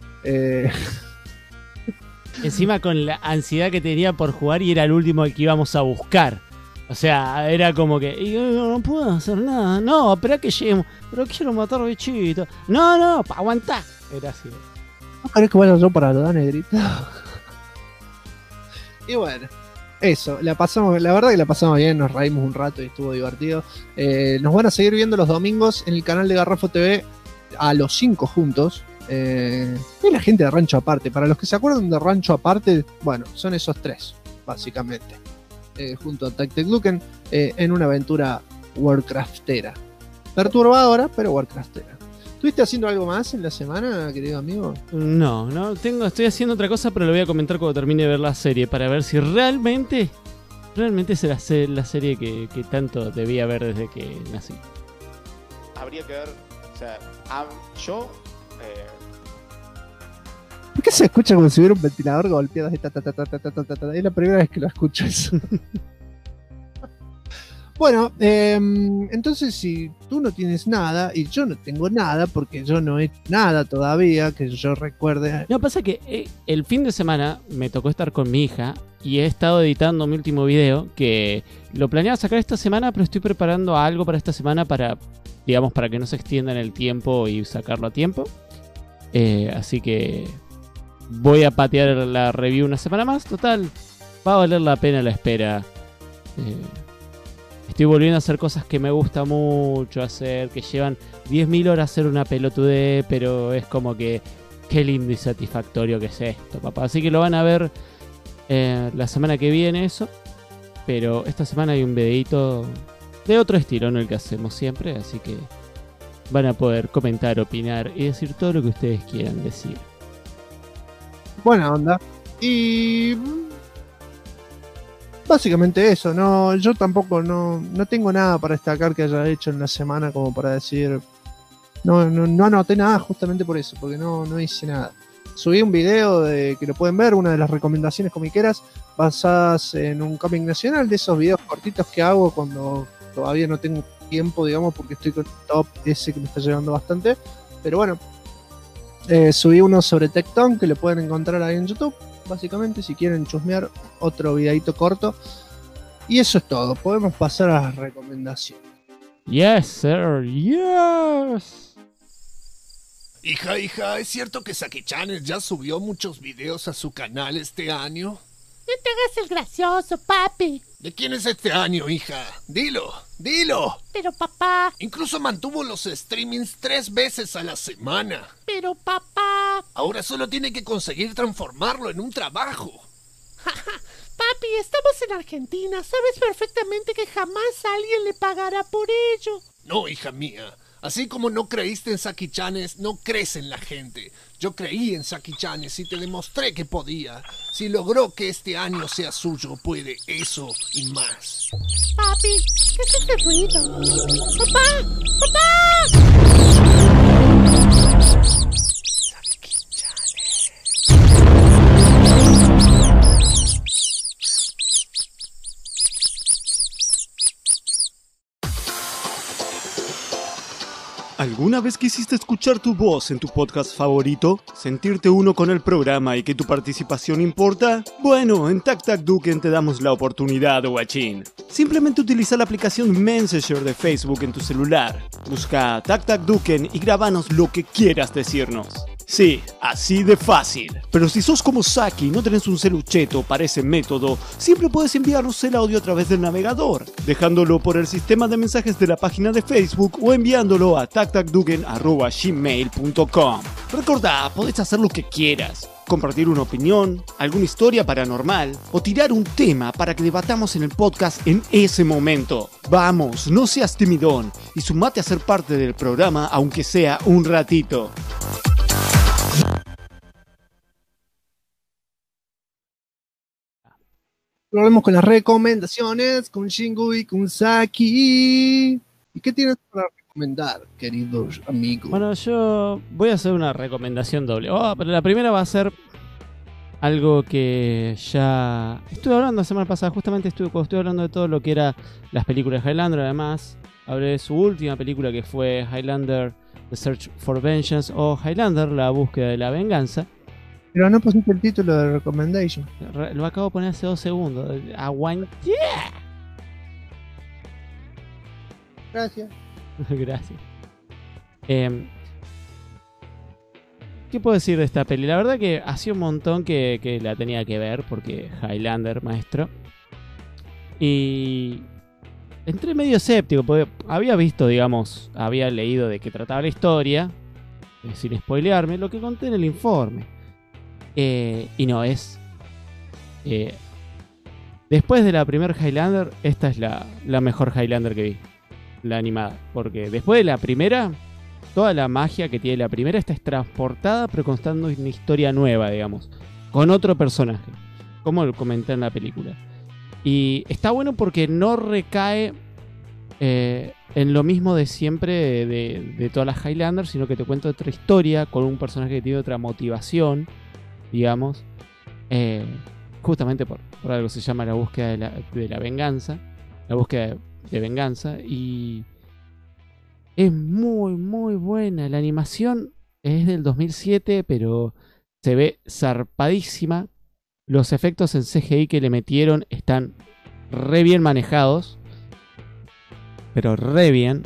Encima con la ansiedad que tenía por jugar y era el último que íbamos a buscar. O sea, era como que no puedo hacer nada. No, espera que lleguemos. Pero quiero matar bichitos. No, aguantá. Era así. ¿No querés que vaya yo para la negrita? Y bueno, eso, la verdad que la pasamos bien, nos reímos un rato y estuvo divertido. Nos van a seguir viendo los domingos en el canal de Garrafo TV a los 5 juntos. Y la gente de Rancho Aparte, para los que se acuerdan de Rancho Aparte, bueno, son esos 3, básicamente. Junto a Tactic Luken, en una aventura warcraftera. Perturbadora, pero warcraftera. ¿Estuviste haciendo algo más en la semana, querido amigo? No, estoy haciendo otra cosa, pero lo voy a comentar cuando termine de ver la serie para ver si realmente es la serie que tanto debía ver desde que nací. Habría que ver, o sea, yo... ¿Por qué se escucha como si hubiera un ventilador golpeado? Es la primera vez que lo escucho eso. Bueno, entonces si tú no tienes nada y yo no tengo nada, porque yo no he hecho nada todavía, que yo recuerde... No, pasa que el fin de semana me tocó estar con mi hija y he estado editando mi último video, que lo planeaba sacar esta semana, pero estoy preparando algo para esta semana para, digamos, para que no se extienda en el tiempo y sacarlo a tiempo. Así que voy a patear la review una semana más. Total, va a valer la pena la espera. Estoy volviendo a hacer cosas que me gusta mucho hacer, que llevan 10.000 horas hacer una pelotudez, pero es como que qué lindo y satisfactorio que es esto, papá. Así que lo van a ver la semana que viene eso, pero esta semana hay un videito de otro estilo, no el que hacemos siempre, así que van a poder comentar, opinar y decir todo lo que ustedes quieran decir. Buena onda. Y... básicamente eso, no, yo tampoco no tengo nada para destacar que haya hecho en la semana como para decir, no anoté nada justamente por eso, porque no hice nada. Subí un video que lo pueden ver, una de las recomendaciones comiqueras basadas en un cómic nacional, de esos videos cortitos que hago cuando todavía no tengo tiempo, digamos, porque estoy con el top ese que me está llevando bastante, pero bueno, subí uno sobre Tecton que lo pueden encontrar ahí en YouTube. Básicamente, si quieren chusmear, otro videito corto. Y eso es todo. Podemos pasar a las recomendaciones. Yes, sir. Yes. Hija, ¿es cierto que Saki-chan ya subió muchos videos a su canal este año? No te hagas el gracioso, papi. ¿De quién es este año, hija? Dilo. Pero papá... Incluso mantuvo los streamings 3 veces a la semana. Pero papá... Ahora solo tiene que conseguir transformarlo en un trabajo. Papi, estamos en Argentina. Sabes perfectamente que jamás alguien le pagará por ello. No, hija mía. Así como no creíste en Saki-chanes, no crees en la gente. Yo creí en Saki-chanes y te demostré que podía. Si logró que este año sea suyo, puede eso y más. Papi, ¿qué es este ruido? ¡Papá! ¿Alguna vez quisiste escuchar tu voz en tu podcast favorito? ¿Sentirte uno con el programa y que tu participación importa? Bueno, en TacTacDuken te damos la oportunidad, guachín. Simplemente utiliza la aplicación Messenger de Facebook en tu celular. Busca TacTacDuken y grábanos lo que quieras decirnos. Sí, así de fácil. Pero si sos como Saki y no tenés un celucheto para ese método, siempre puedes enviarnos el audio a través del navegador, dejándolo por el sistema de mensajes de la página de Facebook o enviándolo a tactacduken@gmail.com. Recordá, podés hacer lo que quieras. Compartir una opinión, alguna historia paranormal o tirar un tema para que debatamos en el podcast en ese momento. Vamos, no seas timidón y sumate a ser parte del programa aunque sea un ratito. Volvemos con las recomendaciones, con Shingu y con Saki. ¿Y qué tienes para recomendar, queridos amigos? Bueno, yo voy a hacer una recomendación doble. Pero la primera va a ser algo que ya estuve hablando la semana pasada. Justamente cuando estuve hablando de todo lo que era las películas de Highlander. Además, hablé de su última película que fue Highlander The Search for Vengeance o Highlander, la búsqueda de la venganza. Pero no pusiste el título de recommendation. Lo acabo de poner hace 2 segundos. Aguante. Gracias. Gracias. ¿Qué puedo decir de esta peli? La verdad que hacía un montón que la tenía que ver, porque Highlander, maestro. Y entré medio escéptico, porque había visto, digamos, había leído de qué trataba la historia, sin spoilearme, lo que conté en el informe. Y no es... después de la primera Highlander, esta es la mejor Highlander que vi. La animada. Porque después de la primera, toda la magia que tiene la primera está transportada, pero contando una historia nueva, digamos, con otro personaje, como lo comenté en la película. Y está bueno porque no recae en lo mismo de siempre de todas las Highlander, sino que te cuenta otra historia con un personaje que tiene otra motivación, digamos, justamente por algo se llama la búsqueda de la venganza, la búsqueda de venganza, y es muy muy buena. La animación es del 2007, pero se ve zarpadísima. Los efectos en CGI que le metieron están re bien manejados, pero re bien.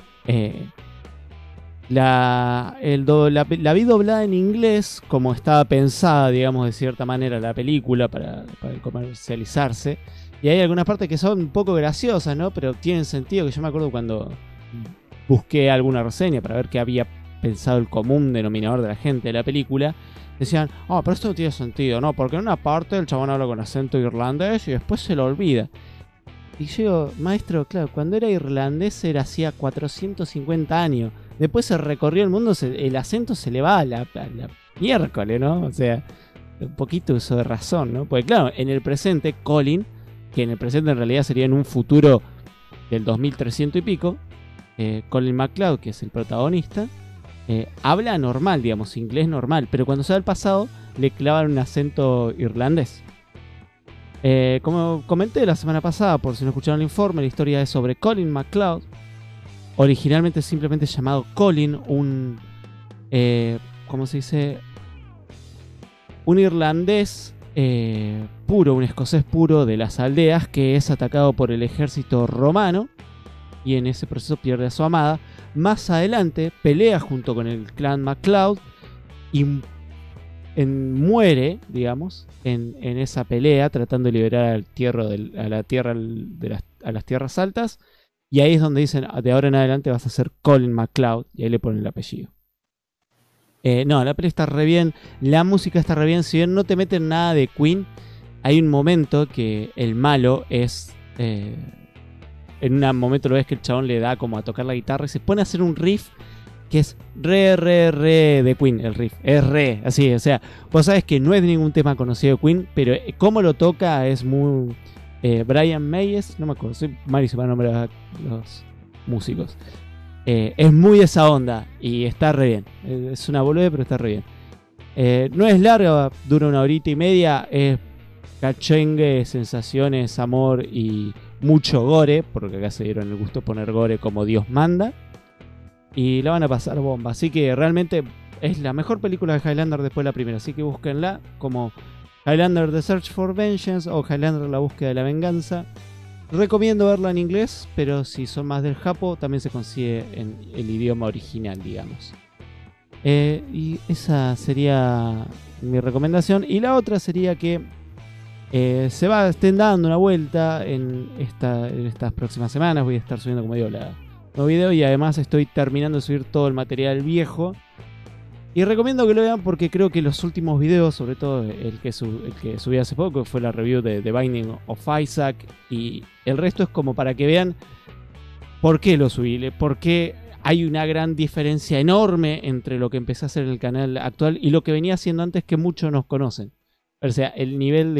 La vi doblada en inglés, como estaba pensada, digamos, de cierta manera la película para comercializarse. Y hay algunas partes que son un poco graciosas, ¿no? Pero tienen sentido, que yo me acuerdo cuando busqué alguna reseña para ver qué había pensado el común denominador de la gente de la película. Decían, pero esto no tiene sentido, ¿no? Porque en una parte el chabón habla con acento irlandés y después se lo olvida. Y yo digo, maestro, claro, cuando era irlandés era hacía 450 años. Después se recorrió el mundo, el acento se le va a la miércoles, ¿no? O sea, un poquito uso de razón, ¿no? Porque claro, en el presente, Colin, que en el presente en realidad sería en un futuro del 2300 y pico, Colin MacLeod, que es el protagonista, habla normal, digamos, inglés normal, pero cuando se va al pasado le clavan un acento irlandés. Como comenté la semana pasada, por si no escucharon el informe, la historia es sobre Colin MacLeod, originalmente simplemente llamado Colin, ¿cómo se dice? Un irlandés puro, un escocés puro de las aldeas, que es atacado por el ejército romano y en ese proceso pierde a su amada. Más adelante pelea junto con el clan MacLeod y muere, digamos, en esa pelea, tratando de liberar a las tierras altas. Y ahí es donde dicen, de ahora en adelante vas a ser Colin MacLeod, y ahí le ponen el apellido. No, la peli está re bien, la música está re bien. Si bien no te meten nada de Queen, hay un momento que el malo es... en un momento lo ves que el chabón le da como a tocar la guitarra y se pone a hacer un riff que es re de Queen. El riff es re, así, o sea, vos sabés que no es ningún tema conocido de Queen, pero cómo lo toca es muy... Brian Mayes, no me acuerdo, soy malísimo para nombrar los músicos. Es muy esa onda y está re bien. Es una boludez, pero está re bien. No es larga, dura 1 horita y media. Es cachengue, sensaciones, amor y mucho gore, porque acá se dieron el gusto de poner gore como Dios manda. Y la van a pasar bomba. Así que realmente es la mejor película de Highlander después de la primera. Así que búsquenla como Highlander The Search for Vengeance o Highlander La Búsqueda de la Venganza. Recomiendo verla en inglés, pero si son más del Japo, también se consigue en el idioma original, digamos. Y esa sería mi recomendación. Y la otra sería que estén dando una vuelta en estas próximas semanas. Voy a estar subiendo, como digo, nuevo video, y además estoy terminando de subir todo el material viejo. Y recomiendo que lo vean porque creo que los últimos videos, sobre todo el que subí hace poco, fue la review de The Binding of Isaac, y el resto es como para que vean por qué lo subí, por qué hay una gran diferencia enorme entre lo que empecé a hacer en el canal actual y lo que venía haciendo antes, que muchos nos conocen. O sea, el nivel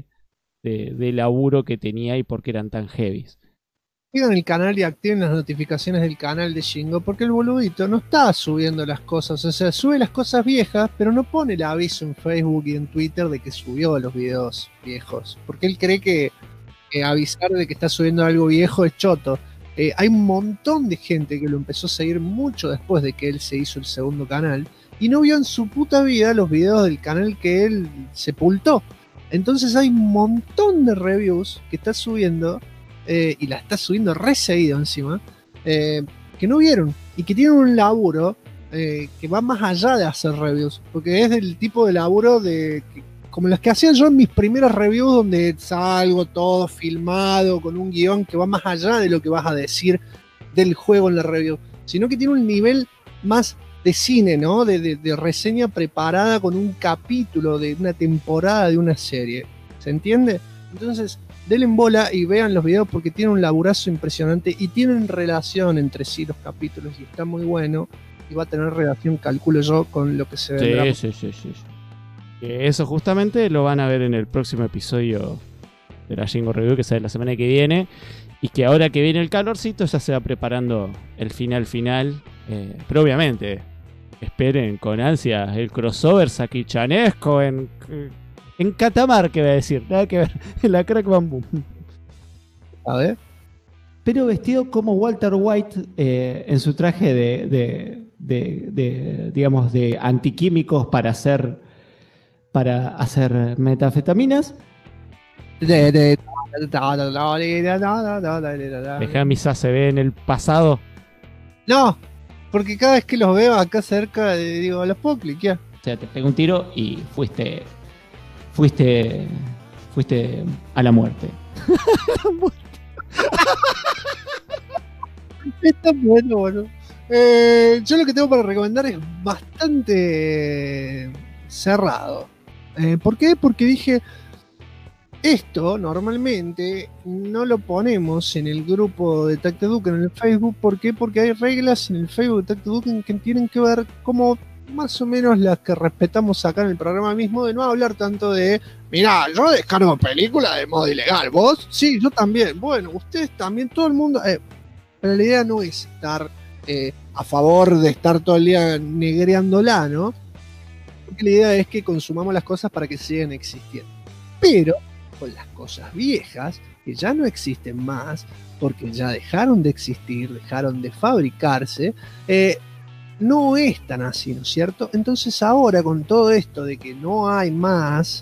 de laburo que tenía y por qué eran tan heavies. Sigan el canal y activen las notificaciones del canal de Shingo, porque el boludito no está subiendo las cosas, o sea, sube las cosas viejas, pero no pone el aviso en Facebook y en Twitter de que subió los videos viejos, porque él cree que avisar de que está subiendo algo viejo es choto. Hay un montón de gente que lo empezó a seguir mucho después de que él se hizo el segundo canal y no vio en su puta vida los videos del canal que él sepultó. Entonces hay un montón de reviews que está subiendo, y la está subiendo re seguido encima, que no vieron y que tienen un laburo que va más allá de hacer reviews, porque es del tipo de laburo como los que hacía yo en mis primeras reviews, donde salgo todo filmado con un guión que va más allá de lo que vas a decir del juego en la review, sino que tiene un nivel más de cine, ¿no? De reseña preparada con un capítulo de una temporada de una serie. ¿Se entiende? Entonces, denle en bola y vean los videos porque tienen un laburazo impresionante y tienen relación entre sí los capítulos y está muy bueno. y va a tener relación, calculo yo, con lo que se vendrá. Sí. Que eso justamente lo van a ver en el próximo episodio de la Jingo Review, que sale la semana que viene. Y que ahora que viene el calorcito ya se va preparando el final. Pero obviamente, esperen con ansias el crossover sakichanesco en Catamarca, voy a decir. Nada que ver, en la Crack Bamboo. A ver. Pero vestido como Walter White en su traje digamos, de antiquímicos para hacer metanfetaminas. Dejá mis ACB en el pasado. No, porque cada vez que los veo acá cerca, digo, los puedo cliquear. O sea, te pegó un tiro y fuiste a la muerte. Está bueno, boludo. Yo lo que tengo para recomendar es bastante cerrado. ¿Por qué? Porque dije, esto normalmente no lo ponemos en el grupo de Tacteduken en el Facebook. ¿Por qué? Porque hay reglas en el Facebook de Tacteduken que tienen que ver como más o menos las que respetamos acá en el programa mismo, de no hablar tanto de, mirá, yo descargo películas de modo ilegal, ¿vos? Sí, yo también. Bueno, ustedes también, todo el mundo. Pero la idea no es estar a favor de estar todo el día negreándola, ¿no? Porque la idea es que consumamos las cosas para que sigan existiendo. Pero con las cosas viejas, que ya no existen más, porque ya dejaron de existir, dejaron de fabricarse, no es tan así, ¿no es cierto? Entonces ahora con todo esto de que no hay más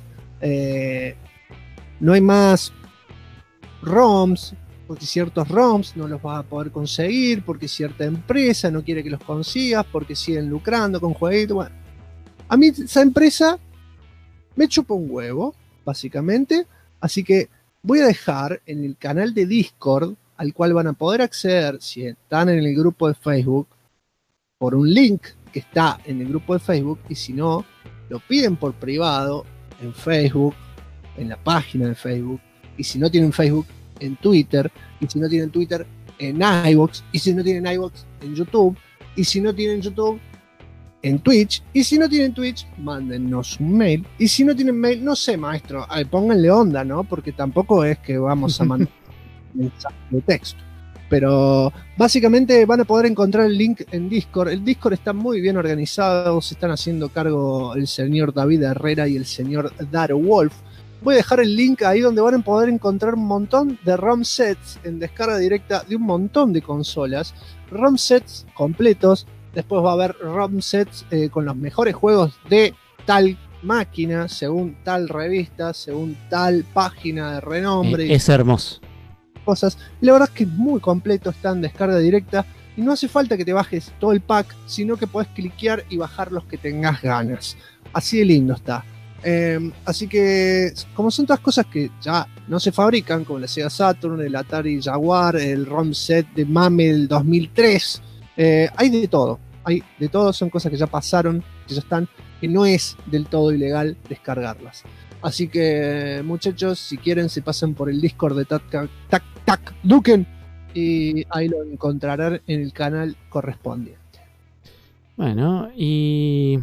ROMs, porque ciertos ROMs no los vas a poder conseguir, porque cierta empresa no quiere que los consigas, porque siguen lucrando con jueguitos. Bueno, a mí esa empresa me chupa un huevo, básicamente, así que voy a dejar en el canal de Discord, al cual van a poder acceder si están en el grupo de Facebook, por un link que está en el grupo de Facebook, y si no, lo piden por privado en Facebook, en la página de Facebook, y si no tienen Facebook, en Twitter, y si no tienen Twitter, en iVoox, y si no tienen iVoox, en YouTube, y si no tienen YouTube, en Twitch, y si no tienen Twitch, mándennos un mail, y si no tienen mail, no sé, maestro, pónganle onda, ¿no? Porque tampoco es que vamos a mandar mensaje de texto. Pero básicamente van a poder encontrar el link en Discord. El Discord está muy bien organizado, se están haciendo cargo el señor David Herrera y el señor Daro Wolf. Voy a dejar el link ahí donde van a poder encontrar un montón de ROM sets en descarga directa de un montón de consolas. ROM sets completos. Después va a haber ROM sets con los mejores juegos de tal máquina, según tal revista, según tal página de renombre. Es hermoso. Cosas. Y la verdad es que es muy completo, está en descarga directa. Y no hace falta que te bajes todo el pack, sino que podés cliquear y bajar los que tengas ganas. Así de lindo está. Así que, como son todas cosas que ya no se fabrican, como la Sega Saturn, el Atari Jaguar, el ROM set de MAME del 2003, hay de todo. Son cosas que ya pasaron, que ya están, que no es del todo ilegal descargarlas. Así que, muchachos, si quieren, se pasan por el Discord de Tacteduken y ahí lo encontrarán en el canal correspondiente. Bueno, y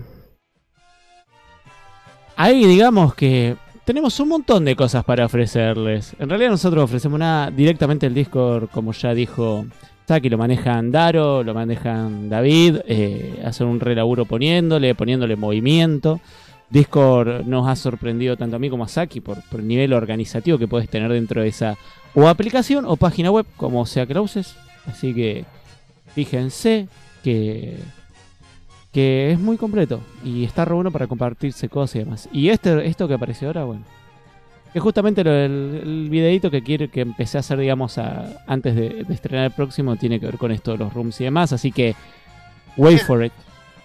ahí digamos que tenemos un montón de cosas para ofrecerles. En realidad nosotros ofrecemos directamente el Discord, como ya dijo Saki, lo manejan Daro, lo manejan David, hacen un re laburo poniéndole movimiento. Discord nos ha sorprendido tanto a mí como a Saki por el nivel organizativo que puedes tener dentro de esa o aplicación o página web, como sea que la uses. Así que fíjense que es muy completo y está re bueno para compartirse cosas y demás. Y esto que apareció ahora, bueno, es justamente el videito que empecé a hacer, digamos, antes de estrenar el próximo, tiene que ver con esto de los rooms y demás, así que wait for it.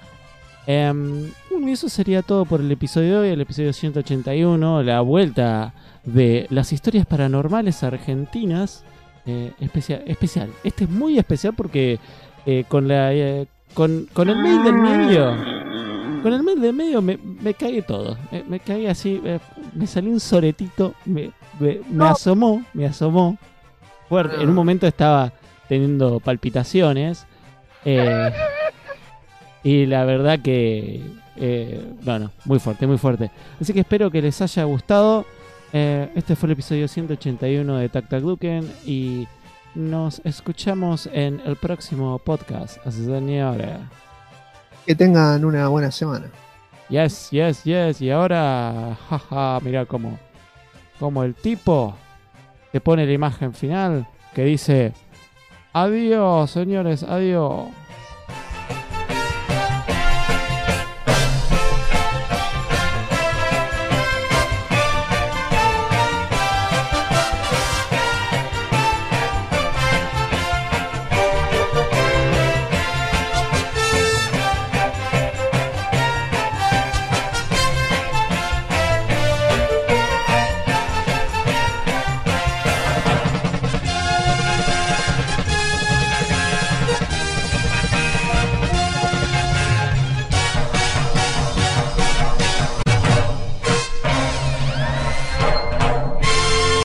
Y eso sería todo por el episodio de hoy, el episodio 181, la vuelta de las historias paranormales argentinas. Especial. Este es muy especial porque con el mail del medio. Con el mail del medio me cagué todo. Me cagué así. Me salió un soretito. Me asomó. Fuerte. En un momento estaba teniendo palpitaciones. Y la verdad que... bueno, muy fuerte, muy fuerte. Así que espero que les haya gustado. Este fue el episodio 181 de Tac Tac Duken. Y nos escuchamos en el próximo podcast. Señores. Que tengan una buena semana. Yes. Y ahora, jaja, mirá como el tipo te pone la imagen final que dice: adiós, señores, adiós.